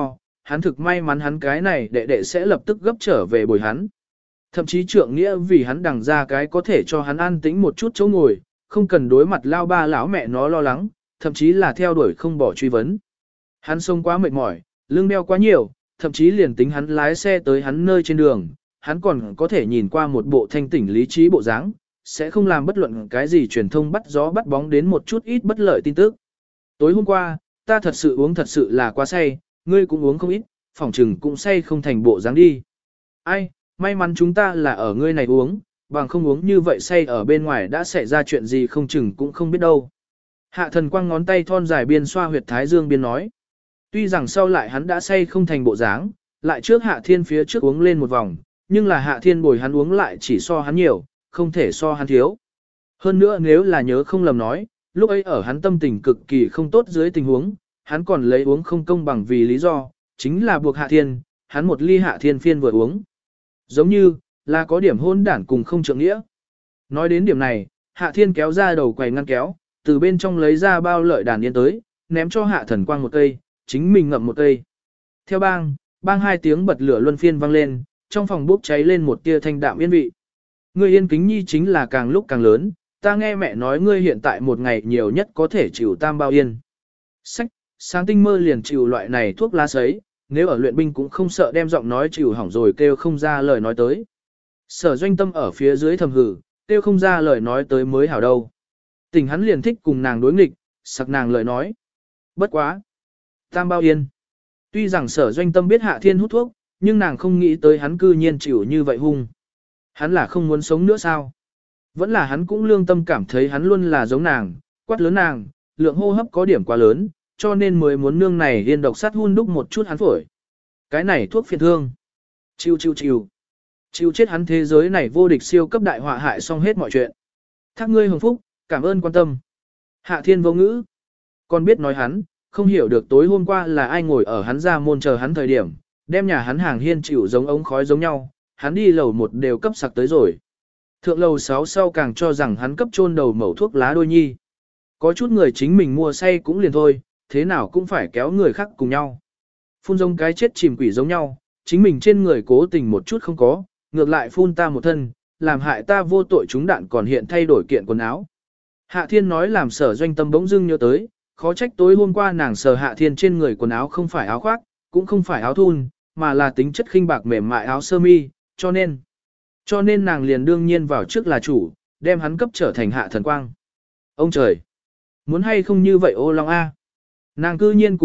hắn thực may mắn hắn cái này đệ đệ sẽ lập tức gấp trở về bồi hắn. Thậm chí trượng nghĩa vì hắn đằng ra cái có thể cho hắn an tĩnh một chút chỗ ngồi, không cần đối mặt lao ba lão mẹ nó lo lắng, thậm chí là theo đuổi không bỏ truy vấn. Hắn sống quá mệt mỏi, lưng đeo quá nhiều, thậm chí liền tính hắn lái xe tới hắn nơi trên đường, hắn còn có thể nhìn qua một bộ thanh tỉnh lý trí bộ dáng, sẽ không làm bất luận cái gì truyền thông bắt gió bắt bóng đến một chút ít bất lợi tin tức. Tối hôm qua, ta thật sự uống thật sự là quá say, ngươi cũng uống không ít, phỏng chừng cũng say không thành bộ dáng đi. Ai, may mắn chúng ta là ở ngươi này uống, bằng không uống như vậy say ở bên ngoài đã xảy ra chuyện gì không chừng cũng không biết đâu. Hạ Thần Quang ngón tay thon dài biên xoa huyệt thái dương biên nói. Tuy rằng sau lại hắn đã say không thành bộ dáng, lại trước Hạ Thiên phía trước uống lên một vòng, nhưng là Hạ Thiên bồi hắn uống lại chỉ so hắn nhiều, không thể so hắn thiếu. Hơn nữa nếu là nhớ không lầm nói, lúc ấy ở hắn tâm tình cực kỳ không tốt dưới tình huống, hắn còn lấy uống không công bằng vì lý do, chính là buộc Hạ Thiên, hắn một ly Hạ Thiên phiên vừa uống. Giống như, là có điểm hôn đản cùng không trượng nghĩa. Nói đến điểm này, Hạ Thiên kéo ra đầu quầy ngăn kéo, từ bên trong lấy ra bao lợi đàn yên tới, ném cho Hạ Thần Quang một cây, chính mình ngậm một cây. Theo bang hai tiếng bật lửa luân phiên vang lên, trong phòng bốc cháy lên một tia thanh đạm yên vị. Ngươi Yên Kính Nhi chính là càng lúc càng lớn, ta nghe mẹ nói ngươi hiện tại một ngày nhiều nhất có thể chịu tam bao yên. Sách, sáng tinh mơ liền chịu loại này thuốc lá sấy, nếu ở luyện binh cũng không sợ đem giọng nói chịu hỏng rồi kêu không ra lời nói tới. Sở Doanh Tâm ở phía dưới thầm hử, kêu không ra lời nói tới mới hảo đâu. Tình hắn liền thích cùng nàng đối nghịch, sặc nàng lời nói. Bất quá. Tam bao yên. Tuy rằng Sở Doanh Tâm biết Hạ Thiên hút thuốc, nhưng nàng không nghĩ tới hắn cư nhiên chịu như vậy hung. Hắn là không muốn sống nữa sao? Vẫn là hắn cũng lương tâm cảm thấy hắn luôn là giống nàng, quát lớn nàng, lượng hô hấp có điểm quá lớn, cho nên mới muốn nương này yên độc sát hun đúc một chút hắn phổi. Cái này thuốc phiền thương. Chịu chết hắn thế giới này vô địch siêu cấp đại họa hại xong hết mọi chuyện. Thác ngươi hồng phúc, cảm ơn quan tâm. Hạ Thiên vô ngữ. Còn biết nói hắn, không hiểu được tối hôm qua là ai ngồi ở hắn ra môn chờ hắn thời điểm, đem nhà hắn hàng hiên chịu giống ống khói giống nhau, hắn đi lầu 1 đều cấp sặc tới rồi. Thượng lầu 6 sau càng cho rằng hắn cấp chôn đầu mẩu thuốc lá đôi nhi. Có chút người chính mình mua say cũng liền thôi, thế nào cũng phải kéo người khác cùng nhau. Phun giống cái chết chìm quỷ giống nhau, chính mình trên người cố tình một chút không có, ngược lại phun ta một thân, làm hại ta vô tội chúng đạn còn hiện thay đổi kiện quần áo. Hạ Thiên nói làm Sở Doanh Tâm bỗng dưng nhớ tới, khó trách tối hôm qua nàng sờ Hạ Thiên trên người quần áo không phải áo khoác, cũng không phải áo thun, mà là tính chất khinh bạc mềm mại áo sơ mi, cho nên nàng liền đương nhiên vào trước là chủ, đem hắn cấp trở thành Hạ Thần Quang. Ông trời! Muốn hay không như vậy ô long A? Nàng cư nhiên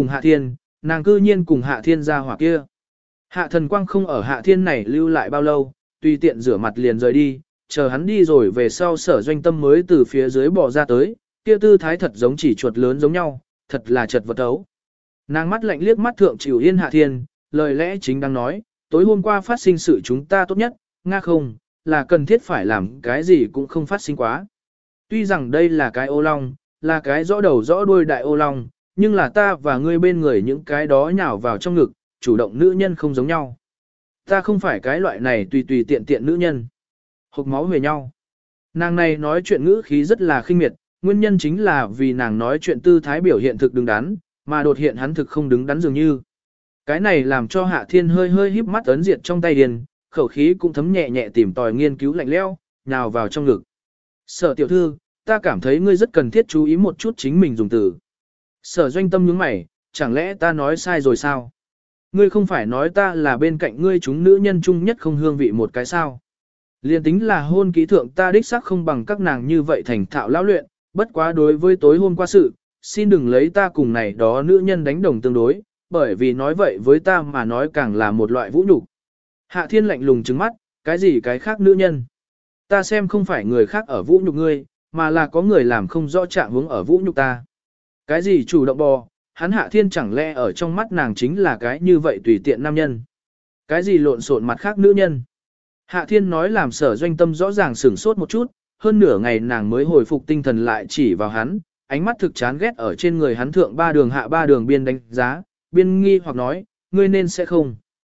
cùng Hạ Thiên ra hỏa kia. Hạ Thần Quang không ở Hạ Thiên này lưu lại bao lâu, tùy tiện rửa mặt liền rời đi, chờ hắn đi rồi về sau Sở Doanh Tâm mới từ phía dưới bò ra tới, kia tư thái thật giống chỉ chuột lớn giống nhau, thật là chật vật ấu. Nàng mắt lạnh liếc mắt thượng chịu yên Hạ Thiên, lời lẽ chính đang nói, tối hôm qua phát sinh sự chúng ta tốt nhất, nga không, là cần thiết phải làm cái gì cũng không phát sinh quá. Tuy rằng đây là cái ô long, là cái rõ đầu rõ đuôi đại ô long, nhưng là ta và ngươi bên người những cái đó nhào vào trong ngực, chủ động nữ nhân không giống nhau. Ta không phải cái loại này tùy tùy tiện tiện nữ nhân. Hộc máu về nhau. Nàng này nói chuyện ngữ khí rất là khinh miệt, nguyên nhân chính là vì nàng nói chuyện tư thái biểu hiện thực đứng đắn, mà đột hiện hắn thực không đứng đắn dường như. Cái này làm cho Hạ Thiên hơi hơi híp mắt ấn diệt trong tay điền, khẩu khí cũng thấm nhẹ nhẹ tìm tòi nghiên cứu lạnh lẽo, nhào vào trong ngực. Sở tiểu thư, ta cảm thấy ngươi rất cần thiết chú ý một chút chính mình dùng từ. Sở Doanh Tâm nhướng mày, chẳng lẽ ta nói sai rồi sao? Ngươi không phải nói ta là bên cạnh ngươi chúng nữ nhân chung nhất không hương vị một cái sao? Liên tính là hôn ký thượng ta đích xác không bằng các nàng như vậy thành thạo lão luyện, bất quá đối với tối hôm qua sự, xin đừng lấy ta cùng này đó nữ nhân đánh đồng tương đối, bởi vì nói vậy với ta mà nói càng là một loại vũ nhục. Hạ Thiên lạnh lùng trừng mắt, cái gì cái khác nữ nhân? Ta xem không phải người khác ở vũ nhục ngươi, mà là có người làm không rõ trạng hướng ở vũ nhục ta. Cái gì chủ động bò, hắn Hạ Thiên chẳng lẽ ở trong mắt nàng chính là cái như vậy tùy tiện nam nhân. Cái gì lộn xộn mặt khác nữ nhân. Hạ Thiên nói làm Sở Doanh Tâm rõ ràng sửng sốt một chút, hơn nửa ngày nàng mới hồi phục tinh thần lại chỉ vào hắn, ánh mắt thực chán ghét ở trên người hắn thượng 3 đường hạ 3 đường biên đánh giá, biên nghi hoặc nói, ngươi nên sẽ không.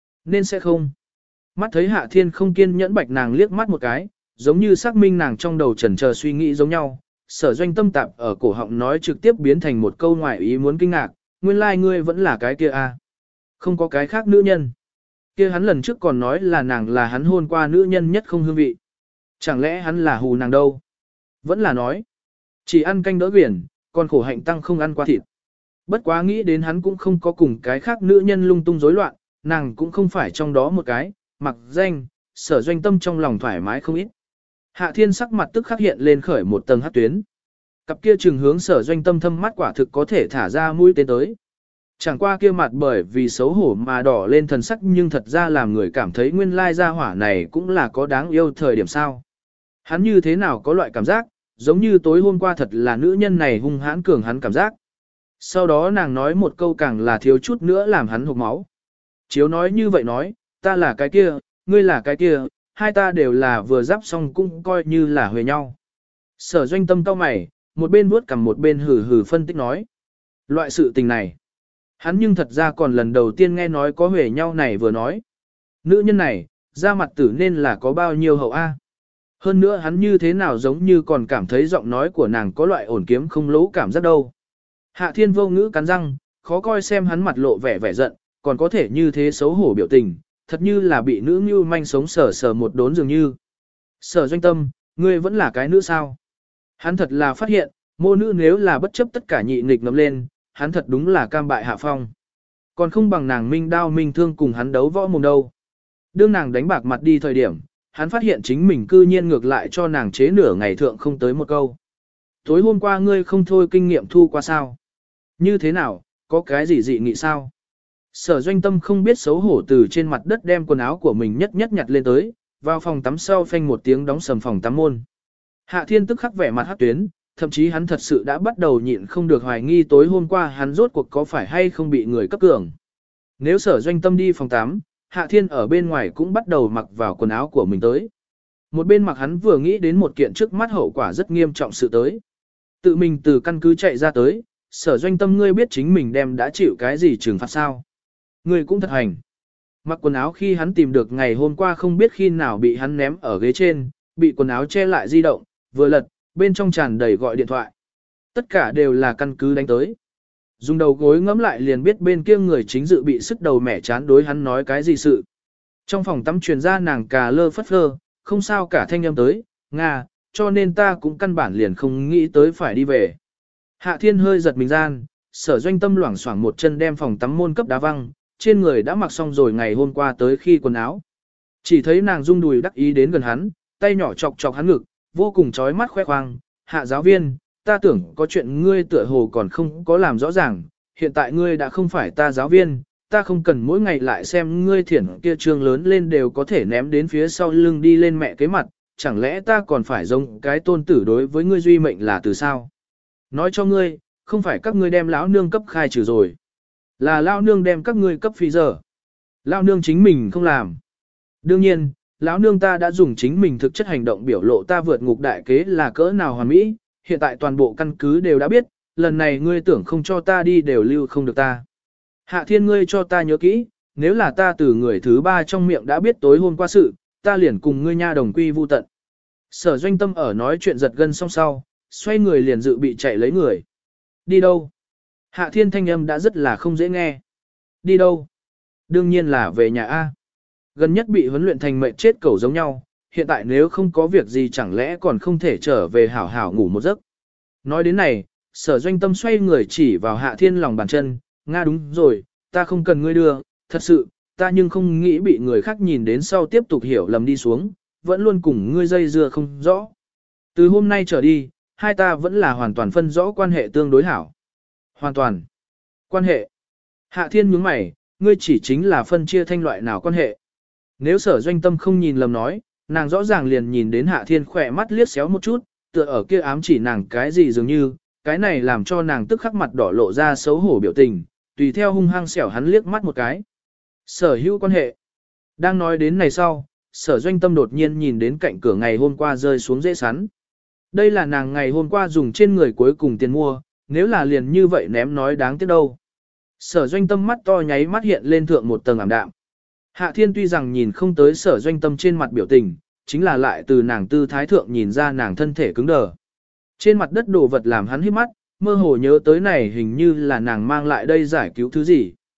Mắt thấy Hạ Thiên không kiên nhẫn bạch nàng liếc mắt một cái, giống như xác minh nàng trong đầu chần chờ suy nghĩ giống nhau, Sở Doanh Tâm tạp ở cổ họng nói trực tiếp biến thành một câu ngoài ý muốn kinh ngạc, nguyên lai ngươi vẫn là cái kia a. Không có cái khác nữ nhân. Kia hắn lần trước còn nói là nàng là hắn hôn qua nữ nhân nhất không hương vị. Chẳng lẽ hắn là hù nàng đâu? Vẫn là nói. Chỉ ăn canh đỡ biển, còn khổ hạnh tăng không ăn qua thịt. Bất quá nghĩ đến hắn cũng không có cùng cái khác nữ nhân lung tung rối loạn, nàng cũng không phải trong đó một cái, mặc danh, Sở Doanh Tâm trong lòng thoải mái không ít. Hạ Thiên sắc mặt tức khắc hiện lên khởi một tầng hắc tuyến. Cặp kia trừng hướng Sở Doanh Tâm thâm mắt quả thực có thể thả ra mũi tên tới. Chẳng qua kia mặt bởi vì xấu hổ mà đỏ lên thần sắc, nhưng thật ra làm người cảm thấy nguyên lai gia hỏa này cũng là có đáng yêu thời điểm sao. Hắn như thế nào có loại cảm giác, giống như tối hôm qua thật là nữ nhân này hung hãn cường hắn cảm giác. Sau đó nàng nói một câu càng là thiếu chút nữa làm hắn hộc máu. Chiếu nói như vậy nói, ta là cái kia, ngươi là cái kia, hai ta đều là vừa giáp xong cũng coi như là huề nhau. Sở Doanh Tâm cau mày, một bên vuốt cằm một bên hừ hừ phân tích nói. Loại sự tình này, hắn nhưng thật ra còn lần đầu tiên nghe nói có huề nhau này vừa nói. Nữ nhân này, da mặt tử nên là có bao nhiêu hậu A. Hơn nữa hắn như thế nào giống như còn cảm thấy giọng nói của nàng có loại ổn kiếm không lỗ cảm giác đâu. Hạ Thiên vô ngữ cắn răng, khó coi xem hắn mặt lộ vẻ vẻ giận, còn có thể như thế xấu hổ biểu tình, thật như là bị nữ như manh sống sờ sờ một đốn dường như. Sở Doanh Tâm, ngươi vẫn là cái nữ sao? Hắn thật là phát hiện, mô nữ nếu là bất chấp tất cả nhị nghịch ngầm lên, hắn thật đúng là cam bại hạ phong. Còn không bằng nàng minh đao minh thương cùng hắn đấu võ mồm đâu. Đương nàng đánh bạc mặt đi thời điểm, hắn phát hiện chính mình cư nhiên ngược lại cho nàng chế nửa ngày thượng không tới một câu. Tối hôm qua ngươi không thôi kinh nghiệm thu qua sao? Như thế nào, có cái gì dị nghị sao? Sở Doanh Tâm không biết xấu hổ từ trên mặt đất đem quần áo của mình nhất nhất nhặt lên tới, vào phòng tắm sau phanh một tiếng đóng sầm phòng tắm môn. Hạ Thiên tức khắc vẻ mặt hắc tuyến, thậm chí hắn thật sự đã bắt đầu nhịn không được hoài nghi tối hôm qua hắn rốt cuộc có phải hay không bị người cấp cường. Nếu Sở Doanh Tâm đi phòng tắm, Hạ Thiên ở bên ngoài cũng bắt đầu mặc vào quần áo của mình tới. Một bên mặc hắn vừa nghĩ đến một kiện trước mắt hậu quả rất nghiêm trọng sự tới. Tự mình từ căn cứ chạy ra tới, Sở Doanh Tâm ngươi biết chính mình đem đã chịu cái gì trừng phạt sao. Ngươi cũng thật hành. Mặc quần áo khi hắn tìm được ngày hôm qua không biết khi nào bị hắn ném ở ghế trên, bị quần áo che lại di động, vừa lật, bên trong tràn đầy gọi điện thoại. Tất cả đều là căn cứ đánh tới. Dùng đầu gối ngẫm lại liền biết bên kia người chính dự bị sức đầu mẻ chán đối hắn nói cái gì sự. Trong phòng tắm truyền ra nàng cà lơ phất phơ, không sao cả thanh âm tới, Nga, cho nên ta cũng căn bản liền không nghĩ tới phải đi về. Hạ Thiên hơi giật mình gian, Sở Doanh Tâm loảng xoảng một chân đem phòng tắm môn cấp đá văng, trên người đã mặc xong rồi ngày hôm qua tới khi quần áo. Chỉ thấy nàng rung đùi đắc ý đến gần hắn, tay nhỏ chọc chọc hắn ngực, vô cùng chói mắt khoe khoang, Hạ giáo viên, ta tưởng có chuyện ngươi tựa hồ còn không có làm rõ ràng, hiện tại ngươi đã không phải ta giáo viên, ta không cần mỗi ngày lại xem ngươi thiển kia trương lớn lên đều có thể ném đến phía sau lưng đi lên mẹ kế mặt, chẳng lẽ ta còn phải giống cái tôn tử đối với ngươi duy mệnh là từ sao? Nói cho ngươi, không phải các ngươi đem lão nương cấp khai trừ rồi, là lão nương đem các ngươi cấp phi giờ. Lão nương chính mình không làm. Đương nhiên, lão nương ta đã dùng chính mình thực chất hành động biểu lộ ta vượt ngục đại kế là cỡ nào hoàn mỹ, hiện tại toàn bộ căn cứ đều đã biết, lần này ngươi tưởng không cho ta đi đều lưu không được ta. Hạ Thiên ngươi cho ta nhớ kỹ, nếu là ta từ người thứ ba trong miệng đã biết tối hôm qua sự, ta liền cùng ngươi nha đồng quy vu tận. Sở Doanh Tâm ở nói chuyện giật gân xong sau, xoay người liền dự bị chạy lấy người. Đi đâu? Hạ Thiên thanh âm đã rất là không dễ nghe. Đi đâu? Đương nhiên là về nhà A. Gần nhất bị huấn luyện thành mệnh chết cẩu giống nhau, hiện tại nếu không có việc gì chẳng lẽ còn không thể trở về hảo hảo ngủ một giấc. Nói đến này, Sở Doanh Tâm xoay người chỉ vào Hạ Thiên lòng bàn chân, Nga đúng rồi, ta không cần ngươi đưa, thật sự, ta nhưng không nghĩ bị người khác nhìn đến sau tiếp tục hiểu lầm đi xuống, vẫn luôn cùng ngươi dây dưa không rõ. Từ hôm nay trở đi, hai ta vẫn là hoàn toàn phân rõ quan hệ tương đối hảo. Hoàn toàn. Quan hệ. Hạ Thiên nhướng mày, ngươi chỉ chính là phân chia thanh loại nào quan hệ. Nếu Sở Doanh Tâm không nhìn lầm nói, nàng rõ ràng liền nhìn đến Hạ Thiên khỏe mắt liếc xéo một chút, tựa ở kia ám chỉ nàng cái gì dường như, cái này làm cho nàng tức khắc mặt đỏ lộ ra xấu hổ biểu tình, tùy theo hung hăng xẻo hắn liếc mắt một cái. Sở hữu quan hệ. Đang nói đến này sau, Sở Doanh Tâm đột nhiên nhìn đến cạnh cửa ngày hôm qua rơi xuống dễ sắn. Đây là nàng ngày hôm qua dùng trên người cuối cùng tiền mua, nếu là liền như vậy ném nói đáng tiếc đâu. Sở Doanh Tâm mắt to nháy mắt hiện lên thượng một tầng ảm đạm. Hạ Thiên tuy rằng nhìn không tới Sở Doanh Tâm trên mặt biểu tình, chính là lại từ nàng tư thái thượng nhìn ra nàng thân thể cứng đờ. Trên mặt đất đồ vật làm hắn hít mắt, mơ hồ nhớ tới này hình như là nàng mang lại đây giải cứu thứ gì.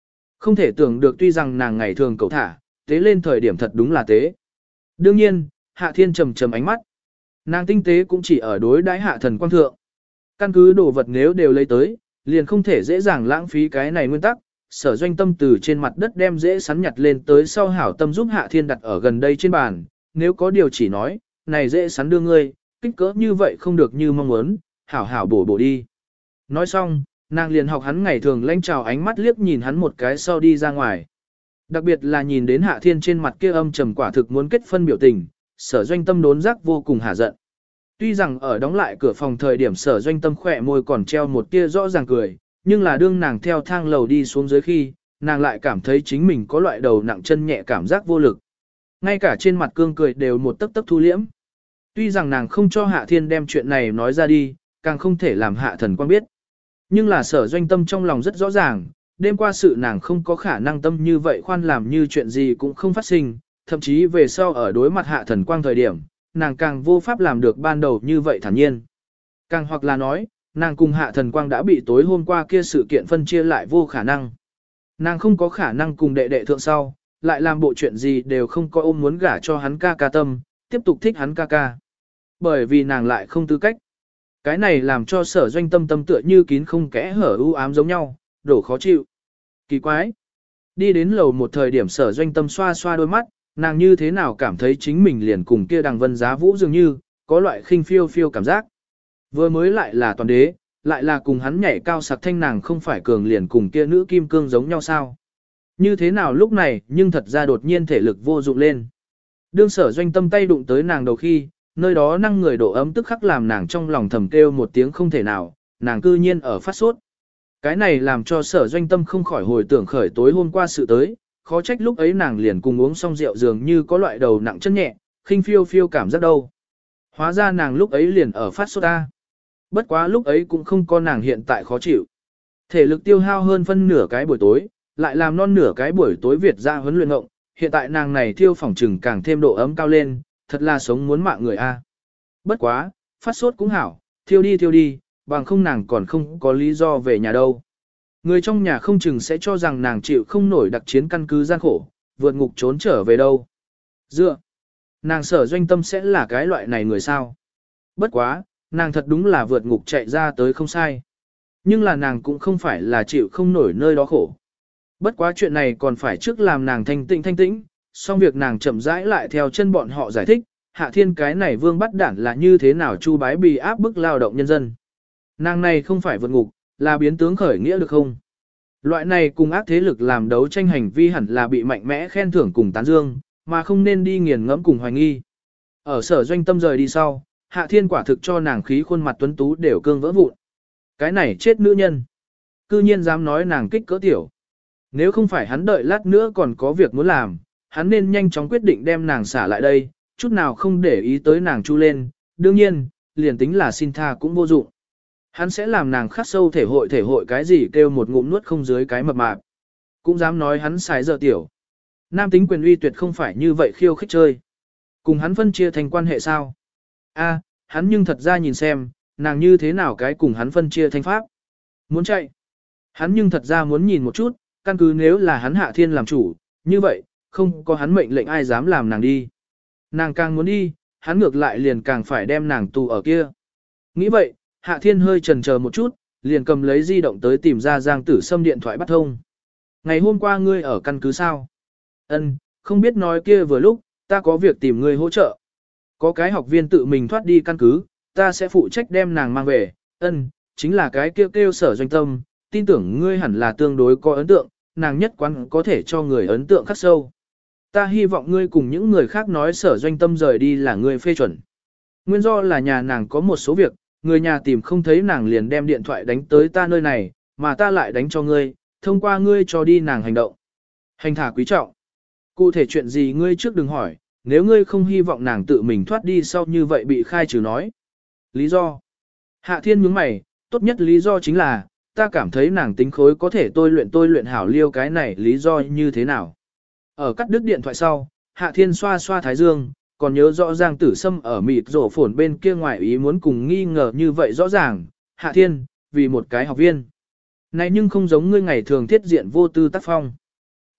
Không thể tưởng được tuy rằng nàng ngày thường cậu thả, tế lên thời điểm thật đúng là tế. Đương nhiên, Hạ Thiên trầm trầm ánh mắt. Nàng tinh tế cũng chỉ ở đối đãi Hạ Thần Quang thượng. Căn cứ đồ vật nếu đều lấy tới, liền không thể dễ dàng lãng phí cái này nguyên tắc. Sở Doanh Tâm từ trên mặt đất đem dễ sắn nhặt lên tới sau hảo tâm giúp Hạ Thiên đặt ở gần đây trên bàn. Nếu có điều chỉ nói, này dễ sắn đưa ngươi, kích cỡ như vậy không được như mong muốn, hảo hảo bổ đi. Nói xong, nàng liền học hắn ngày thường lãnh trào ánh mắt liếc nhìn hắn một cái sau đi ra ngoài. Đặc biệt là nhìn đến Hạ Thiên trên mặt kia âm trầm quả thực muốn kết phân biểu tình, Sở Doanh Tâm đốn giác vô cùng hả giận. Tuy rằng ở đóng lại cửa phòng thời điểm Sở Doanh Tâm khỏe môi còn treo một tia rõ ràng cười, nhưng là đương nàng theo thang lầu đi xuống dưới khi, nàng lại cảm thấy chính mình có loại đầu nặng chân nhẹ cảm giác vô lực. Ngay cả trên mặt cương cười đều một tấc tấc thu liễm. Tuy rằng nàng không cho Hạ Thiên đem chuyện này nói ra đi, càng không thể làm Hạ Thần Quang biết. Nhưng là Sở Doanh Tâm trong lòng rất rõ ràng, đêm qua sự nàng không có khả năng tâm như vậy khoan làm như chuyện gì cũng không phát sinh, thậm chí về sau ở đối mặt Hạ Thần Quang thời điểm, nàng càng vô pháp làm được ban đầu như vậy thản nhiên. Càng hoặc là nói, nàng cùng Hạ Thần Quang đã bị tối hôm qua kia sự kiện phân chia lại vô khả năng. Nàng không có khả năng cùng đệ đệ thượng sau, lại làm bộ chuyện gì đều không có ôm muốn gả cho hắn ca ca tâm, tiếp tục thích hắn ca ca. Bởi vì nàng lại không tư cách. Cái này làm cho Sở Doanh Tâm tâm tựa như kín không kẽ hở u ám giống nhau, đổ khó chịu. Kỳ quái. Đi đến lầu một thời điểm Sở Doanh Tâm xoa xoa đôi mắt, nàng như thế nào cảm thấy chính mình liền cùng kia Đằng Vân Giá Vũ dường như, có loại khinh phiêu phiêu cảm giác. Vừa mới lại là toàn đế, lại là cùng hắn nhảy cao sặc thanh nàng không phải cường liền cùng kia nữ kim cương giống nhau sao. Như thế nào lúc này nhưng thật ra đột nhiên thể lực vô dụng lên. Đương Sở Doanh Tâm tay đụng tới nàng đầu khi, nơi đó năng người độ ấm tức khắc làm nàng trong lòng thầm kêu một tiếng không thể nào, nàng cư nhiên ở phát sốt. Cái này làm cho Sở Doanh Tâm không khỏi hồi tưởng khởi tối hôm qua sự tới, khó trách lúc ấy nàng liền cùng uống xong rượu dường như có loại đầu nặng chân nhẹ, khinh phiêu phiêu cảm giác đâu. Hóa ra nàng lúc ấy liền ở phát sốt ta. Bất quá lúc ấy cũng không có nàng hiện tại khó chịu. Thể lực tiêu hao hơn phân nửa cái buổi tối, lại làm non nửa cái buổi tối Việt ra huấn luyện ngộng, hiện tại nàng này thiêu phỏng trừng càng thêm độ ấm cao lên, thật là sống muốn mạng người a. Bất quá, phát sốt cũng hảo, thiêu đi, bằng không nàng còn không có lý do về nhà đâu. Người trong nhà không chừng sẽ cho rằng nàng chịu không nổi đặc chiến căn cứ gian khổ, vượt ngục trốn trở về đâu. Dựa, nàng Sở Doanh Tâm sẽ là cái loại này người sao? Bất quá, nàng thật đúng là vượt ngục chạy ra tới không sai. Nhưng là nàng cũng không phải là chịu không nổi nơi đó khổ. Bất quá chuyện này còn phải trước làm nàng thanh tĩnh, xong việc nàng chậm rãi lại theo chân bọn họ giải thích, Hạ Thiên cái này vương bắt đản là như thế nào chu bái bì áp bức lao động nhân dân. Nàng này không phải vượt ngục, là biến tướng khởi nghĩa được không? Loại này cùng ác thế lực làm đấu tranh hành vi hẳn là bị mạnh mẽ khen thưởng cùng tán dương, mà không nên đi nghiền ngẫm cùng hoài nghi. Ở Sở Doanh Tâm rời đi sau, Hạ Thiên quả thực cho nàng khí khuôn mặt tuấn tú đều cương vỡ vụn. Cái này chết nữ nhân. Cư nhiên dám nói nàng kích cỡ tiểu. Nếu không phải hắn đợi lát nữa còn có việc muốn làm, hắn nên nhanh chóng quyết định đem nàng xả lại đây, chút nào không để ý tới nàng chu lên. Đương nhiên, liền tính là xin tha cũng vô dụng. Hắn sẽ làm nàng khắc sâu thể hội cái gì kêu một ngụm nuốt không dưới cái mập mạp. Cũng dám nói hắn xài giờ tiểu. Nam tính quyền uy tuyệt không phải như vậy khiêu khích chơi. Cùng hắn phân chia thành quan hệ sao? A, hắn nhưng thật ra nhìn xem, nàng như thế nào cái cùng hắn phân chia thanh pháp. Muốn chạy. Hắn nhưng thật ra muốn nhìn một chút, căn cứ nếu là hắn Hạ Thiên làm chủ, như vậy, không có hắn mệnh lệnh ai dám làm nàng đi. Nàng càng muốn đi, hắn ngược lại liền càng phải đem nàng tù ở kia. Nghĩ vậy, Hạ Thiên hơi chần chờ một chút, liền cầm lấy di động tới tìm ra Giang Tử Sâm điện thoại bắt thông. Ngày hôm qua ngươi ở căn cứ sao? Ân, không biết nói kia vừa lúc, ta có việc tìm ngươi hỗ trợ. Có cái học viên tự mình thoát đi căn cứ, ta sẽ phụ trách đem nàng mang về. Ân, chính là cái kêu Sở Doanh Tâm, tin tưởng ngươi hẳn là tương đối có ấn tượng, nàng nhất quán có thể cho người ấn tượng khắc sâu. Ta hy vọng ngươi cùng những người khác nói Sở Doanh Tâm rời đi là ngươi phê chuẩn. Nguyên do là nhà nàng có một số việc, người nhà tìm không thấy nàng liền đem điện thoại đánh tới ta nơi này, mà ta lại đánh cho ngươi, thông qua ngươi cho đi nàng hành động. Hành thả quý trọng. Cụ thể chuyện gì ngươi trước đừng hỏi, nếu ngươi không hy vọng nàng tự mình thoát đi sau như vậy bị khai trừ nói. Lý do. Hạ Thiên nhướng mày, tốt nhất lý do chính là, ta cảm thấy nàng tính khối có thể tôi luyện hảo liêu cái này lý do như thế nào. Ở cắt đứt điện thoại sau, Hạ Thiên xoa xoa thái dương, còn nhớ rõ Giang Tử Sâm ở mịt rổ phồn bên kia ngoài ý muốn cùng nghi ngờ như vậy rõ ràng, Hạ Thiên, vì một cái học viên. Này nhưng không giống ngươi ngày thường thiết diện vô tư tác phong.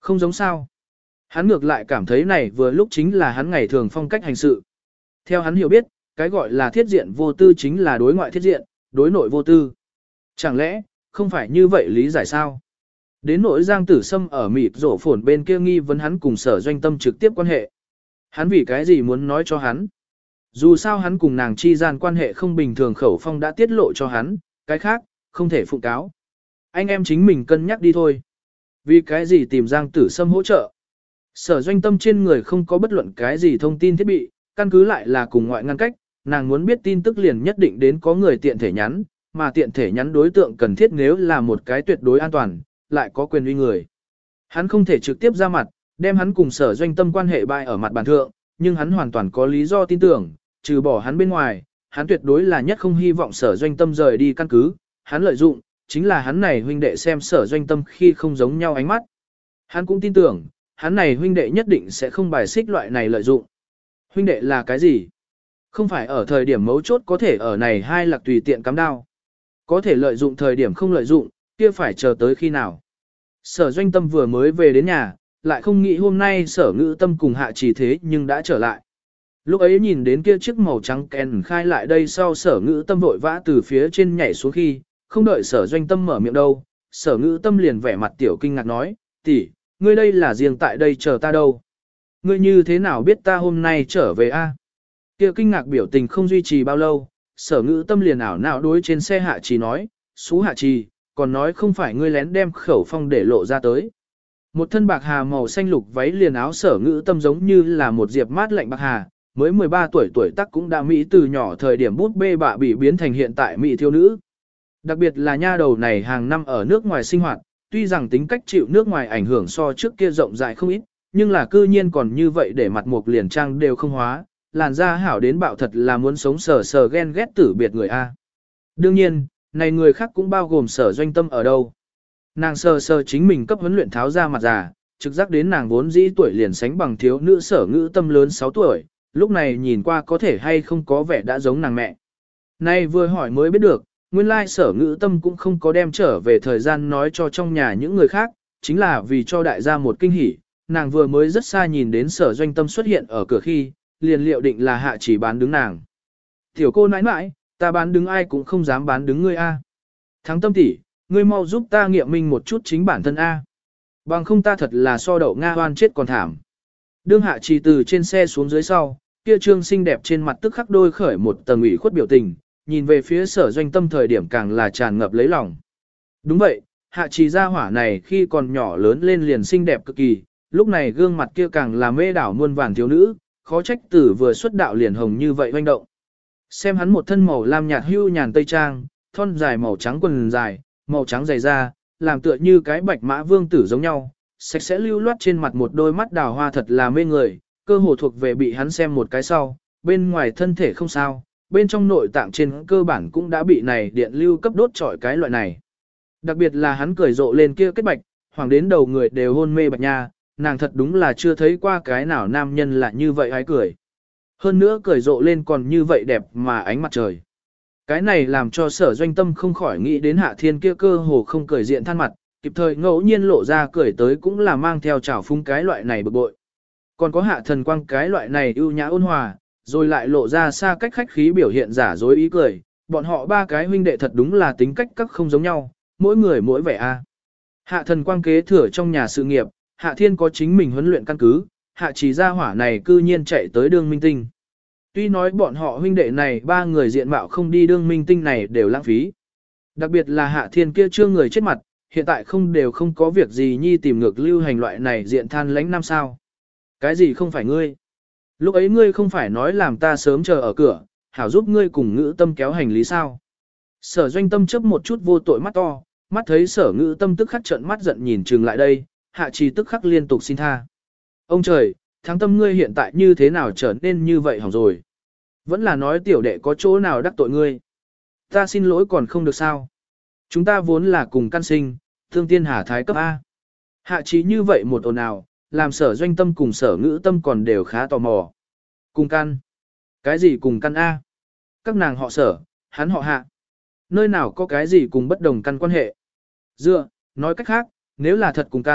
Không giống sao. Hắn ngược lại cảm thấy này vừa lúc chính là hắn ngày thường phong cách hành sự. Theo hắn hiểu biết, cái gọi là thiết diện vô tư chính là đối ngoại thiết diện, đối nội vô tư. Chẳng lẽ, không phải như vậy lý giải sao? Đến nỗi Giang Tử Sâm ở mịt rổ phồn bên kia nghi vấn hắn cùng Sở Doanh Tâm trực tiếp quan hệ. Hắn vì cái gì muốn nói cho hắn? Dù sao hắn cùng nàng chi gian quan hệ không bình thường khẩu phong đã tiết lộ cho hắn, cái khác, không thể phụng cáo. Anh em chính mình cân nhắc đi thôi. Vì cái gì tìm Giang Tử Sâm hỗ trợ? Sở Doanh Tâm trên người không có bất luận cái gì thông tin thiết bị, căn cứ lại là cùng ngoại ngăn cách, nàng muốn biết tin tức liền nhất định đến có người tiện thể nhắn, mà tiện thể nhắn đối tượng cần thiết nếu là một cái tuyệt đối an toàn, lại có quyền uy người. Hắn không thể trực tiếp ra mặt, đem hắn cùng Sở Doanh Tâm quan hệ bại ở mặt bàn thượng, nhưng hắn hoàn toàn có lý do tin tưởng, trừ bỏ hắn bên ngoài, hắn tuyệt đối là nhất không hy vọng Sở Doanh Tâm rời đi căn cứ, hắn lợi dụng, chính là hắn này huynh đệ xem Sở Doanh Tâm khi không giống nhau ánh mắt. Hắn cũng tin tưởng, hắn này huynh đệ nhất định sẽ không bài xích loại này lợi dụng. Huynh đệ là cái gì? Không phải ở thời điểm mấu chốt có thể ở này hai lạc tùy tiện cắm đao. Có thể lợi dụng thời điểm không lợi dụng, kia phải chờ tới khi nào. Sở Doanh Tâm vừa mới về đến nhà, lại không nghĩ hôm nay Sở Ngữ Tâm cùng Hạ Trì thế nhưng đã trở lại. Lúc ấy nhìn đến kia chiếc màu trắng kèn khai lại đây sau Sở Ngữ Tâm vội vã từ phía trên nhảy xuống khi, không đợi Sở Doanh Tâm mở miệng đâu, Sở Ngữ Tâm liền vẻ mặt tiểu kinh ngạc nói, tỷ, ngươi đây là riêng tại đây chờ ta đâu. Ngươi như thế nào biết ta hôm nay trở về a? Kia kinh ngạc biểu tình không duy trì bao lâu, Sở Ngữ Tâm liền ảo não đối trên xe Hạ Trì nói, "Sú Hạ Trì, còn nói không phải ngươi lén đem khẩu phong để lộ ra tới." Một thân bạc hà màu xanh lục váy liền áo Sở Ngữ Tâm giống như là một diệp mát lạnh bạc hà, mới 13 tuổi tác cũng đã mỹ từ nhỏ thời điểm bút bê bạ bị biến thành hiện tại mỹ thiếu nữ. Đặc biệt là nha đầu này hàng năm ở nước ngoài sinh hoạt, tuy rằng tính cách chịu nước ngoài ảnh hưởng so trước kia rộng rãi không ít, nhưng là cư nhiên còn như vậy để mặt mục liền trang đều không hóa, làn da hảo đến bạo thật là muốn sống sờ sờ ghen ghét tử biệt người A. Đương nhiên, này người khác cũng bao gồm Sở Doanh Tâm ở đâu. Nàng sờ sờ chính mình cấp huấn luyện tháo ra mặt già, trực giác đến nàng vốn dĩ tuổi liền sánh bằng thiếu nữ Sở Ngữ Tâm lớn 6 tuổi, lúc này nhìn qua có thể hay không có vẻ đã giống nàng mẹ. Nay vừa hỏi mới biết được, nguyên lai Sở Ngữ Tâm cũng không có đem trở về thời gian nói cho trong nhà những người khác, chính là vì cho đại gia một kinh hỉ, nàng vừa mới rất xa nhìn đến Sở Doanh Tâm xuất hiện ở cửa khi, liền liệu định là Hạ Chỉ bán đứng nàng. Tiểu cô nãi nãi, ta bán đứng ai cũng không dám bán đứng ngươi a. Thắng Tâm tỷ, ngươi mau giúp ta nghiệm minh một chút chính bản thân a. Bằng không ta thật là so đậu Nga hoan chết còn thảm. Đương Hạ Chỉ từ trên xe xuống dưới sau, kia trương xinh đẹp trên mặt tức khắc đôi khởi một tầng ủy khuất biểu tình, nhìn về phía Sở Doanh Tâm thời điểm càng là tràn ngập lấy lòng. Đúng vậy, Hạ Trì gia hỏa này khi còn nhỏ lớn lên liền xinh đẹp cực kỳ, lúc này gương mặt kia càng là mê đảo muôn vàn thiếu nữ, khó trách tử vừa xuất đạo liền hồng như vậy hoành động. Xem hắn một thân màu lam nhạt hưu nhàn tây trang, thon dài màu trắng quần dài, màu trắng dày da, làm tựa như cái bạch mã vương tử giống nhau, sạch sẽ lưu loát trên mặt một đôi mắt đào hoa thật là mê người, cơ hồ thuộc về bị hắn xem một cái sau, bên ngoài thân thể không sao, bên trong nội tạng trên cơ bản cũng đã bị này điện lưu cấp đốt trọi cái loại này. Đặc biệt là hắn cười rộ lên kia kết bạch, hoàng đến đầu người đều hôn mê bạch nha, nàng thật đúng là chưa thấy qua cái nào nam nhân là như vậy hái cười. Hơn nữa cười rộ lên còn như vậy đẹp mà ánh mặt trời. Cái này làm cho Sở Doanh Tâm không khỏi nghĩ đến Hạ Thiên kia cơ hồ không cười diện than mặt, kịp thời ngẫu nhiên lộ ra cười tới cũng là mang theo trào phúng cái loại này bực bội. Còn có Hạ Thần Quang cái loại này ưu nhã ôn hòa, rồi lại lộ ra xa cách khách khí biểu hiện giả dối ý cười, bọn họ ba cái huynh đệ thật đúng là tính cách các không giống nhau, mỗi người mỗi vẻ a. Hạ Thần Quang kế thừa trong nhà sự nghiệp, Hạ Thiên có chính mình huấn luyện căn cứ, Hạ Chỉ gia hỏa này cư nhiên chạy tới đương minh tinh. Tuy nói bọn họ huynh đệ này ba người diện mạo không đi đương minh tinh này đều lãng phí. Đặc biệt là Hạ Thiên kia chưa người chết mặt, hiện tại không đều không có việc gì nhi tìm ngược lưu hành loại này diện than lãnh năm sao. Cái gì không phải ngươi? Lúc ấy ngươi không phải nói làm ta sớm chờ ở cửa, hảo giúp ngươi cùng Ngữ Tâm kéo hành lý sao? Sở Doanh Tâm chớp một chút vô tội mắt to, mắt thấy Sở Ngữ Tâm tức khắc trợn mắt giận nhìn trừng lại đây, Hạ Trì tức khắc liên tục xin tha. Ông trời, Thắng Tâm ngươi hiện tại như thế nào trở nên như vậy hỏng rồi? Vẫn là nói tiểu đệ có chỗ nào đắc tội ngươi? Ta xin lỗi còn không được sao? Chúng ta vốn là cùng căn sinh, thương tiên hà thái cấp A. Hạ Trì như vậy một ồn ào, làm Sở Doanh Tâm cùng Sở Ngữ Tâm còn đều khá tò mò. Cùng căn? Cái gì cùng căn A? Các nàng họ Sở, hắn họ Hạ. Nơi nào có cái gì cùng bất đồng căn quan hệ? Dựa, nói cách khác, nếu là thật cùng căn,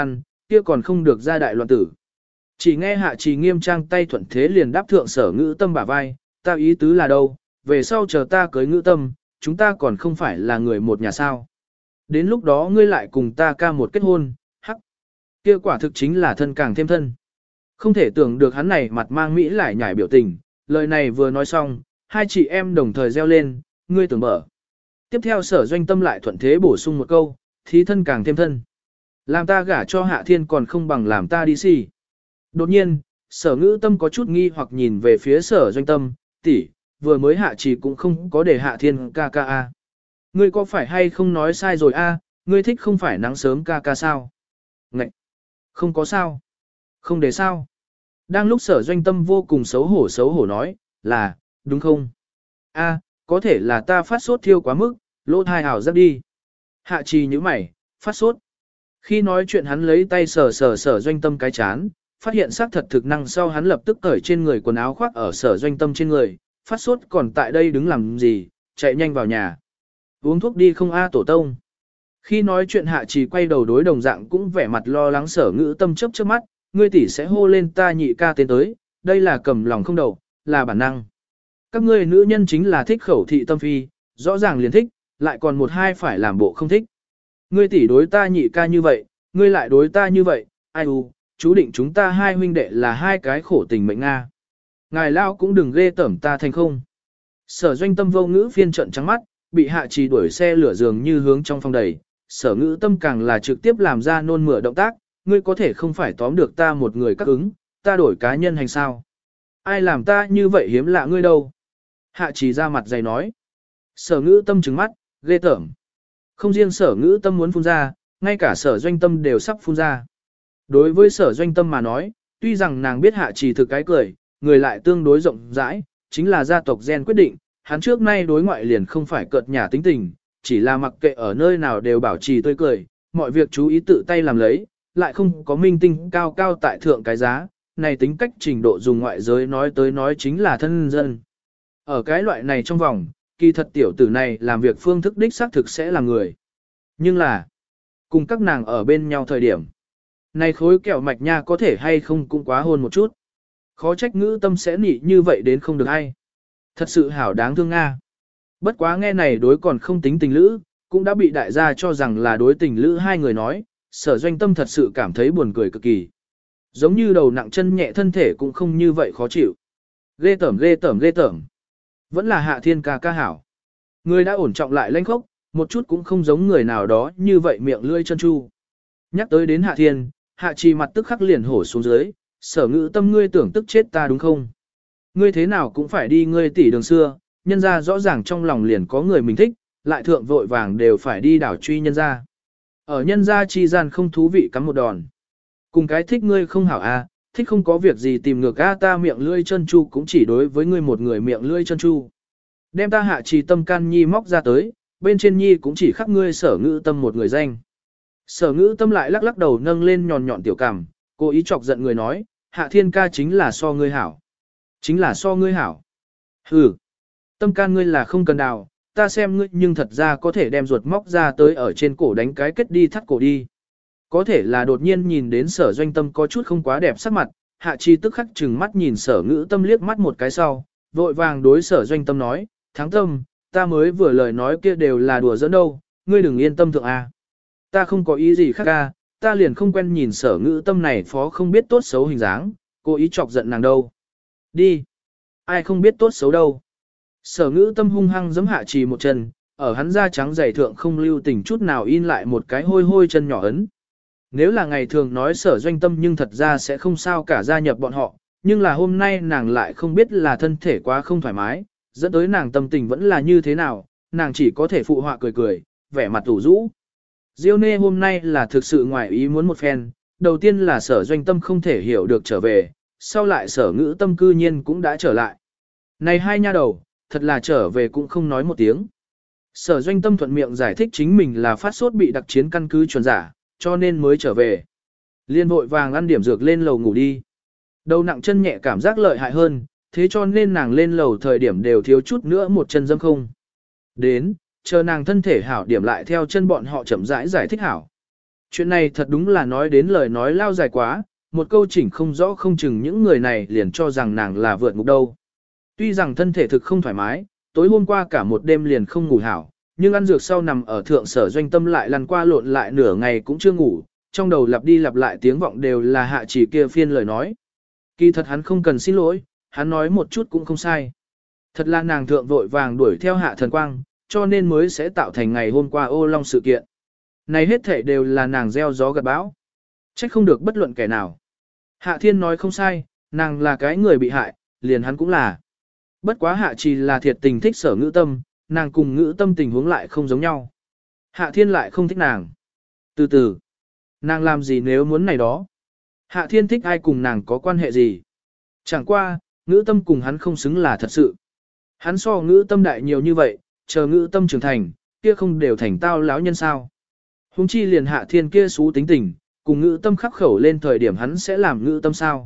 kia còn không được ra đại loạn tử. Chỉ nghe Hạ Trì nghiêm trang tay thuận thế liền đáp thượng Sở Ngữ Tâm bả vai, ta ý tứ là đâu, về sau chờ ta cưới Ngữ Tâm, chúng ta còn không phải là người một nhà sao. Đến lúc đó ngươi lại cùng ta ca một kết hôn, hắc. Kia quả thực chính là thân càng thêm thân. Không thể tưởng được hắn này mặt mang mỹ lại nhảy biểu tình, lời này vừa nói xong, hai chị em đồng thời reo lên, ngươi tưởng mở. Tiếp theo Sở Doanh Tâm lại thuận thế bổ sung một câu, thí thân càng thêm thân. Làm ta gả cho Hạ Thiên còn không bằng làm ta đi xì. Đột nhiên, Sở Ngữ Tâm có chút nghi hoặc nhìn về phía Sở Doanh Tâm, tỷ, vừa mới Hạ Trì cũng không có để Hạ Thiên ca ca a. Ngươi có phải hay không nói sai rồi a? Ngươi thích không phải nắng sớm ca ca sao? Ngậy! Không có sao. Không để sao. Đang lúc Sở Doanh Tâm vô cùng xấu hổ nói, là, đúng không? A, có thể là ta phát sốt thiêu quá mức, lỗ thai ảo giáp đi. Hạ Trì nhíu mày, phát sốt. Khi nói chuyện hắn lấy tay sờ Sở Doanh Tâm cái chán, phát hiện xác thật thực năng sau hắn lập tức cởi trên người quần áo khoác ở Sở Doanh Tâm trên người, phát sốt còn tại đây đứng làm gì, chạy nhanh vào nhà. Uống thuốc đi không a tổ tông. Khi nói chuyện Hạ Trì quay đầu đối đồng dạng cũng vẻ mặt lo lắng Sở Ngữ Tâm chớp chớp mắt, ngươi tỷ sẽ hô lên ta nhị ca tên tới, đây là cầm lòng không đầu, là bản năng. Các ngươi nữ nhân chính là thích khẩu thị tâm phi, rõ ràng liền thích, lại còn một hai phải làm bộ không thích. Ngươi tỷ đối ta nhị ca như vậy, ngươi lại đối ta như vậy, ai u, chú định chúng ta hai huynh đệ là hai cái khổ tình mệnh Nga. Ngài lao cũng đừng ghê tởm ta thành không. Sở Doanh Tâm vô ngữ phiên trận trắng mắt, bị Hạ Trì đuổi xe lửa dường như hướng trong phòng đầy, Sở Ngữ Tâm càng là trực tiếp làm ra nôn mửa động tác, ngươi có thể không phải tóm được ta một người các ứng, ta đổi cá nhân hành sao. Ai làm ta như vậy hiếm lạ ngươi đâu. Hạ Trì ra mặt dày nói. Sở Ngữ Tâm trừng mắt, ghê tởm. Không riêng Sở Ngữ Tâm muốn phun ra, ngay cả Sở Doanh Tâm đều sắp phun ra. Đối với Sở Doanh Tâm mà nói, tuy rằng nàng biết Hạ Trì thực cái cười, người lại tương đối rộng rãi, chính là gia tộc gen quyết định, hắn trước nay đối ngoại liền không phải cợt nhả tính tình, chỉ là mặc kệ ở nơi nào đều bảo trì tươi cười, mọi việc chú ý tự tay làm lấy, lại không có minh tinh cao cao tại thượng cái giá, này tính cách trình độ dùng ngoại giới nói tới nói chính là thân dân. Ở cái loại này trong vòng, kỳ thật tiểu tử này làm việc phương thức đích xác thực sẽ là người. Nhưng là, cùng các nàng ở bên nhau thời điểm, này khối kẹo mạch nha có thể hay không cũng quá hôn một chút. Khó trách Ngữ Tâm sẽ nị như vậy đến không được hay. Thật sự hảo đáng thương Nga. Bất quá nghe này đối còn không tính tình lữ, cũng đã bị đại gia cho rằng là đối tình lữ hai người nói, Sở Doanh Tâm thật sự cảm thấy buồn cười cực kỳ. Giống như đầu nặng chân nhẹ thân thể cũng không như vậy khó chịu. Ghê tởm ghê tởm ghê tởm. Vẫn là Hạ Thiên ca ca hảo. Người đã ổn trọng lại lanh khốc, một chút cũng không giống người nào đó như vậy miệng lưỡi chân chu. Nhắc tới đến Hạ Thiên, Hạ Trì mặt tức khắc liền hổ xuống dưới, Sở Ngữ Tâm ngươi tưởng tức chết ta đúng không? Ngươi thế nào cũng phải đi ngươi tỷ đường xưa, nhân ra rõ ràng trong lòng liền có người mình thích, lại thượng vội vàng đều phải đi đảo truy nhân ra. Ở nhân gia chi gian không thú vị cắm một đòn. Cùng cái thích ngươi không hảo a, thích không có việc gì tìm ngược a ta miệng lưỡi chân chu cũng chỉ đối với ngươi một người miệng lưỡi chân chu. Đem ta Hạ Trì tâm can nhi móc ra tới, bên trên nhi cũng chỉ khắc ngươi Sở Ngữ Tâm một người danh. Sở Ngữ Tâm lại lắc lắc đầu nâng lên nhọn nhọn tiểu cằm, cố ý chọc giận người nói, Hạ Thiên ca chính là so ngươi hảo. Chính là so ngươi hảo. Hừ, tâm can ngươi là không cần đào, ta xem ngươi nhưng thật ra có thể đem ruột móc ra tới ở trên cổ đánh cái kết đi thắt cổ đi. Có thể là đột nhiên nhìn đến Sở Doanh Tâm có chút không quá đẹp sắc mặt, Hạ Trì tức khắc chừng mắt nhìn Sở Ngữ Tâm liếc mắt một cái sau, vội vàng đối Sở Doanh Tâm nói, Thắng Tâm, ta mới vừa lời nói kia đều là đùa giỡn đâu, ngươi đừng yên tâm thượng a. Ta không có ý gì khác a, ta liền không quen nhìn Sở Ngữ Tâm này phó không biết tốt xấu hình dáng, cố ý chọc giận nàng đâu. Đi. Ai không biết tốt xấu đâu. Sở Ngữ Tâm hung hăng giẫm Hạ Trì một chân, ở hắn da trắng dày thượng không lưu tình chút nào in lại một cái hôi hôi chân nhỏ ấn. Nếu là ngày thường nói Sở Doanh Tâm nhưng thật ra sẽ không sao cả gia nhập bọn họ, nhưng là hôm nay nàng lại không biết là thân thể quá không thoải mái, dẫn tới nàng tâm tình vẫn là như thế nào, nàng chỉ có thể phụ họa cười cười, vẻ mặt ủ rũ. Diêu Nê hôm nay là thực sự ngoài ý muốn một phen, đầu tiên là Sở Doanh Tâm không thể hiểu được trở về, sau lại Sở Ngữ Tâm cư nhiên cũng đã trở lại. Này hai nha đầu, thật là trở về cũng không nói một tiếng. Sở Doanh Tâm thuận miệng giải thích chính mình là phát sốt bị đặc chiến căn cứ chuẩn giả, cho nên mới trở về. Liên vội vàng ăn điểm dược lên lầu ngủ đi. Đầu nặng chân nhẹ cảm giác lợi hại hơn, thế cho nên nàng lên lầu thời điểm đều thiếu chút nữa một chân dâm không. Đến, chờ nàng thân thể hảo điểm lại theo chân bọn họ chậm rãi giải thích hảo. Chuyện này thật đúng là nói đến lời nói lao dài quá, một câu chỉnh không rõ không chừng những người này liền cho rằng nàng là vượt ngục đâu. Tuy rằng thân thể thực không thoải mái, tối hôm qua cả một đêm liền không ngủ hảo, nhưng ăn dược sau nằm ở thượng sở doanh tâm lại lăn qua lộn lại nửa ngày cũng chưa ngủ, trong đầu lặp đi lặp lại tiếng vọng đều là Hạ Chỉ kia phiên lời nói. Kỳ thật hắn không cần xin lỗi, hắn nói một chút cũng không sai. Thật là nàng thượng vội vàng đuổi theo Hạ Thần Quang, cho nên mới sẽ tạo thành ngày hôm qua ô long sự kiện. Này hết thể đều là nàng gieo gió gặt bão. Trách không được bất luận kẻ nào. Hạ Thiên nói không sai, nàng là cái người bị hại, liền hắn cũng là. Bất quá Hạ Chỉ là thiệt tình thích Sở Ngữ Tâm, nàng cùng Ngữ Tâm tình huống lại không giống nhau. Hạ Thiên lại không thích nàng. Từ từ, nàng làm gì nếu muốn này đó? Hạ Thiên thích ai cùng nàng có quan hệ gì? Chẳng qua, Ngữ Tâm cùng hắn không xứng là thật sự. Hắn so Ngữ Tâm đại nhiều như vậy, chờ Ngữ Tâm trưởng thành, kia không đều thành tao lão nhân sao? Hùng chi liền Hạ Thiên kia xú tính tình, cùng Ngữ Tâm khắc khẩu lên thời điểm hắn sẽ làm Ngữ Tâm sao?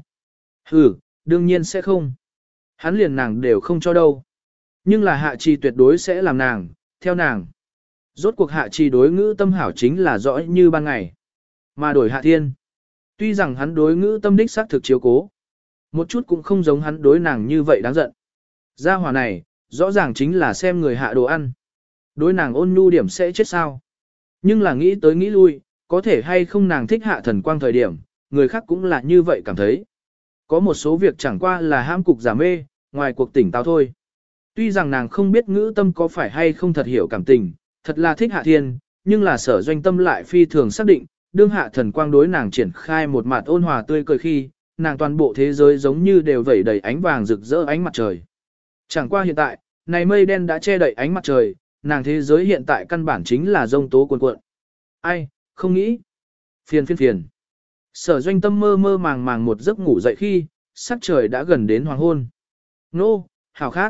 Đương nhiên sẽ không. Hắn liền nàng đều không cho đâu. Nhưng là Hạ Trì tuyệt đối sẽ làm nàng, theo nàng. Rốt cuộc Hạ Trì đối Ngữ Tâm hảo chính là rõ như ban ngày. Mà đổi Hạ Thiên. Tuy rằng hắn đối Ngữ Tâm đích xác thực chiếu cố. Một chút cũng không giống hắn đối nàng như vậy đáng giận. Gia hỏa này, rõ ràng chính là xem người hạ đồ ăn. Đối nàng ôn nhu điểm sẽ chết sao. Nhưng là nghĩ tới nghĩ lui, có thể hay không nàng thích Hạ Thần Quang thời điểm, người khác cũng là như vậy cảm thấy. Có một số việc chẳng qua là ham cục giả mê, ngoài cuộc tỉnh táo thôi. Tuy rằng nàng không biết Ngữ Tâm có phải hay không thật hiểu cảm tình, thật là thích Hạ Thiên, nhưng là Sở Doanh Tâm lại phi thường xác định, đương Hạ Thần Quang đối nàng triển khai một mặt ôn hòa tươi cười khi, nàng toàn bộ thế giới giống như đều vẩy đầy ánh vàng rực rỡ ánh mặt trời. Chẳng qua hiện tại, này mây đen đã che đậy ánh mặt trời, nàng thế giới hiện tại căn bản chính là rông tố cuồn cuộn. Ai, không nghĩ. Phiền. Sở Doanh Tâm mơ mơ màng màng một giấc ngủ dậy khi, sắc trời đã gần đến hoàng hôn. Nô, hảo khát.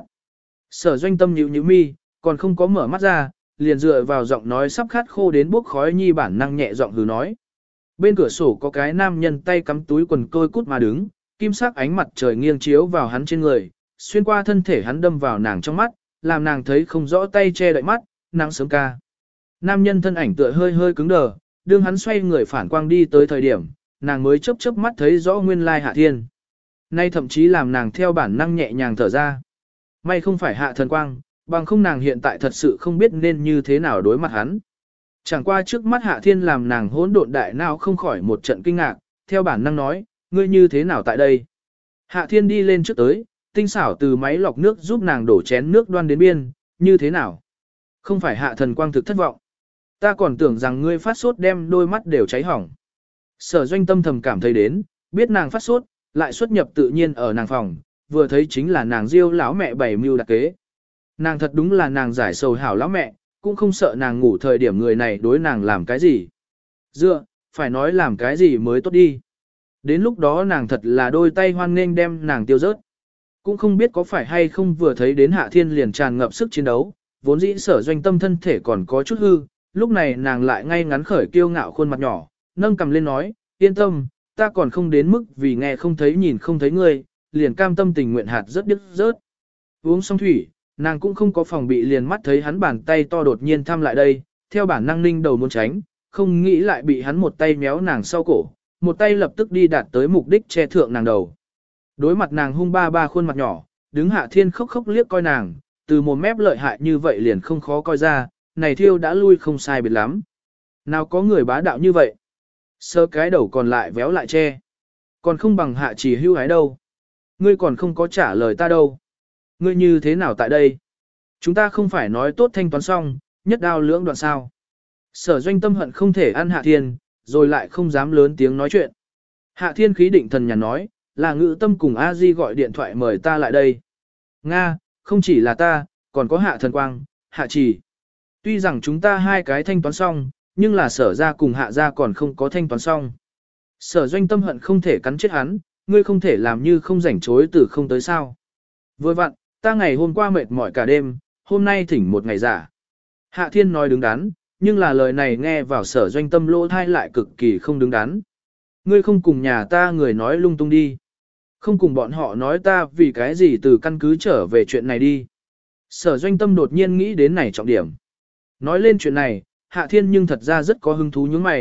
Sở Doanh Tâm nhíu mi, còn không có mở mắt ra, liền dựa vào giọng nói sắp khát khô đến bốc khói nhi bản năng nhẹ giọng hừ nói. Bên cửa sổ có cái nam nhân tay cắm túi quần tôi cút mà đứng, kim sắc ánh mặt trời nghiêng chiếu vào hắn trên người, xuyên qua thân thể hắn đâm vào nàng trong mắt, làm nàng thấy không rõ tay che đậy mắt, nắng sớm ca. Nam nhân thân ảnh tựa hơi cứng đờ, đương hắn xoay người phản quang đi tới thời điểm, nàng mới chớp mắt thấy rõ nguyên lai Hạ Thiên. Nay thậm chí làm nàng theo bản năng nhẹ nhàng thở ra. May không phải Hạ Thần Quang, bằng không nàng hiện tại thật sự không biết nên như thế nào đối mặt hắn. Chẳng qua trước mắt Hạ Thiên làm nàng hỗn độn đại não không khỏi một trận kinh ngạc, theo bản năng nói, ngươi như thế nào tại đây? Hạ Thiên đi lên trước tới, tinh xảo từ máy lọc nước giúp nàng đổ chén nước đoan đến biên, như thế nào? Không phải Hạ Thần Quang thực thất vọng. Ta còn tưởng rằng ngươi phát sốt đem đôi mắt đều cháy hỏng. Sở Doanh Tâm thầm cảm thấy đến, biết nàng phát sốt, lại xuất nhập tự nhiên ở nàng phòng, vừa thấy chính là nàng Diêu lão mẹ bày mưu đặc kế. Nàng thật đúng là nàng giải sầu hảo lão mẹ, cũng không sợ nàng ngủ thời điểm người này đối nàng làm cái gì. Phải nói làm cái gì mới tốt đi. Đến lúc đó nàng thật là đôi tay hoan nghênh đem nàng tiêu rớt. Cũng không biết có phải hay không vừa thấy đến Hạ Thiên liền tràn ngập sức chiến đấu, vốn dĩ Sở Doanh Tâm thân thể còn có chút hư, lúc này nàng lại ngay ngắn khởi kiêu ngạo khuôn mặt nhỏ, nâng cầm lên nói, yên tâm, ta còn không đến mức vì nghe không thấy nhìn không thấy ngươi, liền cam tâm tình nguyện hạt rất đứt rớt. Uống xong thủy, nàng cũng không có phòng bị liền mắt thấy hắn bàn tay to đột nhiên thăm lại đây, theo bản năng ninh đầu muốn tránh, không nghĩ lại bị hắn một tay méo nàng sau cổ, một tay lập tức đi đạt tới mục đích che thượng nàng đầu. Đối mặt nàng hung ba khuôn mặt nhỏ, đứng Hạ Thiên khóc liếc coi nàng, từ một mép lợi hại như vậy liền không khó coi ra, này thiêu đã lui không sai biệt lắm. Nào có người bá đạo như vậy? Sơ cái đầu còn lại véo lại che. Còn không bằng Hạ Chỉ hưu hái đâu. Ngươi còn không có trả lời ta đâu. Ngươi như thế nào tại đây? Chúng ta không phải nói tốt thanh toán xong, nhất đao lưỡng đoạn sao. Sở Doanh Tâm hận không thể ăn Hạ Thiên, rồi lại không dám lớn tiếng nói chuyện. Hạ Thiên khí định thần nhàn nói, là Ngữ Tâm cùng A Di gọi điện thoại mời ta lại đây. Nga, không chỉ là ta, còn có Hạ Thần Quang, Hạ Chỉ. Tuy rằng chúng ta hai cái thanh toán xong, nhưng là Sở ra cùng Hạ ra còn không có thanh toán xong. Sở Doanh Tâm hận không thể cắn chết hắn, ngươi không thể làm như không rảnh chối từ không tới sao. Vừa vặn, ta ngày hôm qua mệt mỏi cả đêm, hôm nay thỉnh một ngày giả. Hạ Thiên nói đứng đắn, nhưng là lời này nghe vào Sở Doanh Tâm lỗ thai lại cực kỳ không đứng đắn. Ngươi không cùng nhà ta người nói lung tung đi. Không cùng bọn họ nói ta vì cái gì từ căn cứ trở về chuyện này đi. Sở Doanh Tâm đột nhiên nghĩ đến này trọng điểm. Nói lên chuyện này, Hạ Thiên nhưng thật ra rất có hứng thú những mày,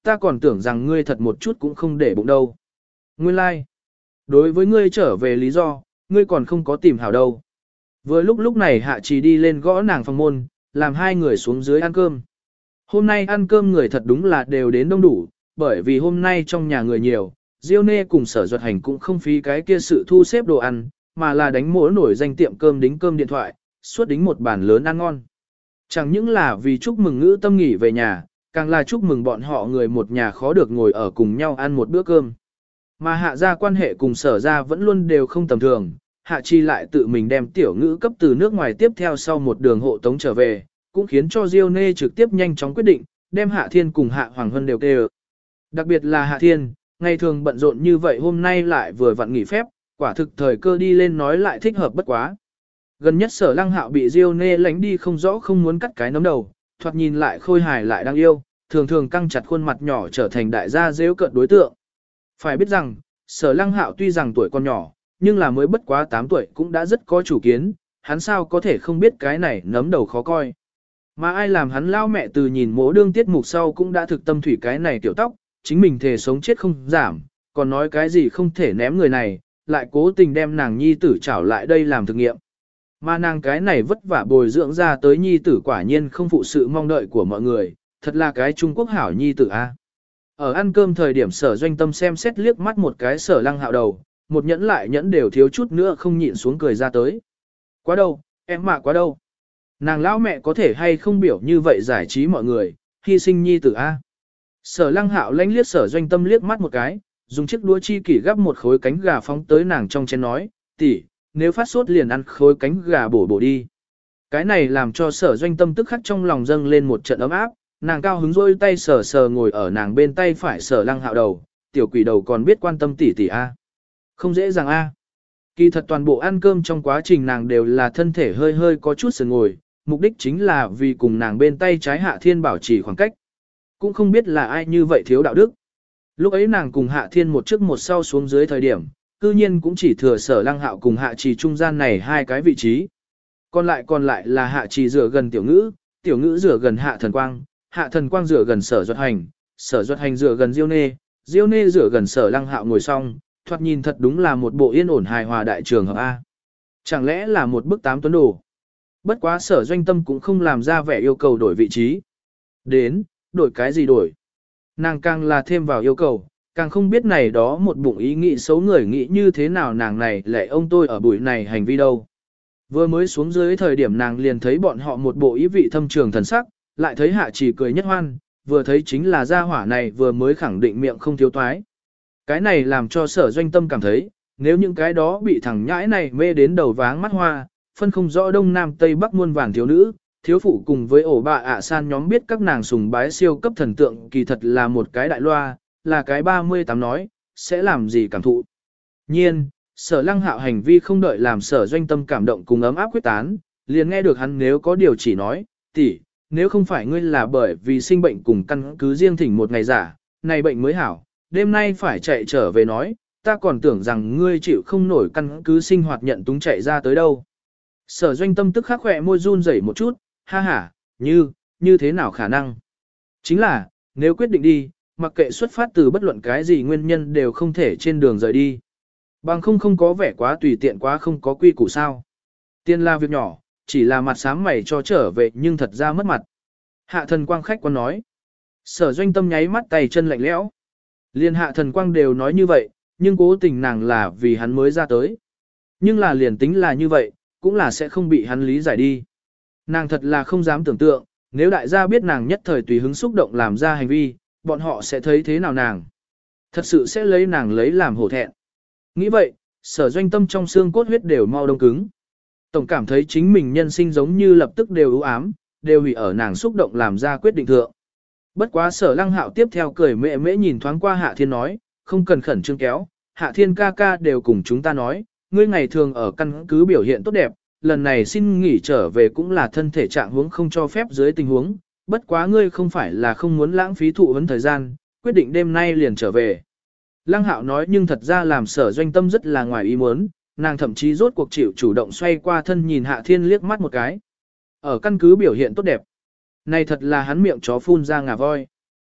ta còn tưởng rằng ngươi thật một chút cũng không để bụng đâu. Nguyên lai, like. Đối với ngươi trở về lý do, ngươi còn không có tìm hảo đâu. Vừa lúc này Hạ Trì đi lên gõ nàng phòng môn, làm hai người xuống dưới ăn cơm. Hôm nay ăn cơm người thật đúng là đều đến đông đủ, bởi vì hôm nay trong nhà người nhiều, Diêu Nê cùng Sở Duật Hành cũng không phí cái kia sự thu xếp đồ ăn, mà là đánh mỗ nổi danh tiệm cơm đính cơm điện thoại, suốt đính một bàn lớn ăn ngon. Chẳng những là vì chúc mừng Ngữ Tâm nghỉ về nhà, càng là chúc mừng bọn họ người một nhà khó được ngồi ở cùng nhau ăn một bữa cơm. Mà Hạ gia quan hệ cùng Sở gia vẫn luôn đều không tầm thường, Hạ Chi lại tự mình đem tiểu Ngữ cấp từ nước ngoài tiếp theo sau một đường hộ tống trở về, cũng khiến cho Diêu Nê trực tiếp nhanh chóng quyết định, đem Hạ Thiên cùng Hạ Hoàng Hân đều kêu. Đặc biệt là Hạ Thiên, ngày thường bận rộn như vậy hôm nay lại vừa vặn nghỉ phép, quả thực thời cơ đi lên nói lại thích hợp bất quá. Gần nhất Sở Lăng Hạo bị Diêu Nê lánh đi không rõ không muốn cắt cái nấm đầu, thoạt nhìn lại khôi hài lại đang yêu, thường thường căng chặt khuôn mặt nhỏ trở thành đại gia giễu cợt đối tượng. Phải biết rằng, Sở Lăng Hạo tuy rằng tuổi còn nhỏ, nhưng là mới bất quá 8 tuổi cũng đã rất có chủ kiến, hắn sao có thể không biết cái này nấm đầu khó coi. Mà ai làm hắn lao mẹ từ nhìn mỗ đương tiết mục sau cũng đã thực tâm thủy cái này tiểu tóc, chính mình thề sống chết không giảm, còn nói cái gì không thể ném người này, lại cố tình đem nàng nhi tử trảo lại đây làm thực nghiệm. Mà nàng cái này vất vả bồi dưỡng ra tới nhi tử quả nhiên không phụ sự mong đợi của mọi người, thật là cái Trung Quốc hảo nhi tử a. Ở ăn cơm thời điểm Sở Doanh Tâm xem xét liếc mắt một cái Sở Lăng Hạo đầu, một nhẫn lại nhẫn đều thiếu chút nữa không nhịn xuống cười ra tới. Quá đâu, em mà quá đâu. Nàng lão mẹ có thể hay không biểu như vậy giải trí mọi người, hy sinh nhi tử a. Sở Lăng Hạo lánh liếc Sở Doanh Tâm liếc mắt một cái, dùng chiếc đũa chi kỷ gắp một khối cánh gà phóng tới nàng trong chén nói, tỷ, nếu phát sốt liền ăn khối cánh gà bổ đi. Cái này làm cho Sở Doanh Tâm tức khắc trong lòng dâng lên một trận ấm áp, nàng cao hứng rôi tay sờ sờ ngồi ở nàng bên tay phải Sở Lăng Hạo đầu, tiểu quỷ đầu còn biết quan tâm tỷ tỷ a. Không dễ dàng a. Kỳ thật toàn bộ ăn cơm trong quá trình nàng đều là thân thể hơi hơi có chút sườn ngồi, mục đích chính là vì cùng nàng bên tay trái Hạ Thiên bảo trì khoảng cách. Cũng không biết là ai như vậy thiếu đạo đức. Lúc ấy nàng cùng Hạ Thiên một trước một sau xuống dưới thời điểm, cư nhiên cũng chỉ thừa Sở Lăng Hạo cùng Hạ Trì trung gian này hai cái vị trí. Còn lại là Hạ Trì rửa gần Tiểu Ngữ rửa gần Hạ Thần Quang rửa gần Sở Duật Hành rửa gần Diêu Nê rửa gần Sở Lăng Hạo ngồi xong, thoạt nhìn thật đúng là một bộ yên ổn hài hòa đại trường hợp A. Chẳng lẽ là một bức 8 tuấn đồ? Bất quá Sở Doanh Tâm cũng không làm ra vẻ yêu cầu đổi vị trí. Đến, đổi cái gì đổi? Nàng càng là thêm vào yêu cầu, càng không biết này đó một bụng ý nghĩ xấu người nghĩ như thế nào nàng này lại ông tôi ở buổi này hành vi đâu. Vừa mới xuống dưới thời điểm nàng liền thấy bọn họ một bộ ý vị thâm trường thần sắc, lại thấy Hạ Chỉ cười nhất hoan, vừa thấy chính là gia hỏa này vừa mới khẳng định miệng không thiếu toái. Cái này làm cho Sở Doanh Tâm cảm thấy, nếu những cái đó bị thằng nhãi này mê đến đầu váng mắt hoa, phân không rõ đông nam tây bắc muôn vàn thiếu nữ, thiếu phụ cùng với ổ bà san nhóm biết các nàng sùng bái siêu cấp thần tượng kỳ thật là một cái đại loa, là cái 38 nói, sẽ làm gì cảm thụ. Nhiên, Sở Lăng Hạo hành vi không đợi làm Sở Doanh Tâm cảm động cùng ấm áp quyết tán, liền nghe được hắn nếu có điều chỉ nói, tỷ, nếu không phải ngươi là bởi vì sinh bệnh cùng căn cứ riêng thỉnh một ngày giả, này bệnh mới hảo, đêm nay phải chạy trở về nói, ta còn tưởng rằng ngươi chịu không nổi căn cứ sinh hoạt nhận túng chạy ra tới đâu. Sở Doanh Tâm tức khắc khỏe môi run rẩy một chút, ha ha, như thế nào khả năng? Chính là, nếu quyết định đi, mặc kệ xuất phát từ bất luận cái gì nguyên nhân đều không thể trên đường rời đi. Bằng không có vẻ quá tùy tiện quá không có quy củ sao. Tiên là việc nhỏ, chỉ là mặt sám mày cho trở về nhưng thật ra mất mặt. Hạ Thần Quang khách quan nói. Sở Doanh Tâm nháy mắt tay chân lạnh lẽo. Liên Hạ Thần Quang đều nói như vậy, nhưng cố tình nàng là vì hắn mới ra tới. Nhưng là liền tính là như vậy, cũng là sẽ không bị hắn lý giải đi. Nàng thật là không dám tưởng tượng, nếu đại gia biết nàng nhất thời tùy hứng xúc động làm ra hành vi, bọn họ sẽ thấy thế nào nàng. Thật sự sẽ lấy nàng lấy làm hổ thẹn. Nghĩ vậy, Sở Doanh Tâm trong xương cốt huyết đều mau đông cứng. Tổng cảm thấy chính mình nhân sinh giống như lập tức đều ưu ám, đều hủy ở nàng xúc động làm ra quyết định thượng. Bất quá Sở Lăng Hạo tiếp theo cười mẹ mễ nhìn thoáng qua Hạ Thiên nói, không cần khẩn trương kéo, Hạ Thiên ca ca đều cùng chúng ta nói, ngươi ngày thường ở căn cứ biểu hiện tốt đẹp, lần này xin nghỉ trở về cũng là thân thể trạng huống không cho phép dưới tình huống, bất quá ngươi không phải là không muốn lãng phí thụ vấn thời gian, quyết định đêm nay liền trở về. Lăng Hạo nói nhưng thật ra làm Sở Doanh Tâm rất là ngoài ý muốn, nàng thậm chí rốt cuộc chịu chủ động xoay qua thân nhìn Hạ Thiên liếc mắt một cái. Ở căn cứ biểu hiện tốt đẹp. Này thật là hắn miệng chó phun ra ngà voi.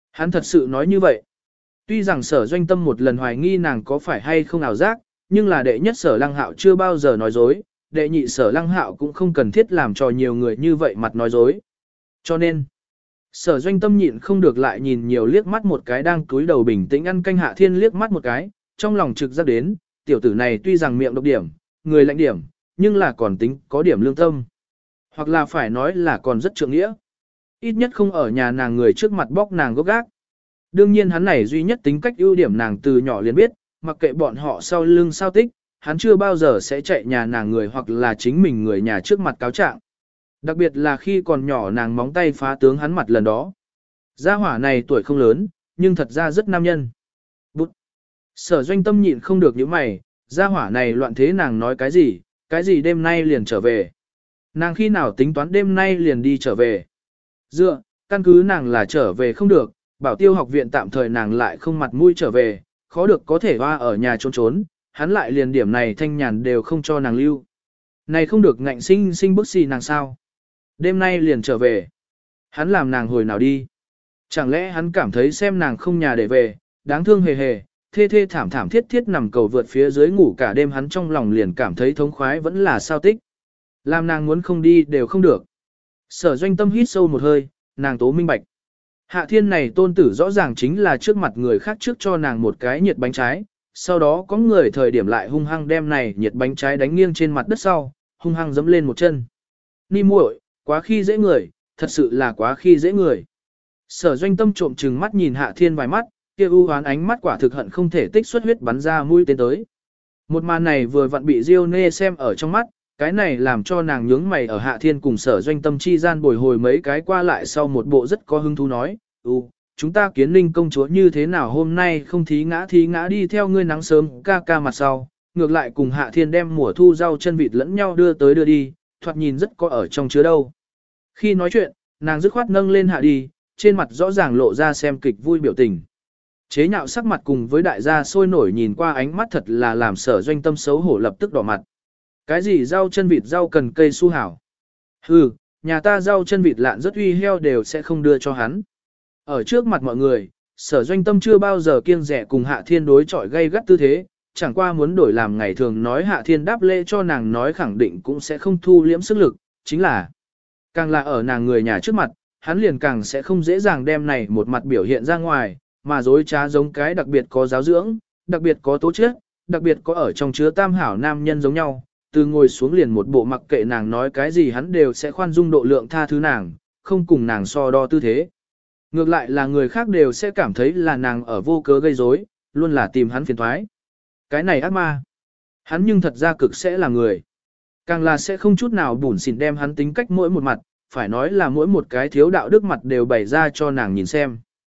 Hắn thật sự nói như vậy. Tuy rằng Sở Doanh Tâm một lần hoài nghi nàng có phải hay không ảo giác, nhưng là đệ nhất Sở Lăng Hạo chưa bao giờ nói dối, đệ nhị Sở Lăng Hạo cũng không cần thiết làm cho nhiều người như vậy mặt nói dối. Cho nên, Sở Doanh Tâm nhịn không được lại nhìn nhiều liếc mắt một cái đang cúi đầu bình tĩnh ăn canh Hạ Thiên liếc mắt một cái, trong lòng trực giác đến, tiểu tử này tuy rằng miệng độc điểm, người lạnh điểm, nhưng là còn tính có điểm lương tâm. Hoặc là phải nói là còn rất trượng nghĩa. Ít nhất không ở nhà nàng người trước mặt bóc nàng gốc gác. Đương nhiên hắn này duy nhất tính cách ưu điểm nàng từ nhỏ liền biết, mặc kệ bọn họ sau lưng sao tích, hắn chưa bao giờ sẽ chạy nhà nàng người hoặc là chính mình người nhà trước mặt cáo trạng. Đặc biệt là khi còn nhỏ nàng móng tay phá tướng hắn mặt lần đó. Gia hỏa này tuổi không lớn, nhưng thật ra rất nam nhân. Bút. Sở Doanh Tâm nhịn không được những mày, gia hỏa này loạn thế nàng nói cái gì đêm nay liền trở về. Nàng khi nào tính toán đêm nay liền đi trở về. Dựa, căn cứ nàng là trở về không được, bảo tiêu học viện tạm thời nàng lại không mặt mũi trở về, khó được có thể hoa ở nhà trốn trốn, hắn lại liền điểm này thanh nhàn đều không cho nàng lưu. Này không được ngạnh sinh bức xì nàng sao. Đêm nay liền trở về. Hắn làm nàng hồi nào đi. Chẳng lẽ hắn cảm thấy xem nàng không nhà để về, đáng thương hề hề, thê thê thảm thảm thiết thiết nằm cầu vượt phía dưới ngủ cả đêm hắn trong lòng liền cảm thấy thống khoái vẫn là sao tích. Làm nàng muốn không đi đều không được. Sở Doanh Tâm hít sâu một hơi, nàng tố minh bạch. Hạ Thiên này tôn tử rõ ràng chính là trước mặt người khác trước cho nàng một cái nhiệt bánh trái, sau đó có người thời điểm lại hung hăng đem này nhiệt bánh trái đánh nghiêng trên mặt đất sau, hung hăng giẫm lên một chân. Ni muội, quá khi dễ người, thật sự là quá khi dễ người. Sở Doanh Tâm trộm trừng mắt nhìn Hạ Thiên vài mắt, kia u hoán ánh mắt quả thực hận không thể tích xuất huyết bắn ra mũi tên tới. Một màn này vừa vặn bị Diêu Nê xem ở trong mắt, cái này làm cho nàng nhướng mày ở Hạ Thiên cùng Sở Doanh Tâm chi gian bồi hồi mấy cái qua lại sau một bộ rất có hứng thú nói, chúng ta Kiến Ninh công chúa như thế nào hôm nay không thí ngã đi theo ngươi nắng sớm ca ca mặt sau, ngược lại cùng Hạ Thiên đem mùa thu rau chân vịt lẫn nhau đưa tới đưa đi, thoạt nhìn rất có ở trong chứa đâu. Khi nói chuyện, nàng dứt khoát nâng lên hạ đi, trên mặt rõ ràng lộ ra xem kịch vui biểu tình. Chế nhạo sắc mặt cùng với đại gia sôi nổi nhìn qua ánh mắt thật là làm Sở Doanh Tâm xấu hổ lập tức đỏ mặt. Cái gì rau chân vịt rau cần cây su hảo? Hừ, nhà ta rau chân vịt lạn rất uy heo đều sẽ không đưa cho hắn. Ở trước mặt mọi người, Sở Doanh Tâm chưa bao giờ kiêng rẻ cùng Hạ Thiên đối chọi gây gắt tư thế, chẳng qua muốn đổi làm ngày thường nói Hạ Thiên đáp lễ cho nàng nói khẳng định cũng sẽ không thu liễm sức lực, chính là càng là ở nàng người nhà trước mặt, hắn liền càng sẽ không dễ dàng đem này một mặt biểu hiện ra ngoài, mà dối trá giống cái đặc biệt có giáo dưỡng, đặc biệt có tố chất, đặc biệt có ở trong chứa tam hảo nam nhân giống nhau, từ ngồi xuống liền một bộ mặc kệ nàng nói cái gì hắn đều sẽ khoan dung độ lượng tha thứ nàng, không cùng nàng so đo tư thế. Ngược lại là người khác đều sẽ cảm thấy là nàng ở vô cớ gây rối, luôn là tìm hắn phiền toái. Cái này ác ma. Hắn nhưng thật ra cực sẽ là người. Càng là sẽ không chút nào bủn xỉn đem hắn tính cách mỗi một mặt, phải nói là mỗi một cái thiếu đạo đức mặt đều bày ra cho nàng nhìn xem.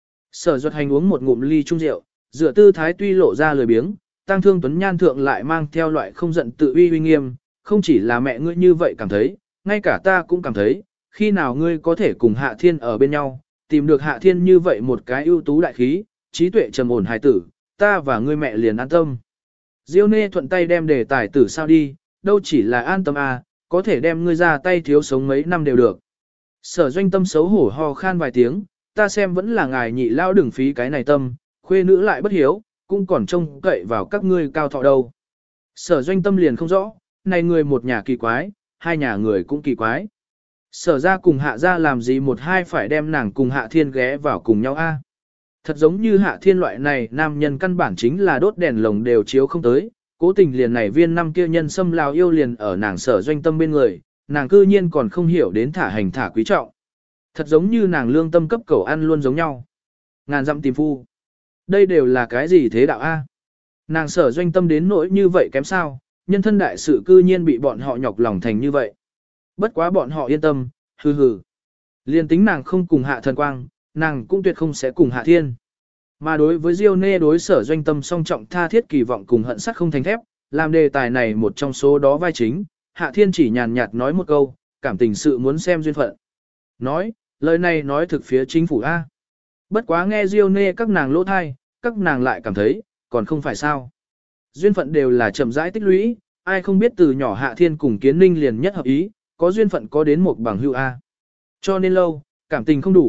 Sở Duật Hành uống một ngụm ly chung rượu, dựa tư thái tuy lộ ra lười biếng, Tăng Thương Tuấn Nhan thượng lại mang theo loại không giận tự uy uy nghiêm, không chỉ là mẹ ngươi như vậy cảm thấy, ngay cả ta cũng cảm thấy, khi nào ngươi có thể cùng Hạ Thiên ở bên nhau, tìm được Hạ Thiên như vậy một cái ưu tú đại khí, trí tuệ trầm ổn hài tử, ta và ngươi mẹ liền an tâm. Diêu Nê thuận tay đem đề tài tử sao đi, đâu chỉ là an tâm à, có thể đem ngươi ra tay thiếu sống mấy năm đều được. Sở Doanh Tâm xấu hổ ho khan vài tiếng, ta xem vẫn là ngài nhị lao đừng phí cái này tâm, khuê nữ lại bất hiếu, cũng còn trông cậy vào các ngươi cao thọ đâu. Sở Doanh Tâm liền không rõ, này người một nhà kỳ quái, hai nhà người cũng kỳ quái. Sở ra cùng Hạ ra làm gì một hai phải đem nàng cùng Hạ Thiên ghé vào cùng nhau a? Thật giống như Hạ Thiên loại này nam nhân căn bản chính là đốt đèn lồng đều chiếu không tới, cố tình liền này viên năm kia nhân xâm lao yêu liền ở nàng Sở Doanh Tâm bên người, nàng cư nhiên còn không hiểu đến thả hành thả quý trọng. Thật giống như nàng lương tâm cấp cầu ăn luôn giống nhau. Ngàn dặm tìm phu. Đây đều là cái gì thế đạo a? Nàng Sở Doanh Tâm đến nỗi như vậy kém sao, nhân thân đại sự cư nhiên bị bọn họ nhọc lòng thành như vậy. Bất quá bọn họ yên tâm, hừ hừ. Liên tính nàng không cùng Hạ Thần Quang, nàng cũng tuyệt không sẽ cùng Hạ Thiên. Mà đối với Diêu Nê đối Sở Doanh Tâm song trọng tha thiết kỳ vọng cùng hận sắt không thành thép, làm đề tài này một trong số đó vai chính, Hạ Thiên chỉ nhàn nhạt nói một câu, cảm tình sự muốn xem duyên phận. Nói, lời này nói thực phía chính phủ A. Bất quá nghe Diêu Nê các nàng lỗ thai, các nàng lại cảm thấy, còn không phải sao. Duyên phận đều là chậm rãi tích lũy, ai không biết từ nhỏ Hạ Thiên cùng Kiến Ninh liền nhất hợp ý, có duyên phận có đến một bằng hữu A. Cho nên lâu, cảm tình không đủ,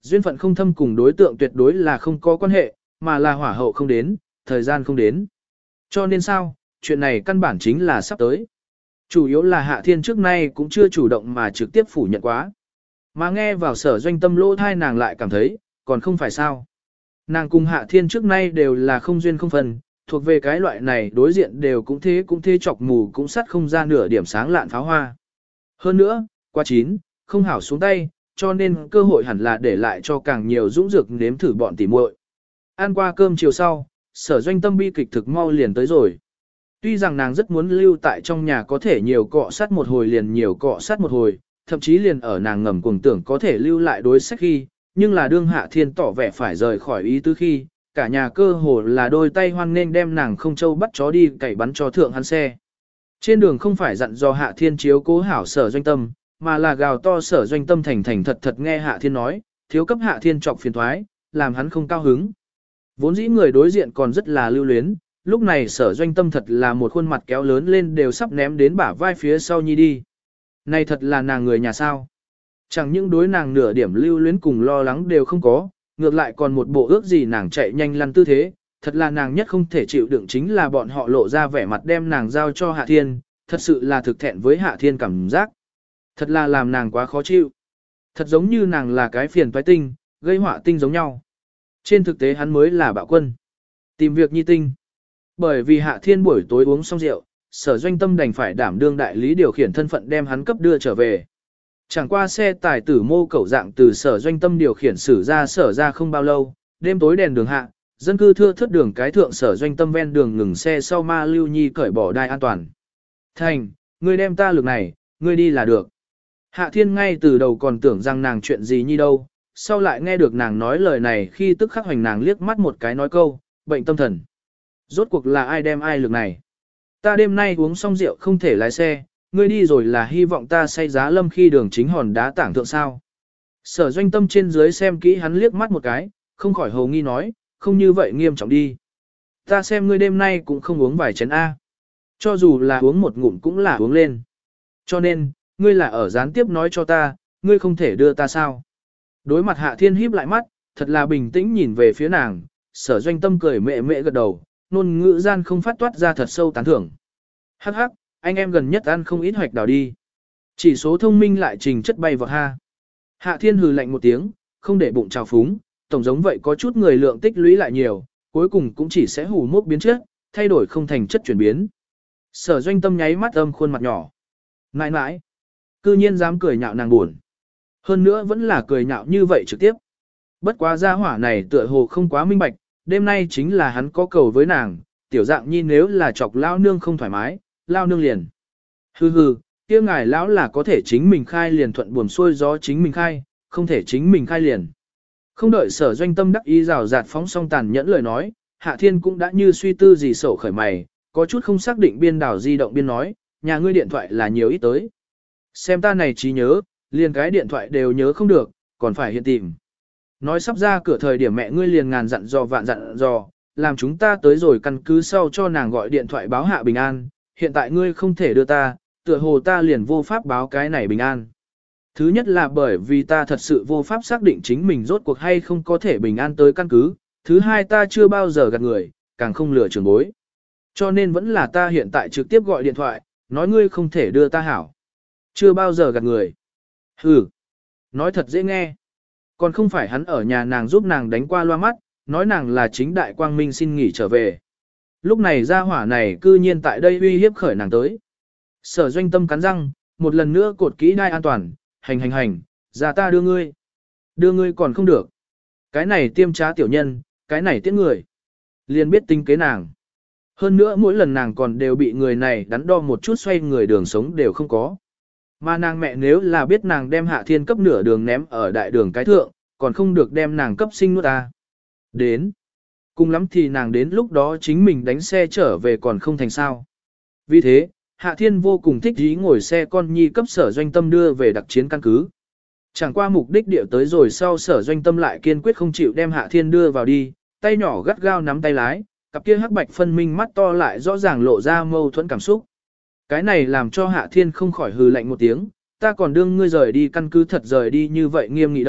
Duyên phận không thâm cùng đối tượng tuyệt đối là không có quan hệ, mà là hỏa hậu không đến, thời gian không đến. Cho nên sao, chuyện này căn bản chính là sắp tới. Chủ yếu là Hạ Thiên trước nay cũng chưa chủ động mà trực tiếp phủ nhận quá. Mà nghe vào Sở Doanh Tâm lỗ thai nàng lại cảm thấy, còn không phải sao. Nàng cùng Hạ Thiên trước nay đều là không duyên không phần, thuộc về cái loại này đối diện đều cũng thế chọc mù cũng sắt không ra nửa điểm sáng lạn pháo hoa. Hơn nữa, qua 9, không hảo xuống tay, cho nên cơ hội hẳn là để lại cho càng nhiều dũng dược nếm thử bọn tỉ muội. Ăn qua cơm chiều sau, Sở Doanh Tâm bi kịch thực mau liền tới rồi. Tuy rằng nàng rất muốn lưu tại trong nhà có thể nhiều cọ sát một hồi liền nhiều cọ sát một hồi, thậm chí liền ở nàng ngầm cuồng tưởng có thể lưu lại đối sách khi, nhưng là đương Hạ Thiên tỏ vẻ phải rời khỏi ý tứ khi, cả nhà cơ hồ là đôi tay hoan nên đem nàng không châu bắt chó đi cày bắn cho thượng hắn xe. Trên đường không phải dặn do Hạ Thiên chiếu cố hảo Sở Doanh Tâm, mà là gào to Sở Doanh Tâm thành thành thật thật nghe Hạ Thiên nói, thiếu cấp Hạ Thiên trọc phiền thoái, làm hắn không cao hứng. Vốn dĩ người đối diện còn rất là lưu luyến, lúc này Sở Doanh Tâm thật là một khuôn mặt kéo lớn lên đều sắp ném đến bả vai phía sau nhi đi. Này thật là nàng người nhà sao. Chẳng những đối nàng nửa điểm lưu luyến cùng lo lắng đều không có, ngược lại còn một bộ ước gì nàng chạy nhanh lăn tư thế, thật là nàng nhất không thể chịu đựng chính là bọn họ lộ ra vẻ mặt đem nàng giao cho Hạ Thiên, thật sự là thực thẹn với Hạ Thiên cảm giác. Thật là làm nàng quá khó chịu. Thật giống như nàng là cái phiền toái tinh, gây họa tinh giống nhau. Trên thực tế hắn mới là bạo quân. Tìm việc nhi tinh. Bởi vì Hạ Thiên buổi tối uống xong rượu, Sở Doanh Tâm đành phải đảm đương đại lý điều khiển thân phận đem hắn cấp đưa trở về. Chẳng qua xe tải tử mô cẩu dạng từ Sở Doanh Tâm điều khiển xử ra sở ra không bao lâu, đêm tối đèn đường hạ, dân cư thưa thớt đường cái thượng Sở Doanh Tâm ven đường ngừng xe sau ma lưu nhi cởi bỏ đai an toàn. Thành, ngươi đem ta lực này, ngươi đi là được. Hạ Thiên ngay từ đầu còn tưởng rằng nàng chuyện gì nhi đâu, sau lại nghe được nàng nói lời này khi tức khắc hoành nàng liếc mắt một cái nói câu, bệnh tâm thần. Rốt cuộc là ai đem ai lực này? Ta đêm nay uống xong rượu không thể lái xe, ngươi đi rồi là hy vọng ta say giá lâm khi đường chính hòn đá tảng thượng sao. Sở Doanh Tâm trên dưới xem kỹ hắn liếc mắt một cái, không khỏi hồ nghi nói, không như vậy nghiêm trọng đi. Ta xem ngươi đêm nay cũng không uống vài chén A. Cho dù là uống một ngụm cũng là uống lên. Cho nên, ngươi là ở gián tiếp nói cho ta, ngươi không thể đưa ta sao. Đối mặt Hạ Thiên híp lại mắt, thật là bình tĩnh nhìn về phía nàng, Sở Doanh Tâm cười mẹ mẹ gật đầu, ngôn ngữ gian không phát toát ra thật sâu tán thưởng. Hắc hắc, anh em gần nhất ăn không ít hoạch đào đi. Chỉ số thông minh lại trình chất bay vọt ha. Hạ Thiên hừ lạnh một tiếng, không để bụng trào phúng, tổng giống vậy có chút người lượng tích lũy lại nhiều, cuối cùng cũng chỉ sẽ hù mốc biến chất, thay đổi không thành chất chuyển biến. Sở Doanh Tâm nháy mắt âm khuôn mặt nhỏ. Nãi nãi, cư nhiên dám cười nhạo nàng buồn. Hơn nữa vẫn là cười nhạo như vậy trực tiếp. Bất quá gia hỏa này tựa hồ không quá minh bạch, đêm nay chính là hắn có cầu với nàng, tiểu dạng nhi nếu là chọc lao nương không thoải mái, lao nương liền. Hừ hừ, kia ngài lão là có thể chính mình khai liền thuận buồm xuôi gió chính mình khai, không thể chính mình khai liền. Không đợi Sở Doanh Tâm đắc ý rào rạt phóng song tàn nhẫn lời nói, Hạ Thiên cũng đã như suy tư gì sầu khởi mày, có chút không xác định biên đảo di động biên nói, nhà ngươi điện thoại là nhiều ít tới. Xem ta này trí nhớ, liền cái điện thoại đều nhớ không được, còn phải hiện tìm. Nói sắp ra cửa thời điểm mẹ ngươi liền ngàn dặn dò vạn dặn dò, làm chúng ta tới rồi căn cứ sau cho nàng gọi điện thoại báo hạ bình an, hiện tại ngươi không thể đưa ta, tựa hồ ta liền vô pháp báo cái này bình an. Thứ nhất là bởi vì ta thật sự vô pháp xác định chính mình rốt cuộc hay không có thể bình an tới căn cứ, thứ hai ta chưa bao giờ gạt người, càng không lừa trưởng bối. Cho nên vẫn là ta hiện tại trực tiếp gọi điện thoại, nói ngươi không thể đưa ta hảo. Chưa bao giờ gạt người. Hừ, nói thật dễ nghe. Còn không phải hắn ở nhà nàng giúp nàng đánh qua loa mắt, nói nàng là chính đại quang minh xin nghỉ trở về. Lúc này gia hỏa này cư nhiên tại đây uy hiếp khởi nàng tới. Sở Doanh Tâm cắn răng, một lần nữa cột kỹ đai an toàn, hành, ra ta đưa ngươi. Đưa ngươi còn không được. Cái này tiêm trá tiểu nhân, cái này tiết người. Liền biết tính kế nàng. Hơn nữa mỗi lần nàng còn đều bị người này đắn đo một chút xoay người đường sống đều không có. Mà nàng mẹ nếu là biết nàng đem Hạ Thiên cấp nửa đường ném ở đại đường cái thượng, còn không được đem nàng cấp sinh nuốt ta. Đến. Cùng lắm thì nàng đến lúc đó chính mình đánh xe trở về còn không thành sao. Vì thế, Hạ Thiên vô cùng thích ý ngồi xe con nhi cấp Sở Doanh Tâm đưa về đặc chiến căn cứ. Chẳng qua mục đích địa tới rồi sau Sở Doanh Tâm lại kiên quyết không chịu đem Hạ Thiên đưa vào đi, tay nhỏ gắt gao nắm tay lái, cặp kia hắc bạch phân minh mắt to lại rõ ràng lộ ra mâu thuẫn cảm xúc. Cái này làm cho Hạ Thiên không khỏi hừ lạnh một tiếng, ta còn đương ngươi rời đi căn cứ thật rời đi như vậy nghiêm nghị đâu,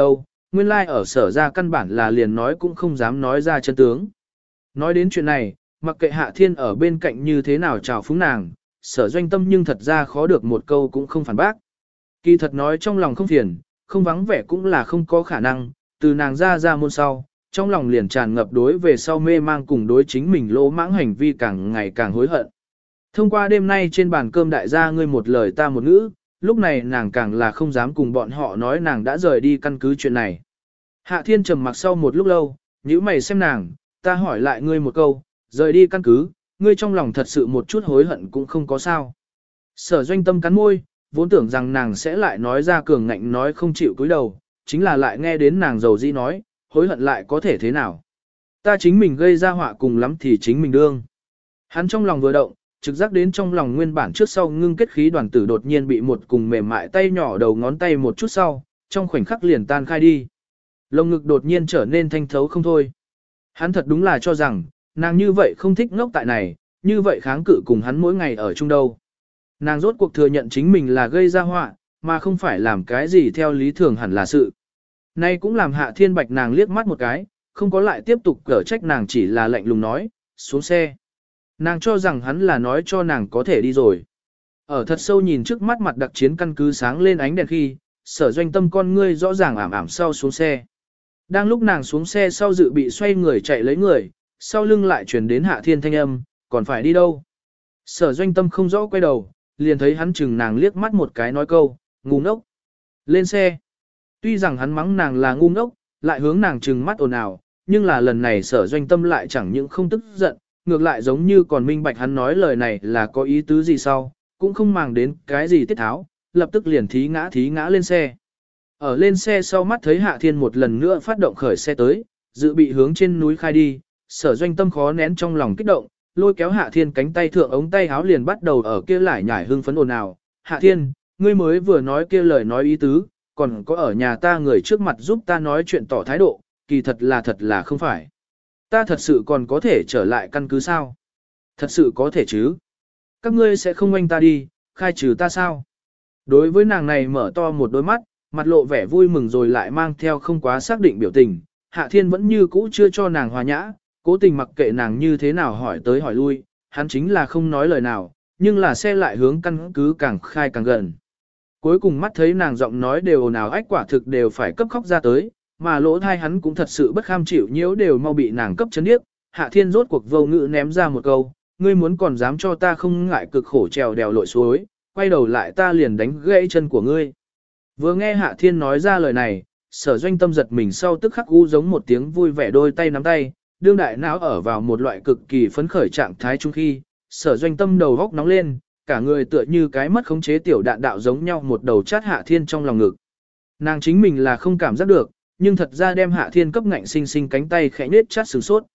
nguyên lai ở sở ra căn bản là liền nói cũng không dám nói ra chân tướng. Nói đến chuyện này, mặc kệ Hạ Thiên ở bên cạnh như thế nào chào phúng nàng, sở doanh tâm nhưng thật ra khó được một câu cũng không phản bác. Kỳ thật nói trong lòng không phiền, không vắng vẻ cũng là không có khả năng, từ nàng ra môn sau, trong lòng liền tràn ngập đối về sau mê mang cùng đối chính mình lỗ mãng hành vi càng ngày càng hối hận. Thông qua đêm nay trên bàn cơm đại gia ngươi một lời ta một ngữ, lúc này nàng càng là không dám cùng bọn họ nói nàng đã rời đi căn cứ chuyện này. Hạ Thiên trầm mặc sau một lúc lâu, nhíu mày xem nàng, ta hỏi lại ngươi một câu, rời đi căn cứ, ngươi trong lòng thật sự một chút hối hận cũng không có sao. Sở doanh tâm cắn môi, vốn tưởng rằng nàng sẽ lại nói ra cường ngạnh nói không chịu cúi đầu, chính là lại nghe đến nàng dầu dĩ nói, hối hận lại có thể thế nào. Ta chính mình gây ra họa cùng lắm thì chính mình đương. Hắn trong lòng vừa động, trực giác đến trong lòng nguyên bản trước sau ngưng kết khí đoàn tử đột nhiên bị một cùng mềm mại tay nhỏ đầu ngón tay một chút sau, trong khoảnh khắc liền tan khai đi. Lồng ngực đột nhiên trở nên thanh thấu không thôi. Hắn thật đúng là cho rằng, nàng như vậy không thích ngốc tại này, như vậy kháng cự cùng hắn mỗi ngày ở chung đâu. Nàng rốt cuộc thừa nhận chính mình là gây ra họa, mà không phải làm cái gì theo lý thường hẳn là sự. Nay cũng làm Hạ Thiên Bạch nàng liếc mắt một cái, không có lại tiếp tục cở trách nàng, chỉ là lạnh lùng nói, xuống xe. Nàng cho rằng hắn là nói cho nàng có thể đi rồi. Ở thật sâu nhìn trước mắt mặt đặc chiến căn cứ sáng lên ánh đèn khi, sở doanh tâm con ngươi rõ ràng ảm ảm sau xuống xe. Đang lúc nàng xuống xe sau dự bị xoay người chạy lấy người, sau lưng lại truyền đến Hạ Thiên thanh âm, còn phải đi đâu. Sở doanh tâm không rõ quay đầu, liền thấy hắn chừng nàng liếc mắt một cái nói câu, ngu ngốc. Lên xe. Tuy rằng hắn mắng nàng là ngu ngốc, lại hướng nàng chừng mắt ồn ào, nhưng là lần này sở doanh tâm lại chẳng những không tức giận, ngược lại giống như còn minh bạch hắn nói lời này là có ý tứ gì sau, cũng không màng đến cái gì tiết tháo, lập tức liền thí ngã lên xe. Ở lên xe sau mắt thấy Hạ Thiên một lần nữa phát động khởi xe tới, dự bị hướng trên núi khai đi, sở doanh tâm khó nén trong lòng kích động, lôi kéo Hạ Thiên cánh tay thượng ống tay áo liền bắt đầu ở kia lải nhải hưng phấn ồn ào. Hạ Thiên, ngươi mới vừa nói kia lời nói ý tứ, còn có ở nhà ta người trước mặt giúp ta nói chuyện tỏ thái độ, kỳ thật là không phải. Ta thật sự còn có thể trở lại căn cứ sao? Thật sự có thể chứ? Các ngươi sẽ không oanh ta đi, khai trừ ta sao? Đối với nàng này mở to một đôi mắt, mặt lộ vẻ vui mừng rồi lại mang theo không quá xác định biểu tình, Hạ Thiên vẫn như cũ chưa cho nàng hòa nhã, cố tình mặc kệ nàng như thế nào hỏi tới hỏi lui, hắn chính là không nói lời nào, nhưng là xe lại hướng căn cứ càng khai càng gần. Cuối cùng mắt thấy nàng giọng nói đều ồn ào ách quả thực đều phải cấp khóc ra tới, mà lỗ thai hắn cũng thật sự bất kham chịu nhiễu đều mau bị nàng cấp chấn điếc. Hạ Thiên rốt cuộc vô ngữ ném ra một câu, ngươi muốn còn dám cho ta không ngại cực khổ trèo đèo lội suối, quay đầu lại ta liền đánh gãy chân của ngươi. Vừa nghe Hạ Thiên nói ra lời này, sở doanh tâm giật mình sau tức khắc u giống một tiếng vui vẻ đôi tay nắm tay, đương đại não ở vào một loại cực kỳ phấn khởi trạng thái chung khi, sở doanh tâm đầu góc nóng lên, cả người tựa như cái mất khống chế tiểu đạn đạo giống nhau một đầu chát Hạ Thiên trong lòng ngực. Nàng chính mình là không cảm giác được, nhưng thật ra đem Hạ Thiên cấp ngạnh sinh sinh cánh tay khẽ nết chát sửng sốt.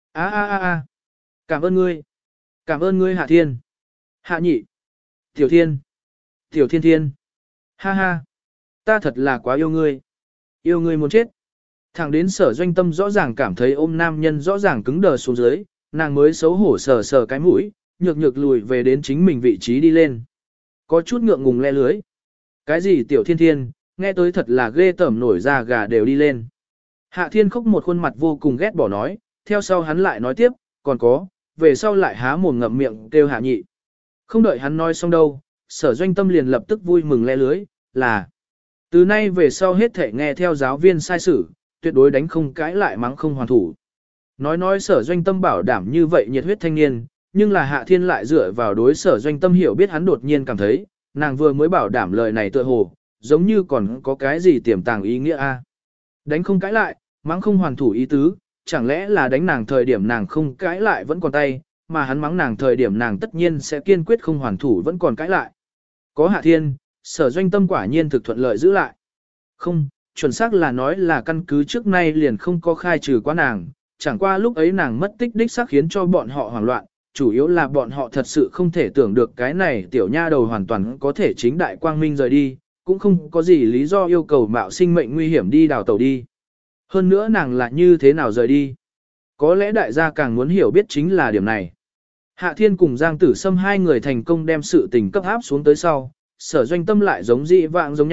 Cảm ơn ngươi Hạ Thiên. Hạ nhị. Tiểu Thiên. Tiểu Thiên Thiên. Ha ha. Ta thật là quá yêu ngươi. Yêu ngươi muốn chết. Thẳng đến sở doanh tâm rõ ràng cảm thấy ôm nam nhân rõ ràng cứng đờ xuống dưới, nàng mới xấu hổ sờ sờ cái mũi, nhược lùi về đến chính mình vị trí đi lên. Có chút ngượng ngùng le lưới. Cái gì Tiểu Thiên Thiên, nghe tới thật là ghê tởm nổi da gà đều đi lên. Hạ Thiên khóc một khuôn mặt vô cùng ghét bỏ nói, theo sau hắn lại nói tiếp, còn có, về sau lại há mồm ngậm miệng kêu Hạ nhị. Không đợi hắn nói xong đâu, sở doanh tâm liền lập tức vui mừng le lưới, là từ nay về sau hết thể nghe theo giáo viên sai sử, tuyệt đối đánh không cãi lại mắng không hoàn thủ. Nói sở doanh tâm bảo đảm như vậy nhiệt huyết thanh niên, nhưng là Hạ Thiên lại dựa vào đối sở doanh tâm hiểu biết hắn đột nhiên cảm thấy, nàng vừa mới bảo đảm lời này tựa hồ, giống như còn có cái gì tiềm tàng ý nghĩa a. Đánh không cãi lại, mắng không hoàn thủ ý tứ, chẳng lẽ là đánh nàng thời điểm nàng không cãi lại vẫn còn tay, mà hắn mắng nàng thời điểm nàng tất nhiên sẽ kiên quyết không hoàn thủ vẫn còn cãi lại. Có Hạ Thiên, sở doanh tâm quả nhiên thực thuận lợi giữ lại. Không, chuẩn xác là nói là căn cứ trước nay liền không có khai trừ quá nàng, chẳng qua lúc ấy nàng mất tích đích xác khiến cho bọn họ hoảng loạn, chủ yếu là bọn họ thật sự không thể tưởng được cái này tiểu nha đầu hoàn toàn có thể chính đại quang minh rời đi, cũng không có gì lý do yêu cầu mạo sinh mệnh nguy hiểm đi đào tẩu đi. Hơn nữa nàng là như thế nào rời đi. Có lẽ đại gia càng muốn hiểu biết chính là điểm này. Hạ Thiên cùng Giang Tử Sâm hai người thành công đem sự tình cấp áp xuống tới sau, sở doanh tâm lại giống dị vạng giống nhau,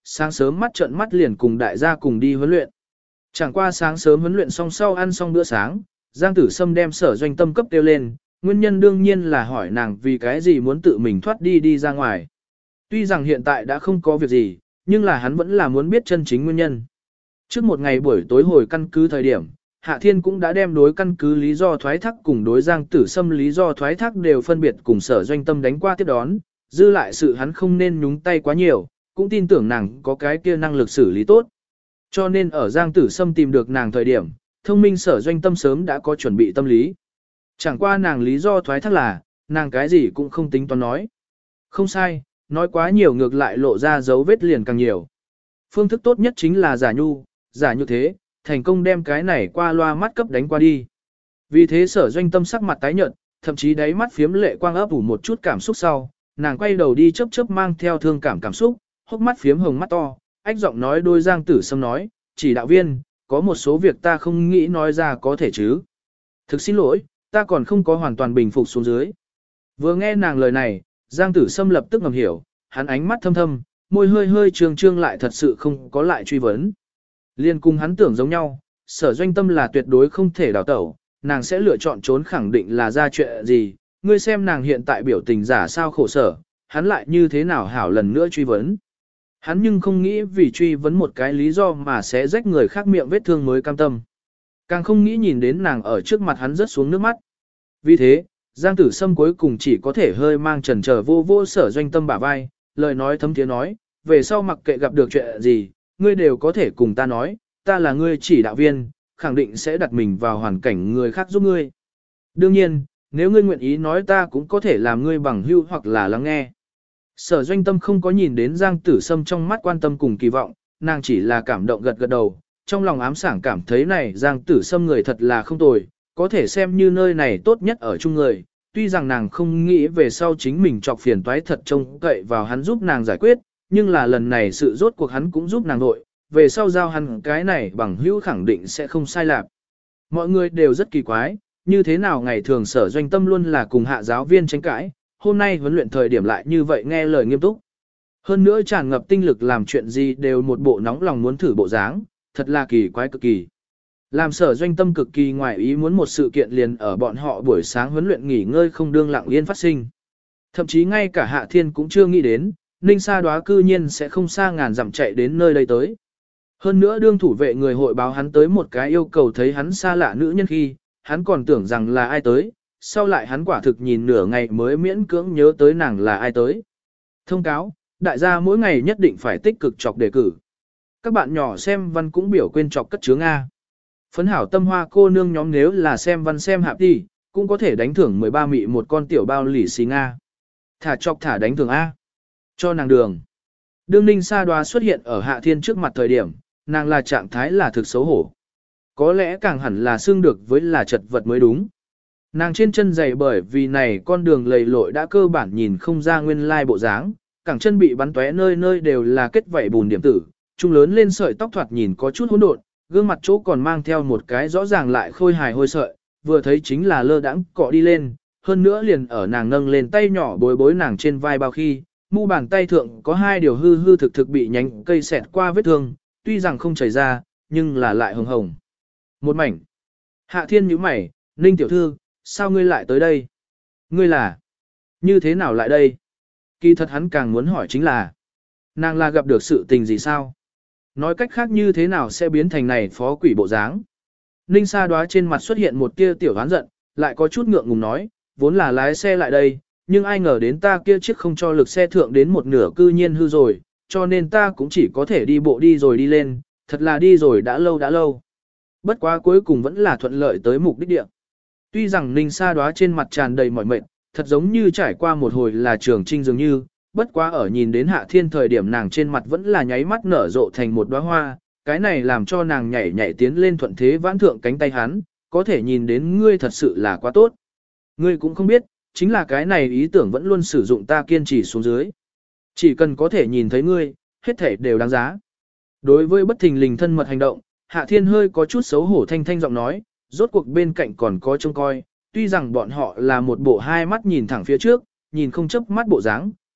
sáng sớm mắt trợn mắt liền cùng đại gia cùng đi huấn luyện. Chẳng qua sáng sớm huấn luyện xong sau ăn xong bữa sáng, Giang Tử Sâm đem Sở Doanh Tâm cấp kêu lên, nguyên nhân đương nhiên là hỏi nàng vì cái gì muốn tự mình thoát đi ra ngoài. Tuy rằng hiện tại đã không có việc gì, nhưng là hắn vẫn là muốn biết chân chính nguyên nhân. Trước một ngày buổi tối hồi căn cứ thời điểm, Hạ Thiên cũng đã đem đối căn cứ lý do thoái thác cùng đối Giang Tử Sâm lý do thoái thác đều phân biệt cùng Sở Doanh Tâm đánh qua tiếp đón, dư lại sự hắn không nên nhúng tay quá nhiều, cũng tin tưởng nàng có cái kia năng lực xử lý tốt. Cho nên ở Giang Tử Sâm tìm được nàng thời điểm, thông minh Sở Doanh Tâm sớm đã có chuẩn bị tâm lý. Chẳng qua nàng lý do thoái thác là, nàng cái gì cũng không tính toán nói. Không sai, nói quá nhiều ngược lại lộ ra dấu vết liền càng nhiều. Phương thức tốt nhất chính là giả nhu, giả như thế, thành công đem cái này qua loa mắt cấp đánh qua đi. Vì thế Sở Doanh Tâm sắc mặt tái nhợt, thậm chí đáy mắt phiếm lệ quang ấp ủ một chút cảm xúc sau, nàng quay đầu đi chớp chớp mang theo thương cảm xúc, hốc mắt phiếm hồng mắt to, ách giọng nói đôi Giang Tử Sâm nói, chỉ đạo viên, có một số việc ta không nghĩ nói ra có thể chứ. Thực xin lỗi, ta còn không có hoàn toàn bình phục xuống dưới. Vừa nghe nàng lời này, Giang Tử Sâm lập tức ngầm hiểu, hắn ánh mắt thâm thâm, môi hơi hơi trương trương lại thật sự không có lại truy vấn. Liên cùng hắn tưởng giống nhau, Sở Doanh Tâm là tuyệt đối không thể đào tẩu, nàng sẽ lựa chọn trốn khẳng định là ra chuyện gì, ngươi xem nàng hiện tại biểu tình giả sao khổ sở, hắn lại như thế nào hảo lần nữa truy vấn. Hắn nhưng không nghĩ vì truy vấn một cái lý do mà sẽ rách người khác miệng vết thương mới cam tâm. Càng không nghĩ nhìn đến nàng ở trước mặt hắn rớt xuống nước mắt. Vì thế, Giang Tử Sâm cuối cùng chỉ có thể hơi mang chần chờ vô Sở Doanh Tâm bả vai, lời nói thấm thiế nói, về sau mặc kệ gặp được chuyện gì, ngươi đều có thể cùng ta nói, ta là ngươi chỉ đạo viên, khẳng định sẽ đặt mình vào hoàn cảnh người khác giúp ngươi. Đương nhiên, nếu ngươi nguyện ý nói ta cũng có thể làm ngươi bằng hữu hoặc là lắng nghe. Sở Doanh Tâm không có nhìn đến Giang Tử Sâm trong mắt quan tâm cùng kỳ vọng, nàng chỉ là cảm động gật đầu, trong lòng ám sảng cảm thấy này Giang Tử Sâm người thật là không tồi, có thể xem như nơi này tốt nhất ở chung người. Tuy rằng nàng không nghĩ về sau chính mình chọc phiền toái thật trông cậy vào hắn giúp nàng giải quyết, nhưng là lần này sự rốt cuộc hắn cũng giúp nàng nội, về sau giao hắn cái này bằng hữu khẳng định sẽ không sai lạc. Mọi người đều rất kỳ quái, như thế nào ngày thường Sở Doanh Tâm luôn là cùng hạ giáo viên tranh cãi, hôm nay huấn luyện thời điểm lại như vậy nghe lời nghiêm túc. Hơn nữa tràn ngập tinh lực làm chuyện gì đều một bộ nóng lòng muốn thử bộ dáng, thật là kỳ quái cực kỳ. Làm Sở Doanh Tâm cực kỳ ngoài ý muốn một sự kiện liền ở bọn họ buổi sáng huấn luyện nghỉ ngơi không đương lặng yên phát sinh. Thậm chí ngay cả Hạ Thiên cũng chưa nghĩ đến, Ninh Sa Đóa cư nhiên sẽ không xa ngàn dặm chạy đến nơi đây tới. Hơn nữa đương thủ vệ người hội báo hắn tới một cái yêu cầu thấy hắn xa lạ nữ nhân khi, hắn còn tưởng rằng là ai tới, sau lại hắn quả thực nhìn nửa ngày mới miễn cưỡng nhớ tới nàng là ai tới. Thông cáo, đại gia mỗi ngày nhất định phải tích cực chọc đề cử. Các bạn nhỏ xem văn cũng biểu quên chọc cất chứa Nga. Phấn hảo tâm hoa cô nương nhóm nếu là xem văn xem hạp đi, cũng có thể đánh thưởng 13 mị một con tiểu bao lì xì Nga. Thả chọc thả đánh thưởng A. Cho nàng đường. Đương Ninh Sa Đóa xuất hiện ở Hạ Thiên trước mặt thời điểm, nàng là trạng thái là thực xấu hổ. Có lẽ càng hẳn là xương được với là chật vật mới đúng. Nàng trên chân giày bởi vì này con đường lầy lội đã cơ bản nhìn không ra nguyên lai bộ dáng, cẳng chân bị bắn tóe nơi nơi đều là kết vảy bùn điểm tử, trung lớn lên sợi tóc thoạt nhìn có chút hỗn độn, gương mặt chỗ còn mang theo một cái rõ ràng lại khôi hài hôi sợi, vừa thấy chính là lơ đãng cọ đi lên, hơn nữa liền ở nàng nâng lên tay nhỏ bối nàng trên vai bao khi, mu bàn tay thượng có hai điều hư thực bị nhánh cây xẹt qua vết thương, tuy rằng không chảy ra, nhưng là lại hồng hồng. Một mảnh. Hạ Thiên nhíu mày, Ninh tiểu thư, sao ngươi lại tới đây? Ngươi là? Như thế nào lại đây? Kỳ thật hắn càng muốn hỏi chính là, nàng là gặp được sự tình gì sao? Nói cách khác như thế nào sẽ biến thành này phó quỷ bộ dáng? Ninh Sa Đóa trên mặt xuất hiện một tia tiểu oán giận, lại có chút ngượng ngùng nói, vốn là lái xe lại đây, nhưng ai ngờ đến ta kia chiếc không cho lực xe thượng đến một nửa cư nhiên hư rồi, cho nên ta cũng chỉ có thể đi bộ đi rồi đi lên, thật là đi rồi đã lâu. Bất quá cuối cùng vẫn là thuận lợi tới mục đích địa. Tuy rằng Ninh Sa Đóa trên mặt tràn đầy mỏi mệt, thật giống như trải qua một hồi là trường trinh dường như, bất quá ở nhìn đến Hạ Thiên thời điểm nàng trên mặt vẫn là nháy mắt nở rộ thành một đóa hoa, cái này làm cho nàng nhảy tiến lên thuận thế vãn thượng cánh tay hắn, có thể nhìn đến ngươi thật sự là quá tốt. Ngươi cũng không biết, chính là cái này ý tưởng vẫn luôn sử dụng ta kiên trì xuống dưới. Chỉ cần có thể nhìn thấy ngươi, hết thể đều đáng giá. Đối với bất thình lình thân mật hành động, Hạ Thiên hơi có chút xấu hổ thanh giọng nói, rốt cuộc bên cạnh còn có trông coi, tuy rằng bọn họ là một bộ hai mắt nhìn thẳng phía trước, nhìn không chớp mắt bộ dáng,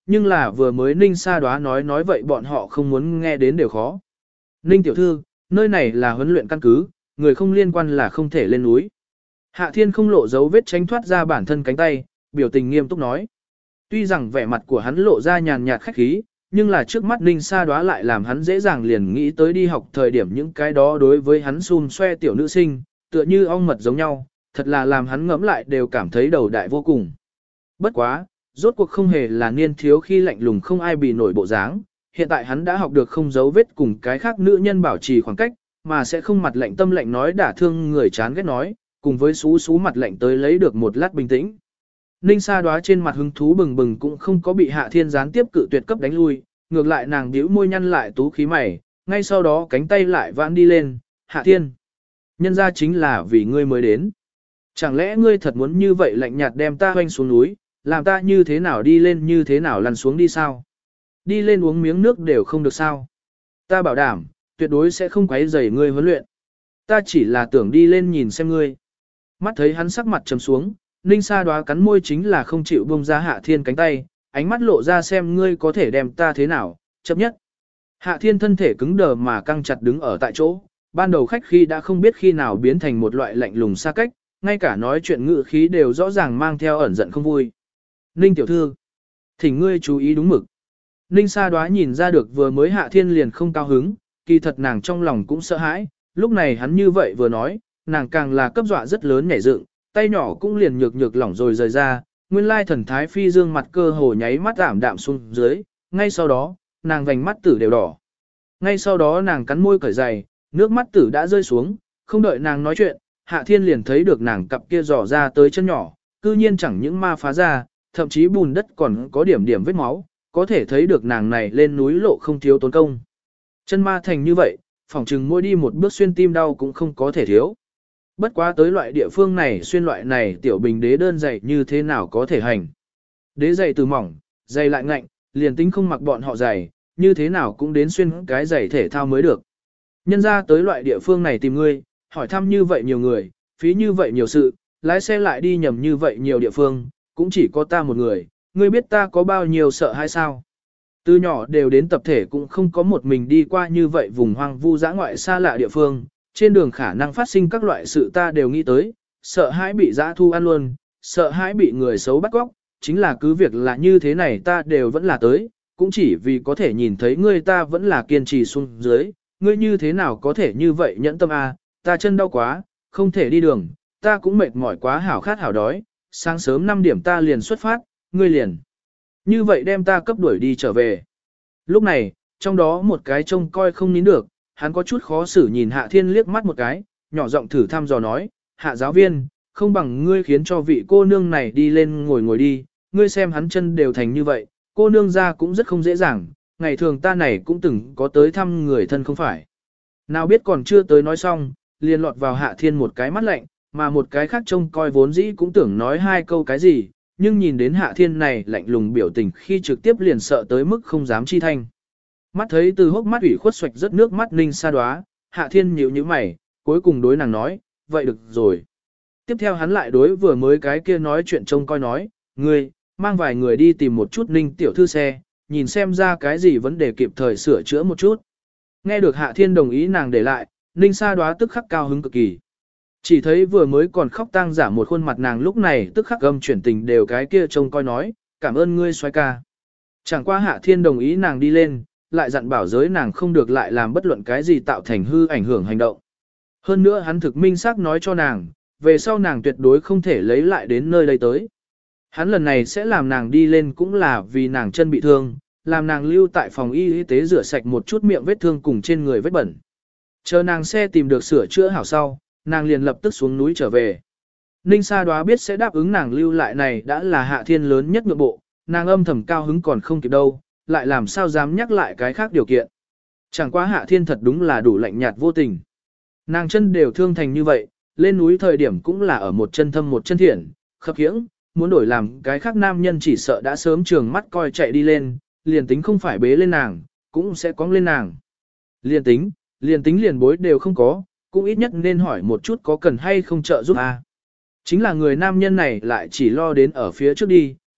nhưng là vừa mới Ninh Sa Đoá nói vậy bọn họ không muốn nghe đến đều khó. Ninh tiểu thư, nơi này là huấn luyện căn cứ, người không liên quan là không thể lên núi. Hạ Thiên không lộ dấu vết tránh thoát ra bản thân cánh tay, biểu tình nghiêm túc nói. Tuy rằng vẻ mặt của hắn lộ ra nhàn nhạt khách khí, nhưng là trước mắt Ninh Sa Đoá lại làm hắn dễ dàng liền nghĩ tới đi học thời điểm những cái đó đối với hắn xun xoe tiểu nữ sinh, tựa như ong mật giống nhau, thật là làm hắn ngẫm lại đều cảm thấy đầu đại vô cùng. Bất quá, rốt cuộc không hề là niên thiếu khi lạnh lùng không ai bị nổi bộ dáng, hiện tại hắn đã học được không giấu vết cùng cái khác nữ nhân bảo trì khoảng cách, mà sẽ không mặt lạnh tâm lạnh nói đả thương người chán ghét nói, cùng với xú mặt lạnh tới lấy được một lát bình tĩnh. Ninh Sa Đoá trên mặt hứng thú bừng bừng cũng không có bị Hạ Thiên gián tiếp cự tuyệt cấp đánh lui, ngược lại nàng bĩu môi nhăn lại tú khí mày, ngay sau đó cánh tay lại vãn đi lên, Hạ Thiên. Nhân ra chính là vì ngươi mới đến. Chẳng lẽ ngươi thật muốn như vậy lạnh nhạt đem ta hoanh xuống núi, làm ta như thế nào đi lên như thế nào lăn xuống đi sao? Đi lên uống miếng nước đều không được sao? Ta bảo đảm, tuyệt đối sẽ không quấy rầy ngươi huấn luyện. Ta chỉ là tưởng đi lên nhìn xem ngươi. Mắt thấy hắn sắc mặt trầm xuống, Ninh Sa Đoá cắn môi chính là không chịu buông ra Hạ Thiên cánh tay, ánh mắt lộ ra xem ngươi có thể đem ta thế nào, chấp nhất. Hạ Thiên thân thể cứng đờ mà căng chặt đứng ở tại chỗ, ban đầu khách khi đã không biết khi nào biến thành một loại lạnh lùng xa cách, ngay cả nói chuyện ngữ khí đều rõ ràng mang theo ẩn giận không vui. Ninh tiểu thư, thỉnh ngươi chú ý đúng mực. Ninh Sa Đoá nhìn ra được vừa mới Hạ Thiên liền không cao hứng, kỳ thật nàng trong lòng cũng sợ hãi, lúc này hắn như vậy vừa nói, nàng càng là cấp dọa rất lớn nhảy dựng, tay nhỏ cũng liền nhược lỏng rồi rời ra, nguyên lai thần thái phi dương mặt cơ hồ nháy mắt ảm đạm xuống dưới, ngay sau đó, nàng vành mắt tử đều đỏ. Ngay sau đó nàng cắn môi cởi giày, nước mắt tử đã rơi xuống, không đợi nàng nói chuyện, Hạ Thiên liền thấy được nàng cặp kia dò ra tới chân nhỏ, cư nhiên chẳng những ma phá ra, thậm chí bùn đất còn có điểm vết máu, có thể thấy được nàng này lên núi lộ không thiếu tốn công. Chân ma thành như vậy, phỏng chừng mỗi đi một bước xuyên tim đau cũng không có thể thiếu. Bất quá tới loại địa phương này xuyên loại này tiểu bình đế đơn giày như thế nào có thể hành. Đế giày từ mỏng, giày lại ngạnh, liền tính không mặc bọn họ giày, như thế nào cũng đến xuyên cái giày thể thao mới được. Nhân ra tới loại địa phương này tìm ngươi, hỏi thăm như vậy nhiều người, phí như vậy nhiều sự, lái xe lại đi nhầm như vậy nhiều địa phương, cũng chỉ có ta một người, ngươi biết ta có bao nhiêu sợ hay sao? Từ nhỏ đều đến tập thể cũng không có một mình đi qua như vậy vùng hoang vu dã ngoại xa lạ địa phương, trên đường khả năng phát sinh các loại sự ta đều nghĩ tới, sợ hãi bị dã thu ăn luôn, sợ hãi bị người xấu bắt cóc, chính là cứ việc là như thế này ta đều vẫn là tới, cũng chỉ vì có thể nhìn thấy ngươi ta vẫn là kiên trì xuống dưới, ngươi như thế nào có thể như vậy nhẫn tâm a, ta chân đau quá, không thể đi đường, ta cũng mệt mỏi quá hảo khát hảo đói, sáng sớm 5 điểm ta liền xuất phát, ngươi liền. Như vậy đem ta cấp đuổi đi trở về. Lúc này, trong đó một cái trông coi không nín được, hắn có chút khó xử nhìn Hạ Thiên liếc mắt một cái, nhỏ giọng thử thăm dò nói, Hạ giáo viên, không bằng ngươi khiến cho vị cô nương này đi lên ngồi đi, ngươi xem hắn chân đều thành như vậy, cô nương ra cũng rất không dễ dàng, ngày thường ta này cũng từng có tới thăm người thân không phải. Nào biết còn chưa tới nói xong, liền lọt vào Hạ Thiên một cái mắt lạnh, mà một cái khác trông coi vốn dĩ cũng tưởng nói hai câu cái gì, nhưng nhìn đến Hạ Thiên này lạnh lùng biểu tình khi trực tiếp liền sợ tới mức không dám chi thanh. Mắt thấy từ hốc mắt ủy khuất xoạch rất nước mắt Ninh Sa Đoá, Hạ Thiên nhíu nhíu mày, cuối cùng đối nàng nói, vậy được rồi. Tiếp theo hắn lại đối vừa mới cái kia nói chuyện trông coi nói, ngươi, mang vài người đi tìm một chút Ninh tiểu thư xe, nhìn xem ra cái gì vấn đề kịp thời sửa chữa một chút. Nghe được Hạ Thiên đồng ý nàng để lại, Ninh Sa Đoá tức khắc cao hứng cực kỳ. Chỉ thấy vừa mới còn khóc tang giả một khuôn mặt nàng lúc này tức khắc gầm chuyển tình đều cái kia trông coi nói, cảm ơn ngươi soái ca. Chẳng qua Hạ Thiên đồng ý nàng đi lên, lại dặn bảo giới nàng không được lại làm bất luận cái gì tạo thành hư ảnh hưởng hành động. Hơn nữa hắn thực minh xác nói cho nàng, về sau nàng tuyệt đối không thể lấy lại đến nơi đây tới. Hắn lần này sẽ làm nàng đi lên cũng là vì nàng chân bị thương, làm nàng lưu tại phòng y tế rửa sạch một chút miệng vết thương cùng trên người vết bẩn. Chờ nàng xe tìm được sửa chữa hảo sau, nàng liền lập tức xuống núi trở về. Ninh Sa Đoá biết sẽ đáp ứng nàng lưu lại này đã là Hạ Thiên lớn nhất nhượng bộ, nàng âm thầm cao hứng còn không kịp đâu, lại làm sao dám nhắc lại cái khác điều kiện. Chẳng qua Hạ Thiên thật đúng là đủ lạnh nhạt vô tình. Nàng chân đều thương thành như vậy, lên núi thời điểm cũng là ở một chân thâm một chân thiện, khập khiễng, muốn đổi làm cái khác nam nhân chỉ sợ đã sớm trường mắt coi chạy đi lên, liền tính không phải bế lên nàng, cũng sẽ cong lên nàng. Liền tính liền bối đều không có, cũng ít nhất nên hỏi một chút có cần hay không trợ giúp a. Chính là người nam nhân này lại chỉ lo đến ở phía trước đi,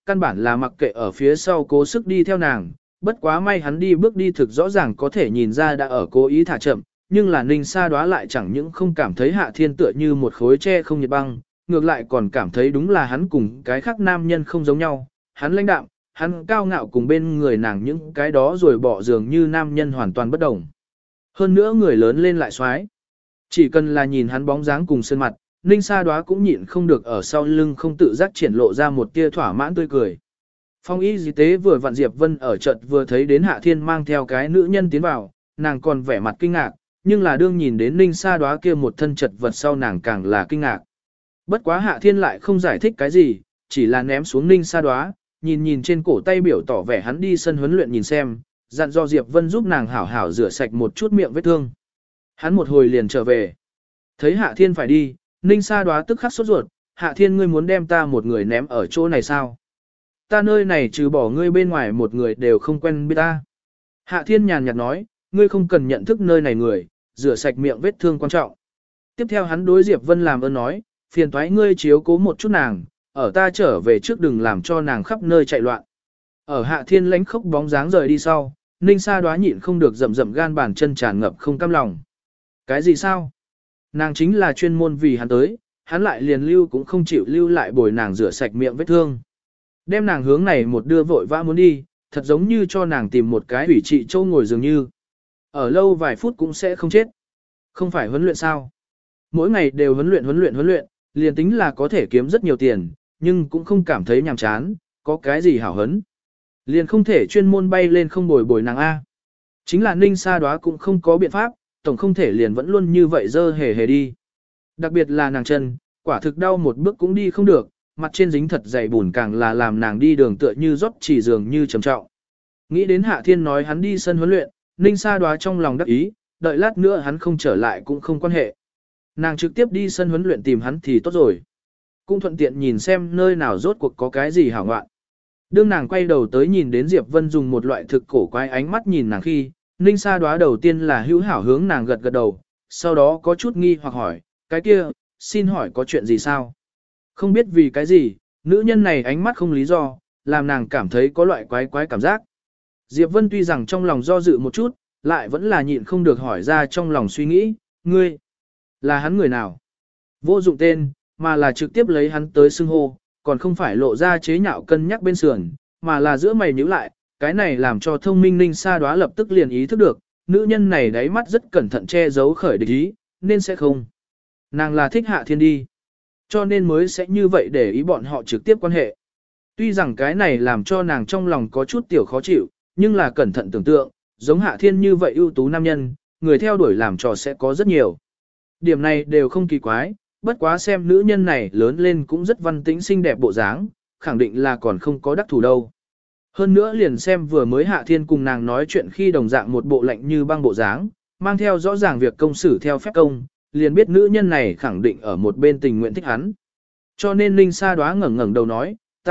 căn bản là mặc kệ ở phía sau cố sức đi theo nàng, bất quá may hắn đi bước đi thực rõ ràng có thể nhìn ra đã ở cố ý thả chậm, nhưng là Ninh Sa Đoá lại chẳng những không cảm thấy Hạ Thiên tựa như một khối tre không nhiệt băng, ngược lại còn cảm thấy đúng là hắn cùng cái khác nam nhân không giống nhau, hắn lãnh đạm, hắn cao ngạo cùng bên người nàng những cái đó rồi bỏ dường như nam nhân hoàn toàn bất đồng. Hơn nữa người lớn lên lại xoái. Chỉ cần là nhìn hắn bóng dáng cùng sơn mặt, Ninh Sa Đoá cũng nhịn không được ở sau lưng không tự giác triển lộ ra một tia thỏa mãn tươi cười. Phong y di tế vừa vặn Diệp Vân ở chợt vừa thấy đến Hạ Thiên mang theo cái nữ nhân tiến vào, nàng còn vẻ mặt kinh ngạc, nhưng là đương nhìn đến Ninh Sa Đoá kia một thân chật vật sau nàng càng là kinh ngạc. Bất quá Hạ Thiên lại không giải thích cái gì, chỉ là ném xuống Ninh Sa Đoá, nhìn trên cổ tay biểu tỏ vẻ hắn đi sân huấn luyện nhìn xem, dặn dò Diệp Vân giúp nàng hảo hảo rửa sạch một chút miệng vết thương. Hắn một hồi liền trở về. Thấy Hạ Thiên phải đi, Ninh Sa Đoá tức khắc sốt ruột, Hạ Thiên ngươi muốn đem ta một người ném ở chỗ này sao? Ta nơi này trừ bỏ ngươi bên ngoài một người đều không quen biết ta. Hạ Thiên nhàn nhạt nói, ngươi không cần nhận thức nơi này người, rửa sạch miệng vết thương quan trọng. Tiếp theo hắn đối Diệp Vân làm ơn nói, phiền toái ngươi chiếu cố một chút nàng, ở ta trở về trước đừng làm cho nàng khắp nơi chạy loạn. Ở Hạ Thiên lánh khốc bóng dáng rời đi sau, Ninh Sa Đoá nhịn không được rậm rậm gan bàn chân tràn ngập không cam lòng. Cái gì sao? Nàng chính là chuyên môn vì hắn tới, hắn lại liền lưu cũng không chịu lưu lại bồi nàng rửa sạch miệng vết thương. Đem nàng hướng này một đưa vội vã muốn đi, thật giống như cho nàng tìm một cái ủy trị châu ngồi dường như. Ở lâu vài phút cũng sẽ không chết. Không phải huấn luyện sao? Mỗi ngày đều huấn luyện, liền tính là có thể kiếm rất nhiều tiền, nhưng cũng không cảm thấy nhàm chán, có cái gì hảo hấn. Liền không thể chuyên môn bay lên không bồi nàng A. Chính là Ninh Sa Đoá cũng không có biện pháp, tổng không thể liền vẫn luôn như vậy dơ hề đi. Đặc biệt là nàng chân, quả thực đau một bước cũng đi không được, mặt trên dính thật dày bùn càng là làm nàng đi đường tựa như rót chỉ dường như trầm trọng. Nghĩ đến Hạ Thiên nói hắn đi sân huấn luyện, Ninh Sa Đoá trong lòng đắc ý, đợi lát nữa hắn không trở lại cũng không quan hệ. Nàng trực tiếp đi sân huấn luyện tìm hắn thì tốt rồi. Cũng thuận tiện nhìn xem nơi nào rốt cuộc có cái gì hảo ngoạn. Đương nàng quay đầu tới nhìn đến Diệp Vân dùng một loại thực cổ quái ánh mắt nhìn nàng khi, Ninh Sa Đoá đầu tiên là hữu hảo hướng nàng gật gật đầu, sau đó có chút nghi hoặc hỏi, cái kia, xin hỏi có chuyện gì sao? Không biết vì cái gì, nữ nhân này ánh mắt không lý do, làm nàng cảm thấy có loại quái quái cảm giác. Diệp Vân tuy rằng trong lòng do dự một chút, lại vẫn là nhịn không được hỏi ra trong lòng suy nghĩ, ngươi, là hắn người nào? Vô dụng tên, mà là trực tiếp lấy hắn tới xưng hô, còn không phải lộ ra chế nhạo cân nhắc bên sườn, mà là giữa mày nhíu lại, cái này làm cho thông minh Ninh Sa Đoá lập tức liền ý thức được, nữ nhân này đáy mắt rất cẩn thận che giấu khởi địch ý, nên sẽ không. Nàng là thích Hạ Thiên đi, cho nên mới sẽ như vậy để ý bọn họ trực tiếp quan hệ. Tuy rằng cái này làm cho nàng trong lòng có chút tiểu khó chịu, nhưng là cẩn thận tưởng tượng, giống Hạ Thiên như vậy ưu tú nam nhân, người theo đuổi làm trò sẽ có rất nhiều. Điểm này đều không kỳ quái, bất quá xem nữ nhân này lớn lên cũng rất văn tĩnh xinh đẹp bộ dáng, khẳng định là còn không có đắc thủ đâu. Hơn nữa liền xem vừa mới Hạ Thiên cùng nàng nói chuyện khi đồng dạng một bộ lạnh như băng bộ dáng, mang theo rõ ràng việc công xử theo phép công, liền biết nữ nhân này khẳng định ở một bên tình nguyện thích hắn. Cho nên Ninh Sa Đoá ngẩng đầu nói,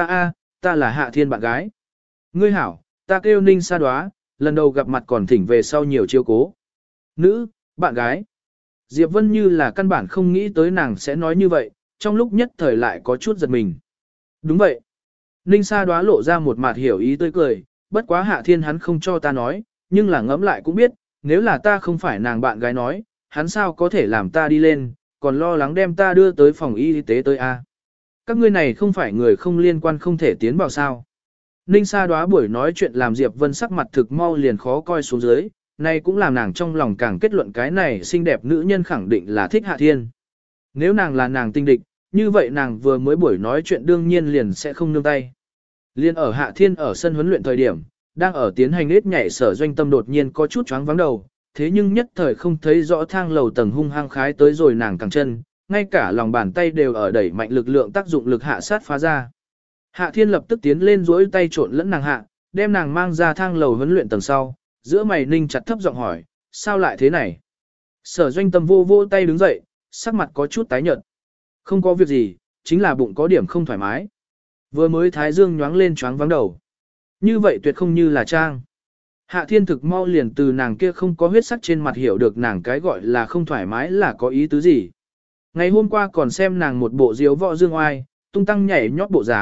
ta là Hạ Thiên bạn gái. Ngươi hảo, ta kêu Ninh Sa Đoá, lần đầu gặp mặt còn thỉnh về sau nhiều chiếu cố. Nữ, bạn gái. Diệp Vân như là căn bản không nghĩ tới nàng sẽ nói như vậy, trong lúc nhất thời lại có chút giật mình. Đúng vậy. Ninh Sa Đoá lộ ra một mặt hiểu ý tươi cười, bất quá Hạ Thiên hắn không cho ta nói, nhưng là ngẫm lại cũng biết, nếu là ta không phải nàng bạn gái nói, hắn sao có thể làm ta đi lên, còn lo lắng đem ta đưa tới phòng y tế tới A. Các ngươi này không phải người không liên quan không thể tiến vào sao. Ninh Sa Đoá buổi nói chuyện làm Diệp Vân sắc mặt thực mau liền khó coi xuống dưới, này cũng làm nàng trong lòng càng kết luận cái này xinh đẹp nữ nhân khẳng định là thích Hạ Thiên. Nếu nàng là nàng tinh địch, như vậy nàng vừa mới buổi nói chuyện đương nhiên liền sẽ không nương tay. Liên ở Hạ Thiên ở sân huấn luyện thời điểm, đang ở tiến hành nết nhảy Sở Doanh Tâm đột nhiên có chút choáng vắng đầu, thế nhưng nhất thời không thấy rõ thang lầu tầng hung hăng khái tới rồi nàng cẳng chân, ngay cả lòng bàn tay đều ở đẩy mạnh lực lượng tác dụng lực hạ sát phá ra. Hạ Thiên lập tức tiến lên duỗi tay trộn lẫn nàng hạ, đem nàng mang ra thang lầu huấn luyện tầng sau, giữa mày ninh chặt thấp giọng hỏi, sao lại thế này? Sở Doanh Tâm vô vô tay đứng dậy, sắc mặt có chút tái nhợt. Không có việc gì, chính là bụng có điểm không thoải mái. Vừa mới thái dương nhoáng lên choáng vắng đầu. Như vậy tuyệt không như là trang. Hạ Thiên thực mau liền từ nàng kia không có huyết sắc trên mặt hiểu được nàng cái gọi là không thoải mái là có ý tứ gì. Ngày hôm qua còn xem nàng một bộ diếu võ dương oai, tung tăng nhảy nhót bộ dáng,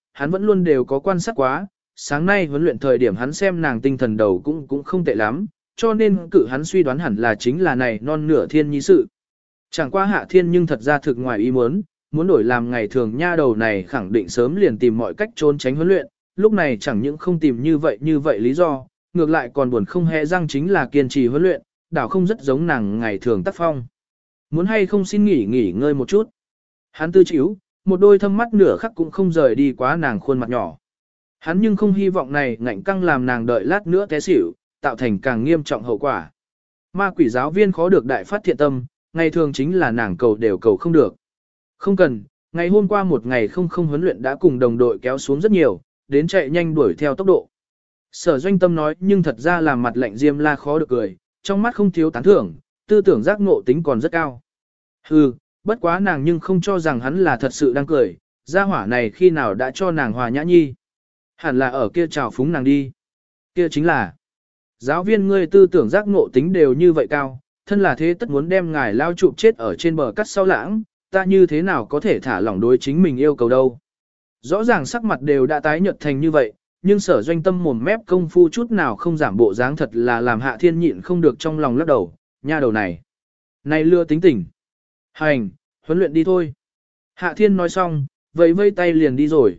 hắn vẫn luôn đều có quan sát quá, sáng nay huấn luyện thời điểm hắn xem nàng tinh thần đầu cũng không tệ lắm, cho nên cự hắn suy đoán hẳn là chính là này non nửa thiên nhi sự. Chẳng qua Hạ Thiên nhưng thật ra thực ngoài ý muốn đổi làm ngày thường nha đầu này khẳng định sớm liền tìm mọi cách trốn tránh huấn luyện, lúc này chẳng những không tìm như vậy lý do, ngược lại còn buồn không hề răng chính là kiên trì huấn luyện, đảo không rất giống nàng ngày thường tác phong. Muốn hay không xin nghỉ ngơi một chút. Hắn tư chịu, một đôi thâm mắt nửa khắc cũng không rời đi quá nàng khuôn mặt nhỏ. Hắn nhưng không hy vọng này ngạnh căng làm nàng đợi lát nữa té xỉu, tạo thành càng nghiêm trọng hậu quả. Ma quỷ giáo viên khó được đại phát thiện tâm, ngày thường chính là nàng cầu đều cầu không được. Không cần, ngày hôm qua một ngày không huấn luyện đã cùng đồng đội kéo xuống rất nhiều, đến chạy nhanh đuổi theo tốc độ. Sở Doanh Tâm nói nhưng thật ra làm mặt lạnh Diêm La khó được cười, trong mắt không thiếu tán thưởng, tư tưởng giác ngộ tính còn rất cao. Hừ, bất quá nàng nhưng không cho rằng hắn là thật sự đang cười, gia hỏa này khi nào đã cho nàng hòa nhã nhi. Hẳn là ở kia chào phúng nàng đi. Kia chính là, giáo viên ngươi tư tưởng giác ngộ tính đều như vậy cao, thân là thế tất muốn đem ngài lao chụp chết ở trên bờ cắt sau lãng, ta như thế nào có thể thả lỏng đối chính mình yêu cầu đâu. Rõ ràng sắc mặt đều đã tái nhợt thành như vậy, nhưng Sở Doanh Tâm mồm mép công phu chút nào không giảm bộ dáng thật là làm Hạ Thiên nhịn không được trong lòng lắc đầu, nha đầu này. Này lừa tính tỉnh. Hành, huấn luyện đi thôi. Hạ Thiên nói xong, vẫy tay liền đi rồi.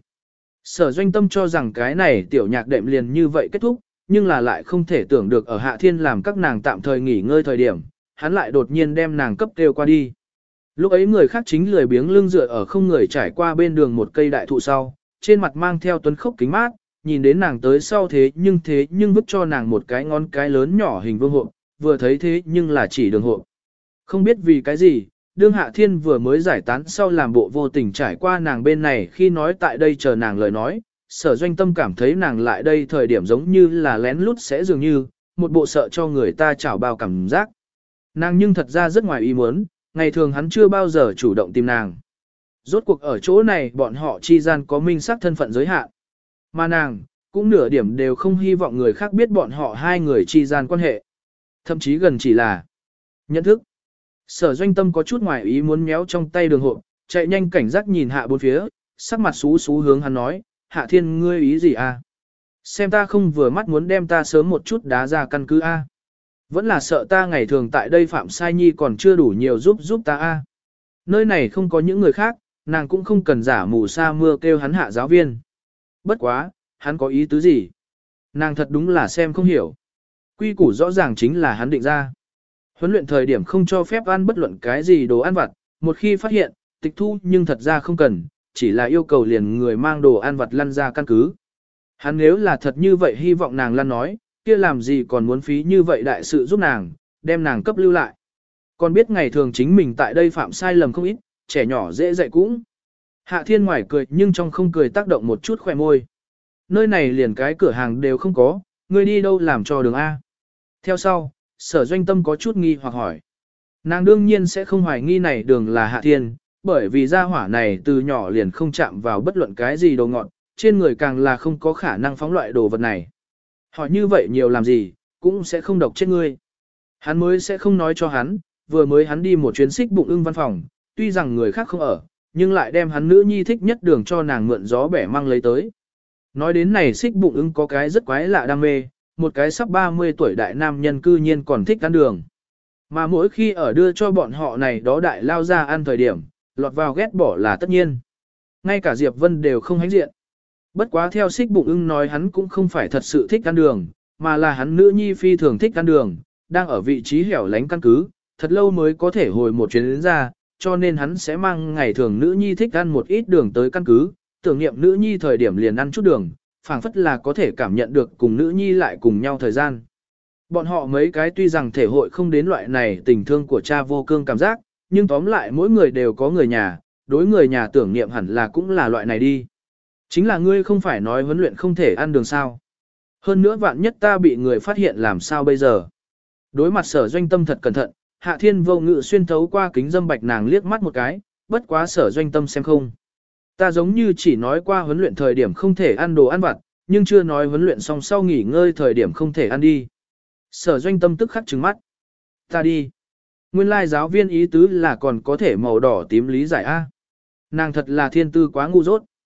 Sở Doanh Tâm cho rằng cái này tiểu nhạc đệm liền như vậy kết thúc, nhưng là lại không thể tưởng được ở Hạ Thiên làm các nàng tạm thời nghỉ ngơi thời điểm, hắn lại đột nhiên đem nàng cấp kêu qua đi. Lúc ấy người khác chính lười biếng lưng dựa ở không người trải qua bên đường một cây đại thụ sau, trên mặt mang theo tuấn khốc kính mát, nhìn đến nàng tới sau thế nhưng vứt cho nàng một cái ngón cái lớn nhỏ hình vương hộp, vừa thấy thế nhưng là chỉ đường hộp. Không biết vì cái gì, đương Hạ Thiên vừa mới giải tán sau làm bộ vô tình trải qua nàng bên này khi nói tại đây chờ nàng lời nói, Sở Doanh Tâm cảm thấy nàng lại đây thời điểm giống như là lén lút sẽ dường như, một bộ sợ cho người ta chảo bao cảm giác. Nàng nhưng thật ra rất ngoài ý muốn, ngày thường hắn chưa bao giờ chủ động tìm nàng. Rốt cuộc ở chỗ này bọn họ chi gian có minh xác thân phận giới hạn. Mà nàng, cũng nửa điểm đều không hy vọng người khác biết bọn họ hai người chi gian quan hệ. Thậm chí gần chỉ là nhận thức. Sở Doanh Tâm có chút ngoài ý muốn méo trong tay đường hộp, chạy nhanh cảnh giác nhìn hạ bốn phía, sắc mặt xú hướng hắn nói, Hạ Thiên ngươi ý gì à? Xem ta không vừa mắt muốn đem ta sớm một chút đá ra căn cứ a. Vẫn là sợ ta ngày thường tại đây phạm sai nhi còn chưa đủ nhiều giúp ta a. Nơi này không có những người khác, nàng cũng không cần giả mù sa mưa kêu hắn Hạ giáo viên. Bất quá, hắn có ý tứ gì? Nàng thật đúng là xem không hiểu. Quy củ rõ ràng chính là hắn định ra. Huấn luyện thời điểm không cho phép ăn bất luận cái gì đồ ăn vặt, một khi phát hiện, tịch thu nhưng thật ra không cần, chỉ là yêu cầu liền người mang đồ ăn vặt lăn ra căn cứ. Hắn nếu là thật như vậy hy vọng nàng lăn nói, kia làm gì còn muốn phí như vậy đại sự giúp nàng, đem nàng cấp lưu lại. Còn biết ngày thường chính mình tại đây phạm sai lầm không ít, trẻ nhỏ dễ dạy cũng. Hạ Thiên ngoài cười nhưng trong không cười tác động một chút khỏe môi. Nơi này liền cái cửa hàng đều không có, ngươi đi đâu làm cho đường A. Theo sau, Sở Doanh Tâm có chút nghi hoặc hỏi. Nàng đương nhiên sẽ không hoài nghi này đường là Hạ Thiên, bởi vì gia hỏa này từ nhỏ liền không chạm vào bất luận cái gì đồ ngọt, trên người càng là không có khả năng phóng loại đồ vật này. Hỏi như vậy nhiều làm gì, cũng sẽ không độc chết ngươi. Hắn mới sẽ không nói cho hắn, vừa mới hắn đi một chuyến xích bụng ưng văn phòng, tuy rằng người khác không ở, nhưng lại đem hắn nữ nhi thích nhất đường cho nàng mượn gió bẻ mang lấy tới. Nói đến này xích bụng ưng có cái rất quái lạ đam mê, một cái sắp 30 tuổi đại nam nhân cư nhiên còn thích ăn đường. Mà mỗi khi ở đưa cho bọn họ này đó đại lao ra ăn thời điểm, lọt vào ghét bỏ là tất nhiên. Ngay cả Diệp Vân đều không hánh diện. Bất quá theo xích bụng ưng nói hắn cũng không phải thật sự thích ăn đường, mà là hắn nữ nhi phi thường thích ăn đường, đang ở vị trí hẻo lánh căn cứ, thật lâu mới có thể hồi một chuyến đến ra, cho nên hắn sẽ mang ngày thường nữ nhi thích ăn một ít đường tới căn cứ, tưởng niệm nữ nhi thời điểm liền ăn chút đường, phảng phất là có thể cảm nhận được cùng nữ nhi lại cùng nhau thời gian. Bọn họ mấy cái tuy rằng thể hội không đến loại này tình thương của cha vô cương cảm giác, nhưng tóm lại mỗi người đều có người nhà, đối người nhà tưởng niệm hẳn là cũng là loại này đi. Chính là ngươi không phải nói huấn luyện không thể ăn đường sao. Hơn nữa vạn nhất ta bị người phát hiện làm sao bây giờ. Đối mặt Sở Doanh Tâm thật cẩn thận, Hạ Thiên vô ngự xuyên thấu qua kính dâm bạch nàng liếc mắt một cái, bất quá Sở Doanh Tâm xem không. Ta giống như chỉ nói qua huấn luyện thời điểm không thể ăn đồ ăn vặt, nhưng chưa nói huấn luyện xong sau nghỉ ngơi thời điểm không thể ăn đi. Sở Doanh Tâm tức khắc trừng mắt. Ta đi. Nguyên lai giáo viên ý tứ là còn có thể màu đỏ tím lý giải A. Nàng thật là thiên tư quá ngu dốt.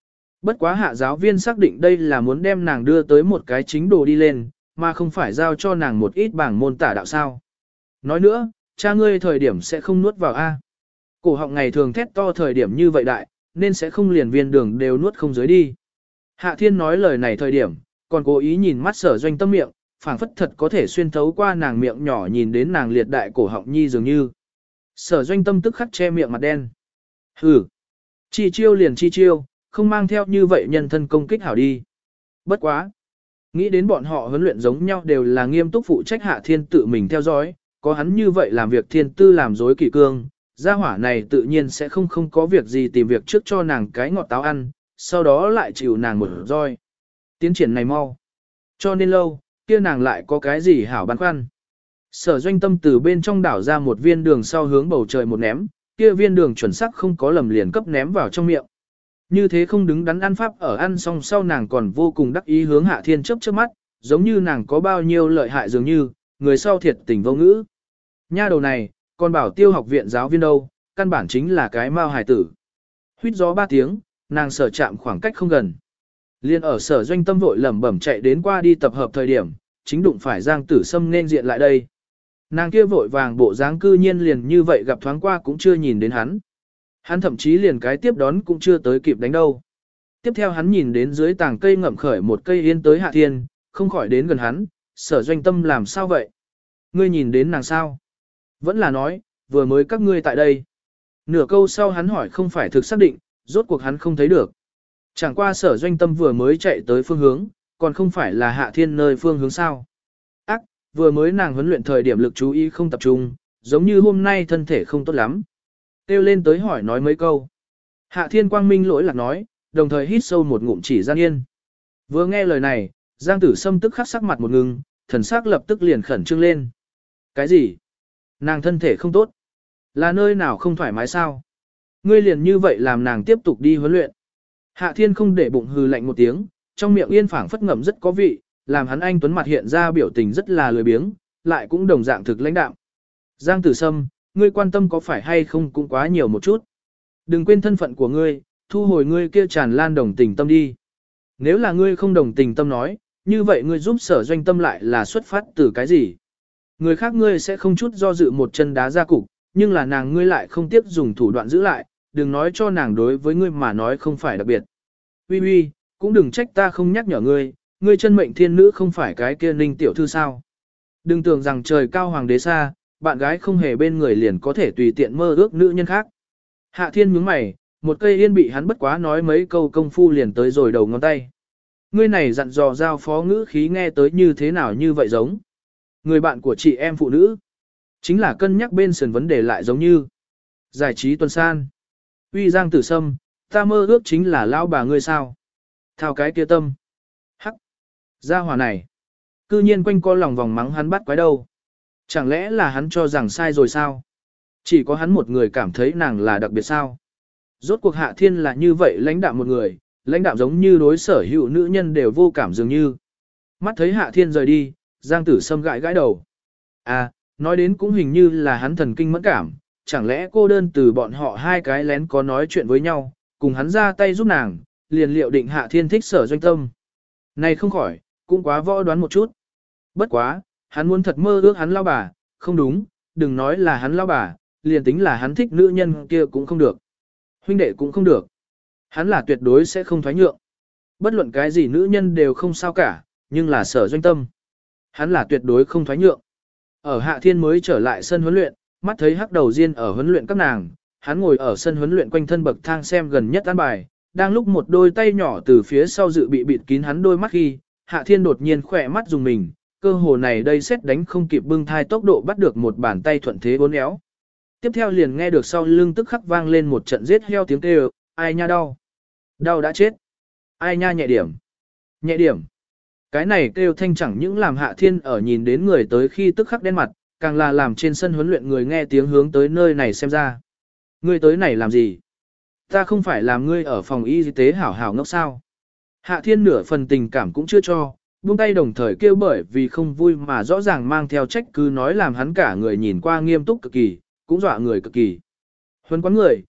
Bất quá hạ giáo viên xác định đây là muốn đem nàng đưa tới một cái chính đồ đi lên, mà không phải giao cho nàng một ít bảng môn tả đạo sao. Nói nữa, cha ngươi thời điểm sẽ không nuốt vào A. Cổ họng ngày thường thét to thời điểm như vậy đại, nên sẽ không liền viên đường đều nuốt không dưới đi. Hạ Thiên nói lời này thời điểm, còn cố ý nhìn mắt Sở Doanh Tâm miệng, phảng phất thật có thể xuyên thấu qua nàng miệng nhỏ nhìn đến nàng liệt đại cổ họng nhi dường như. Sở Doanh Tâm tức khắc che miệng mặt đen. Hừ, chi chiêu liền chi chiêu, không mang theo như vậy nhân thân công kích hảo đi. Bất quá. Nghĩ đến bọn họ huấn luyện giống nhau đều là nghiêm túc phụ trách Hạ Thiên tự mình theo dõi, có hắn như vậy làm việc thiên tư làm dối kỷ cương, gia hỏa này tự nhiên sẽ không có việc gì tìm việc trước cho nàng cái ngọt táo ăn, sau đó lại chịu nàng một roi. Tiến triển này mau. Cho nên lâu, kia nàng lại có cái gì hảo băn khoăn. Sở Doanh Tâm từ bên trong đảo ra một viên đường sau hướng bầu trời một ném, kia viên đường chuẩn xác không có lầm liền cấp ném vào trong miệng. Như thế không đứng đắn ăn pháp ở ăn xong sau nàng còn vô cùng đắc ý hướng Hạ Thiên chớp chớp mắt, giống như nàng có bao nhiêu lợi hại dường như, người sau thiệt tình vô ngữ. Nha đầu này, còn bảo tiêu học viện giáo viên đâu, căn bản chính là cái mao hài tử. Huýt gió 3 tiếng, nàng sở chạm khoảng cách không gần. Liên ở Sở Doanh Tâm vội lẩm bẩm chạy đến qua đi tập hợp thời điểm, chính đụng phải Giang Tử Sâm nên diện lại đây. Nàng kia vội vàng bộ dáng cư nhiên liền như vậy gặp thoáng qua cũng chưa nhìn đến hắn. Hắn thậm chí liền cái tiếp đón cũng chưa tới kịp đánh đâu. Tiếp theo hắn nhìn đến dưới tàng cây ngậm khởi một cây yên tới Hạ Thiên, không khỏi đến gần hắn, Sở Doanh Tâm làm sao vậy? Ngươi nhìn đến nàng sao? Vẫn là nói, vừa mới các ngươi tại đây. Nửa câu sau hắn hỏi không phải thực xác định, rốt cuộc hắn không thấy được. Chẳng qua Sở Doanh Tâm vừa mới chạy tới phương hướng, còn không phải là Hạ Thiên nơi phương hướng sao. Ác, vừa mới nàng huấn luyện thời điểm lực chú ý không tập trung, giống như hôm nay thân thể không tốt lắm. Kêu lên tới hỏi nói mấy câu. Hạ Thiên quang minh lỗi lạc nói, đồng thời hít sâu một ngụm chỉ gian yên. Vừa nghe lời này, Giang Tử Sâm tức khắc sắc mặt một ngừng, thần sắc lập tức liền khẩn trương lên. Cái gì? Nàng thân thể không tốt? Là nơi nào không thoải mái sao? Ngươi liền như vậy làm nàng tiếp tục đi huấn luyện. Hạ Thiên không để bụng hừ lạnh một tiếng, trong miệng yên phảng phất ngậm rất có vị, làm hắn anh tuấn mặt hiện ra biểu tình rất là lười biếng, lại cũng đồng dạng thực lãnh đạm. Giang Tử Sâm, ngươi quan tâm có phải hay không cũng quá nhiều một chút. Đừng quên thân phận của ngươi, thu hồi ngươi kia tràn lan đồng tình tâm đi. Nếu là ngươi không đồng tình tâm nói, như vậy ngươi giúp Sở Doanh Tâm lại là xuất phát từ cái gì? Người khác ngươi sẽ không chút do dự một chân đá ra cục, nhưng là nàng ngươi lại không tiếp dùng thủ đoạn giữ lại, đừng nói cho nàng đối với ngươi mà nói không phải đặc biệt. Uy uy, cũng đừng trách ta không nhắc nhở ngươi, ngươi chân mệnh thiên nữ không phải cái kia Ninh tiểu thư sao? Đừng tưởng rằng trời cao hoàng đế xa, bạn gái không hề bên người liền có thể tùy tiện mơ ước nữ nhân khác. Hạ Thiên nhướng mày, một cây yên bị hắn bất quá nói mấy câu công phu liền tới rồi đầu ngón tay. Ngươi này dặn dò giao phó ngữ khí nghe tới như thế nào như vậy giống. Người bạn của chị em phụ nữ. Chính là cân nhắc bên sườn vấn đề lại giống như. Giải trí tuần san. Uy Giang Tử Sâm, ta mơ ước chính là lão bà ngươi sao. Thao cái kia tâm. Hắc. Gia hỏa này. Cư nhiên quanh co lòng vòng mắng hắn bắt quái đâu. Chẳng lẽ là hắn cho rằng sai rồi sao? Chỉ có hắn một người cảm thấy nàng là đặc biệt sao? Rốt cuộc Hạ Thiên là như vậy lãnh đạm một người, lãnh đạm giống như đối sở hữu nữ nhân đều vô cảm dường như. Mắt thấy Hạ Thiên rời đi, Giang Tử Sâm gãi gãi đầu. À, nói đến cũng hình như là hắn thần kinh mẫn cảm, chẳng lẽ cô đơn từ bọn họ hai cái lén có nói chuyện với nhau, cùng hắn ra tay giúp nàng, liền liệu định Hạ Thiên thích Sở Doanh Tâm. Này không khỏi, cũng quá võ đoán một chút. Bất quá, hắn muốn thật mơ ước hắn lao bà, không đúng, đừng nói là hắn lao bà, liền tính là hắn thích nữ nhân kia cũng không được. Huynh đệ cũng không được. Hắn là tuyệt đối sẽ không thoái nhượng. Bất luận cái gì nữ nhân đều không sao cả, nhưng là Sở Doanh Tâm. Hắn là tuyệt đối không thoái nhượng. Ở Hạ Thiên mới trở lại sân huấn luyện, mắt thấy Hắc Đầu Diên ở huấn luyện các nàng, hắn ngồi ở sân huấn luyện quanh thân bậc thang xem gần nhất án bài, đang lúc một đôi tay nhỏ từ phía sau dự bị bịt kín hắn đôi mắt khi, Hạ Thiên đột nhiên khỏe mắt dùng mình, cơ hồ này đây xét đánh không kịp bưng thai tốc độ bắt được một bàn tay thuận thế bốn éo. Tiếp theo liền nghe được sau lưng tức khắc vang lên một trận giết heo tiếng kêu, ai nha đau. Đau đã chết. Ai nha nhẹ điểm. Nhẹ điểm. Cái này kêu thanh chẳng những làm Hạ Thiên ở nhìn đến người tới khi tức khắc đen mặt, càng là làm trên sân huấn luyện người nghe tiếng hướng tới nơi này xem ra. Ngươi tới này làm gì? Ta không phải làm ngươi ở phòng y tế hảo hảo ngốc sao? Hạ Thiên nửa phần tình cảm cũng chưa cho, buông tay đồng thời kêu bởi vì không vui mà rõ ràng mang theo trách cứ nói làm hắn cả người nhìn qua nghiêm túc cực kỳ, cũng dọa người cực kỳ. Huấn quán người,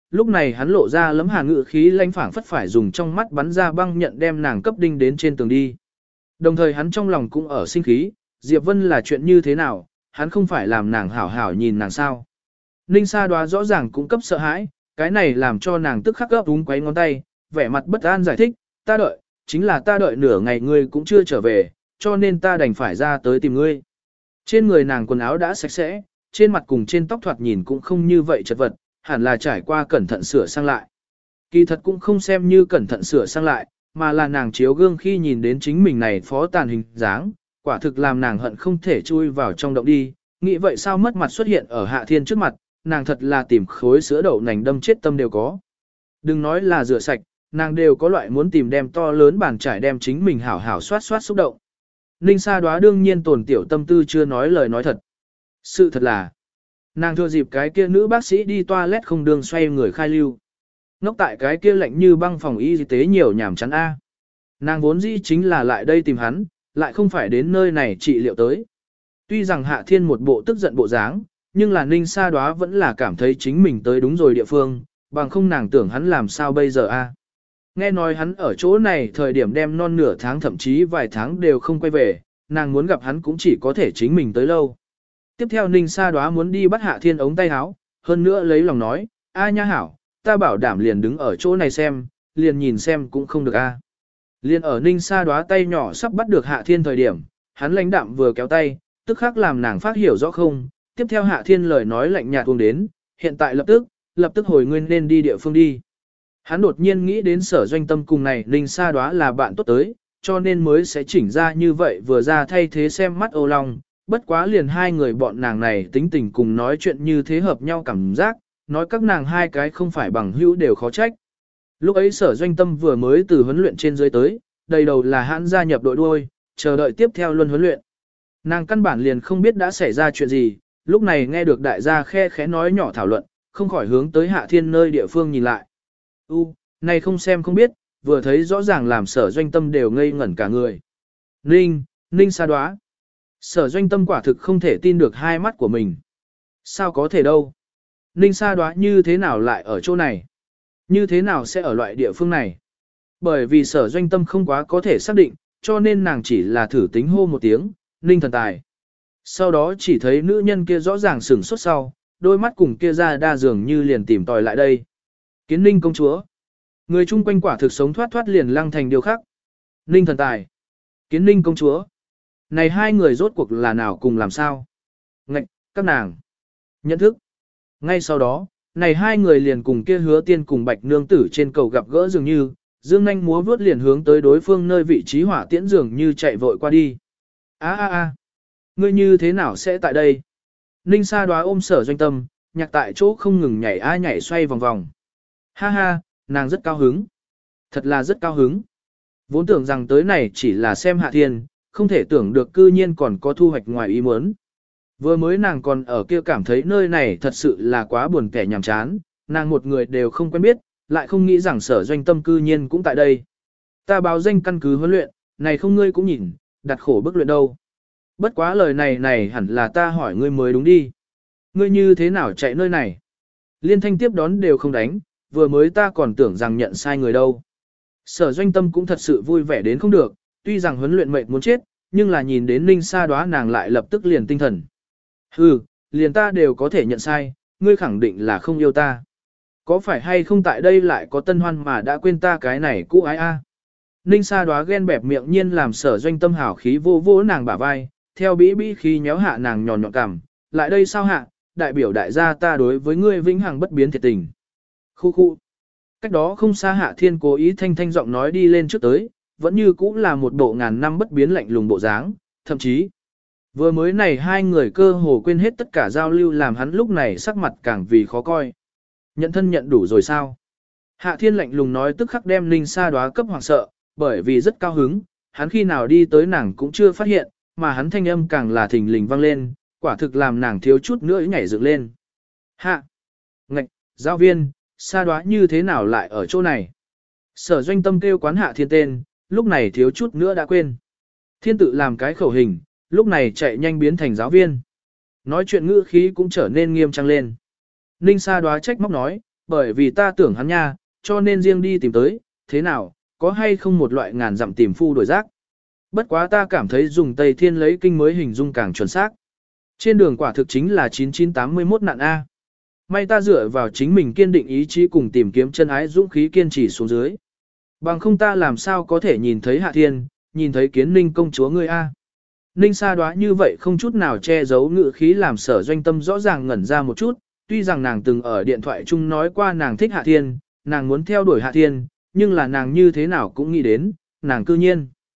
lúc này hắn lộ ra lấm hà ngự khí lanh phảng phất phải dùng trong mắt bắn ra băng nhận đem nàng cấp đinh đến trên tường đi. Đồng thời hắn trong lòng cũng ở sinh khí, Diệp Vân là chuyện như thế nào, hắn không phải làm nàng hảo hảo nhìn nàng sao. Ninh Sa Đoá rõ ràng cũng cấp sợ hãi, cái này làm cho nàng tức khắc gấp úng quấy ngón tay, vẻ mặt bất an giải thích, ta đợi, chính là ta đợi nửa ngày ngươi cũng chưa trở về, cho nên ta đành phải ra tới tìm ngươi. Trên người nàng quần áo đã sạch sẽ, trên mặt cùng trên tóc thoạt nhìn cũng không như vậy chật vật, hẳn là trải qua cẩn thận sửa sang lại. Kỳ thật cũng không xem như cẩn thận sửa sang lại, mà là nàng chiếu gương khi nhìn đến chính mình này phó tàn hình dáng, quả thực làm nàng hận không thể chui vào trong động đi, nghĩ vậy sao mất mặt xuất hiện ở Hạ Thiên trước mặt, nàng thật là tìm khối sữa đậu nành đâm chết tâm đều có. Đừng nói là rửa sạch, nàng đều có loại muốn tìm đem to lớn bàn trải đem chính mình hảo hảo soát soát xúc động. Ninh Sa Đoá đương nhiên tồn tiểu tâm tư chưa nói lời nói thật. Sự thật là, nàng thừa dịp cái kia nữ bác sĩ đi toilet không đường xoay người khai lưu. Ngốc tại cái kia lạnh như băng phòng y tế nhiều nhảm chán a. Nàng vốn dĩ chính là lại đây tìm hắn, lại không phải đến nơi này trị liệu tới. Tuy rằng Hạ Thiên một bộ tức giận bộ dáng, nhưng là Ninh Sa Đoá vẫn là cảm thấy chính mình tới đúng rồi địa phương, bằng không nàng tưởng hắn làm sao bây giờ a. Nghe nói hắn ở chỗ này thời điểm đem non nửa tháng thậm chí vài tháng đều không quay về, nàng muốn gặp hắn cũng chỉ có thể chính mình tới lâu. Tiếp theo Ninh Sa Đoá muốn đi bắt Hạ Thiên ống tay áo, hơn nữa lấy lòng nói, a nha hảo, ta bảo đảm liền đứng ở chỗ này xem, liền nhìn xem cũng không được a. Liền ở Ninh Sa Đoá tay nhỏ sắp bắt được Hạ Thiên thời điểm, hắn lãnh đạm vừa kéo tay, tức khắc làm nàng phát hiểu rõ không, tiếp theo Hạ Thiên lời nói lạnh nhạt tuông đến, hiện tại lập tức hồi nguyên nên đi địa phương đi. Hắn đột nhiên nghĩ đến Sở Doanh Tâm cùng này Ninh Sa Đoá là bạn tốt tới, cho nên mới sẽ chỉnh ra như vậy vừa ra thay thế xem mắt ô long, bất quá liền hai người bọn nàng này tính tình cùng nói chuyện như thế hợp nhau cảm giác, nói các nàng hai cái không phải bằng hữu đều khó trách. Lúc ấy Sở Doanh Tâm vừa mới từ huấn luyện trên dưới tới, đầy đầu là hãn gia nhập đội đuôi, chờ đợi tiếp theo luân huấn luyện. Nàng căn bản liền không biết đã xảy ra chuyện gì, lúc này nghe được đại gia khe khẽ nói nhỏ thảo luận, không khỏi hướng tới Hạ Thiên nơi địa phương nhìn lại. Này không xem không biết, vừa thấy rõ ràng làm Sở Doanh Tâm đều ngây ngẩn cả người. Ninh Sa Đoá. Sở Doanh Tâm quả thực không thể tin được hai mắt của mình. Sao có thể đâu? Ninh Sa Đoá như thế nào lại ở chỗ này? Như thế nào sẽ ở loại địa phương này? Bởi vì Sở Doanh Tâm không quá có thể xác định, cho nên nàng chỉ là thử tính hô một tiếng, Ninh thần tài. Sau đó chỉ thấy nữ nhân kia rõ ràng sửng sốt sau, đôi mắt cùng kia ra đa dường như liền tìm tòi lại đây. Kiến Ninh công chúa. Người chung quanh quả thực sống thoát thoát liền lăng thành điều khác. Ninh thần tài. Kiến Ninh công chúa. Này hai người rốt cuộc là nào cùng làm sao? Ngạch, các nàng. Nhận thức. Ngay sau đó, này hai người liền cùng kia Hứa Tiên cùng Bạch Nương Tử trên cầu gặp gỡ dường như, dương nhanh múa vướt liền hướng tới đối phương nơi vị trí hỏa tiễn dường như chạy vội qua đi. Ngươi như thế nào sẽ tại đây? Ninh Sa Đoá ôm Sở Doanh Tâm, nhạc tại chỗ không ngừng nhảy nhảy xoay vòng vòng. Ha ha, nàng rất cao hứng. Thật là rất cao hứng. Vốn tưởng rằng tới này chỉ là xem Hạ Thiên, không thể tưởng được cư nhiên còn có thu hoạch ngoài ý muốn. Vừa mới nàng còn ở kia cảm thấy nơi này thật sự là quá buồn kẻ nhàm chán, nàng một người đều không quen biết, lại không nghĩ rằng Sở Doanh Tâm cư nhiên cũng tại đây. Ta báo danh căn cứ huấn luyện, này không ngươi cũng nhìn, đặt khổ bức luyện đâu. Bất quá lời này hẳn là ta hỏi ngươi mới đúng đi. Ngươi như thế nào chạy nơi này? Liên thanh tiếp đón đều không đánh, vừa mới ta còn tưởng rằng nhận sai người đâu. Sở Doanh Tâm cũng thật sự vui vẻ đến không được, tuy rằng huấn luyện mệt muốn chết, nhưng là nhìn đến Ninh Sa Đoá nàng lại lập tức liền tinh thần. Liền ta đều có thể nhận sai, ngươi khẳng định là không yêu ta. Có phải hay không tại đây lại có tân hoan mà đã quên ta cái này cũ ái a? Ninh Sa Đoá ghen bẹp miệng nhiên làm Sở Doanh Tâm hảo khí vô vỗ nàng bả vai, theo bĩ khí nhéo hạ nàng nhọn nhọn cằm, lại đây sao hạ, đại biểu đại gia ta đối với ngươi vĩnh hằng bất biến thiệt tình. Khu. Cách đó không xa Hạ Thiên cố ý thanh giọng nói đi lên trước tới, vẫn như cũ là một bộ ngàn năm bất biến lạnh lùng bộ dáng, thậm chí vừa mới này hai người cơ hồ quên hết tất cả giao lưu làm hắn lúc này sắc mặt càng vì khó coi. Nhận thân nhận đủ rồi sao? Hạ Thiên lạnh lùng nói tức khắc đem Ninh Sa Đoá cấp hoảng sợ, bởi vì rất cao hứng, hắn khi nào đi tới nàng cũng chưa phát hiện, mà hắn thanh âm càng là thình lình vang lên, quả thực làm nàng thiếu chút nữa nhảy dựng lên. Ngạch, giáo viên, Sa Đoá như thế nào lại ở chỗ này? Sở Doanh Tâm kêu quán Hạ Thiên tên, lúc này thiếu chút nữa đã quên. Thiên tự làm cái khẩu hình, lúc này chạy nhanh biến thành giáo viên. Nói chuyện ngữ khí cũng trở nên nghiêm trang lên. Ninh Sa Đoá trách móc nói, bởi vì ta tưởng hắn nha, cho nên riêng đi tìm tới, thế nào, có hay không một loại ngàn dặm tìm phu đổi giác. Bất quá ta cảm thấy dùng Tây Thiên lấy kinh mới hình dung càng chuẩn xác. Trên đường quả thực chính là 9981 nạn A. May ta dựa vào chính mình kiên định ý chí cùng tìm kiếm chân ái dũng khí kiên trì xuống dưới. Bằng không ta làm sao có thể nhìn thấy Hạ Thiên, nhìn thấy Kiến Ninh công chúa ngươi A. Ninh Sa Đoá như vậy không chút nào che giấu ngữ khí làm Sở Doanh Tâm rõ ràng ngẩn ra một chút, tuy rằng nàng từng ở điện thoại chung nói qua nàng thích Hạ Thiên, nàng muốn theo đuổi Hạ Thiên, nhưng là nàng như thế nào cũng nghĩ đến, nàng cư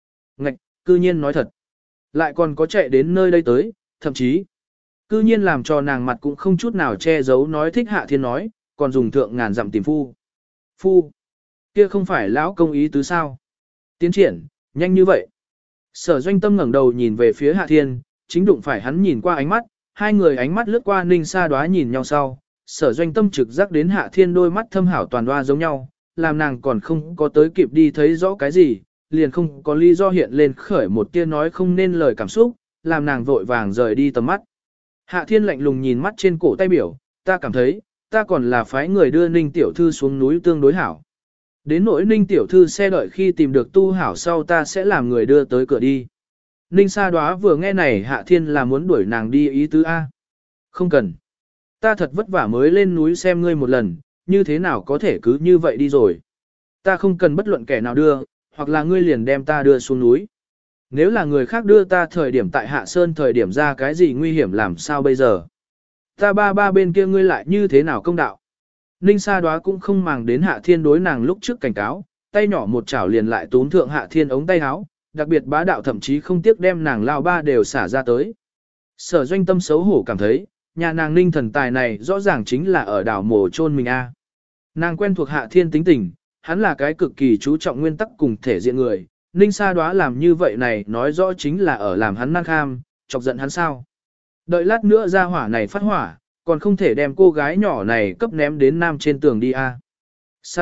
nhiên nói thật. Lại còn có chạy đến nơi đây tới, thậm chí, cư nhiên làm cho nàng mặt cũng không chút nào che giấu nói thích Hạ Thiên nói, còn dùng thượng ngàn dặm tìm phu. Phu, kia không phải lão công ý tứ sao? Tiến triển, nhanh như vậy. Sở Doanh Tâm ngẩng đầu nhìn về phía Hạ Thiên, chính đụng phải hắn nhìn qua ánh mắt, hai người ánh mắt lướt qua Ninh Sa Đoá nhìn nhau sau. Sở Doanh Tâm trực giác đến Hạ Thiên đôi mắt thâm hảo toàn đoa giống nhau, làm nàng còn không có tới kịp đi thấy rõ cái gì, liền không có lý do hiện lên khởi một tia nói không nên lời cảm xúc, làm nàng vội vàng rời đi tầm mắt. Hạ Thiên lạnh lùng nhìn mắt trên cổ tay biểu, ta cảm thấy, ta còn là phái người đưa Ninh tiểu thư xuống núi tương đối hảo. Đến nỗi Ninh tiểu thư xe đợi khi tìm được tu hảo sau ta sẽ làm người đưa tới cửa đi. Ninh Sa Đoá vừa nghe này Hạ Thiên là muốn đuổi nàng đi ý tứ A. Không cần. Ta thật vất vả mới lên núi xem ngươi một lần, như thế nào có thể cứ như vậy đi rồi. Ta không cần bất luận kẻ nào đưa, hoặc là ngươi liền đem ta đưa xuống núi. Nếu là người khác đưa ta thời điểm tại Hạ Sơn thời điểm ra cái gì nguy hiểm làm sao bây giờ. Ta ba bên kia ngươi lại như thế nào công đạo. Ninh Sa Đoá cũng không màng đến Hạ Thiên đối nàng lúc trước cảnh cáo, tay nhỏ một chảo liền lại tún thượng Hạ Thiên ống tay áo, đặc biệt bá đạo thậm chí không tiếc đem nàng lao ba đều xả ra tới. Sở Doanh Tâm xấu hổ cảm thấy, nhà nàng Ninh thần tài này rõ ràng chính là ở đảo mồ chôn mình a. Nàng quen thuộc Hạ Thiên tính tình, hắn là cái cực kỳ chú trọng nguyên tắc cùng thể diện người, Ninh Sa Đoá làm như vậy này nói rõ chính là ở làm hắn năng kham, chọc giận hắn sao. Đợi lát nữa ra hỏa này phát hỏa, còn không thể đem cô gái nhỏ này cấp ném đến nam trên tường đi a. Sa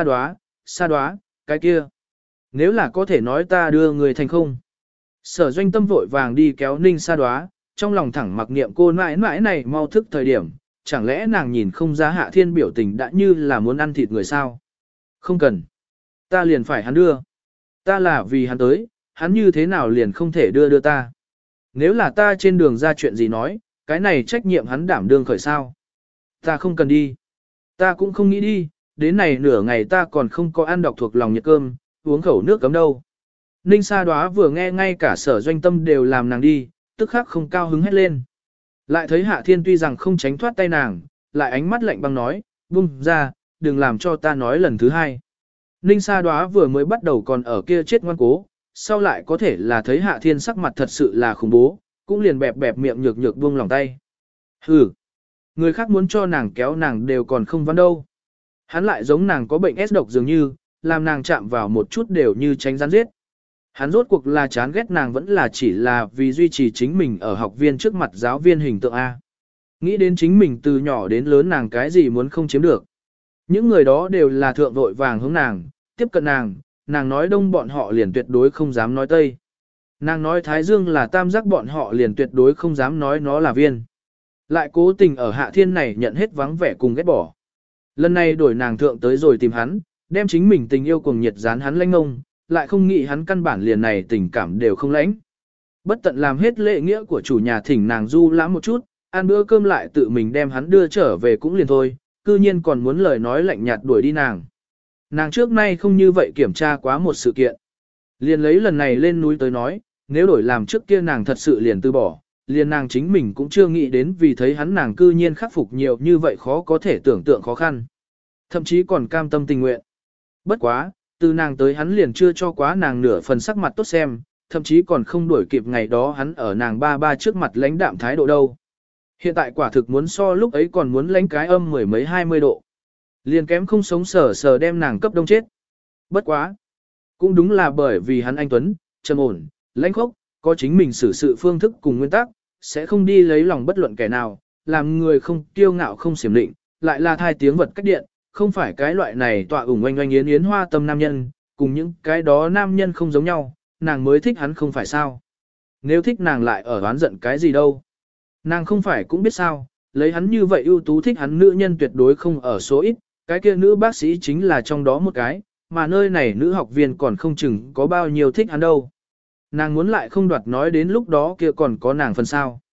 Đoá, cái kia. Nếu là có thể nói ta đưa người thành không. Sở Doanh Tâm vội vàng đi kéo Ninh Sa Đoá, trong lòng thẳng mặc niệm cô mãi mãi này mau thức thời điểm, chẳng lẽ nàng nhìn không ra Hạ Thiên biểu tình đã như là muốn ăn thịt người sao? Không cần. Ta liền phải hắn đưa. Ta là vì hắn tới, hắn như thế nào liền không thể đưa ta. Nếu là ta trên đường ra chuyện gì nói, cái này trách nhiệm hắn đảm đương khởi sao. Ta không cần đi. Ta cũng không nghĩ đi, đến này nửa ngày ta còn không có ăn đọc thuộc lòng nhiệt cơm, uống khẩu nước cấm đâu. Ninh Sa Đoá vừa nghe ngay cả Sở Doanh Tâm đều làm nàng đi, tức khắc không cao hứng hét lên. Lại thấy Hạ Thiên tuy rằng không tránh thoát tay nàng, lại ánh mắt lạnh băng nói, buông ra, đừng làm cho ta nói lần thứ hai. Ninh Sa Đoá vừa mới bắt đầu còn ở kia chết ngoan cố, sau lại có thể là thấy Hạ Thiên sắc mặt thật sự là khủng bố, cũng liền bẹp bẹp miệng nhược nhược buông lòng tay. Hừ, người khác muốn cho nàng kéo nàng đều còn không văn đâu. Hắn lại giống nàng có bệnh S độc dường như, làm nàng chạm vào một chút đều như tránh rắn giết. Hắn rốt cuộc là chán ghét nàng vẫn là chỉ là vì duy trì chính mình ở học viên trước mặt giáo viên hình tượng A. Nghĩ đến chính mình từ nhỏ đến lớn nàng cái gì muốn không chiếm được. Những người đó đều là thượng vội vàng hướng nàng, tiếp cận nàng nói đông bọn họ liền tuyệt đối không dám nói tây. Nàng nói Thái Dương là tam giác bọn họ liền tuyệt đối không dám nói nó là viên. Lại cố tình ở Hạ Thiên này nhận hết vắng vẻ cùng ghét bỏ. Lần này đổi nàng thượng tới rồi tìm hắn, đem chính mình tình yêu cuồng nhiệt dán hắn lãnh ngông, lại không nghĩ hắn căn bản liền này tình cảm đều không lãnh. Bất tận làm hết lễ nghĩa của chủ nhà thỉnh nàng du lãm một chút, ăn bữa cơm lại tự mình đem hắn đưa trở về cũng liền thôi, cư nhiên còn muốn lời nói lạnh nhạt đuổi đi nàng. Nàng trước nay không như vậy kiểm tra quá một sự kiện. Liền lấy lần này lên núi tới nói, nếu đổi làm trước kia nàng thật sự liền từ bỏ, liền nàng chính mình cũng chưa nghĩ đến vì thấy hắn nàng cư nhiên khắc phục nhiều như vậy khó có thể tưởng tượng khó khăn. Thậm chí còn cam tâm tình nguyện. Bất quá, từ nàng tới hắn liền chưa cho quá nàng nửa phần sắc mặt tốt xem, thậm chí còn không đuổi kịp ngày đó hắn ở nàng ba trước mặt lãnh đạm thái độ đâu. Hiện tại quả thực muốn so lúc ấy còn muốn lãnh cái âm mười mấy 20 độ. Liền kém không sống sờ đem nàng cấp đông chết. Bất quá. Cũng đúng là bởi vì hắn anh Tuấn, trầm ổn, lãnh khốc, có chính mình xử sự phương thức cùng nguyên tắc, sẽ không đi lấy lòng bất luận kẻ nào, làm người không kiêu ngạo không xiểm định, lại là thai tiếng vật cách điện, không phải cái loại này tọa ủng oanh oanh yến hoa tâm nam nhân, cùng những cái đó nam nhân không giống nhau, nàng mới thích hắn không phải sao. Nếu thích nàng lại ở oán giận cái gì đâu. Nàng không phải cũng biết sao, lấy hắn như vậy ưu tú thích hắn nữ nhân tuyệt đối không ở số ít, Cái kia nữ bác sĩ chính là trong đó một cái, mà nơi này nữ học viên còn không chừng có bao nhiêu thích hắn đâu. Nàng muốn lại không đoạt nói đến lúc đó kia còn có nàng phần sao.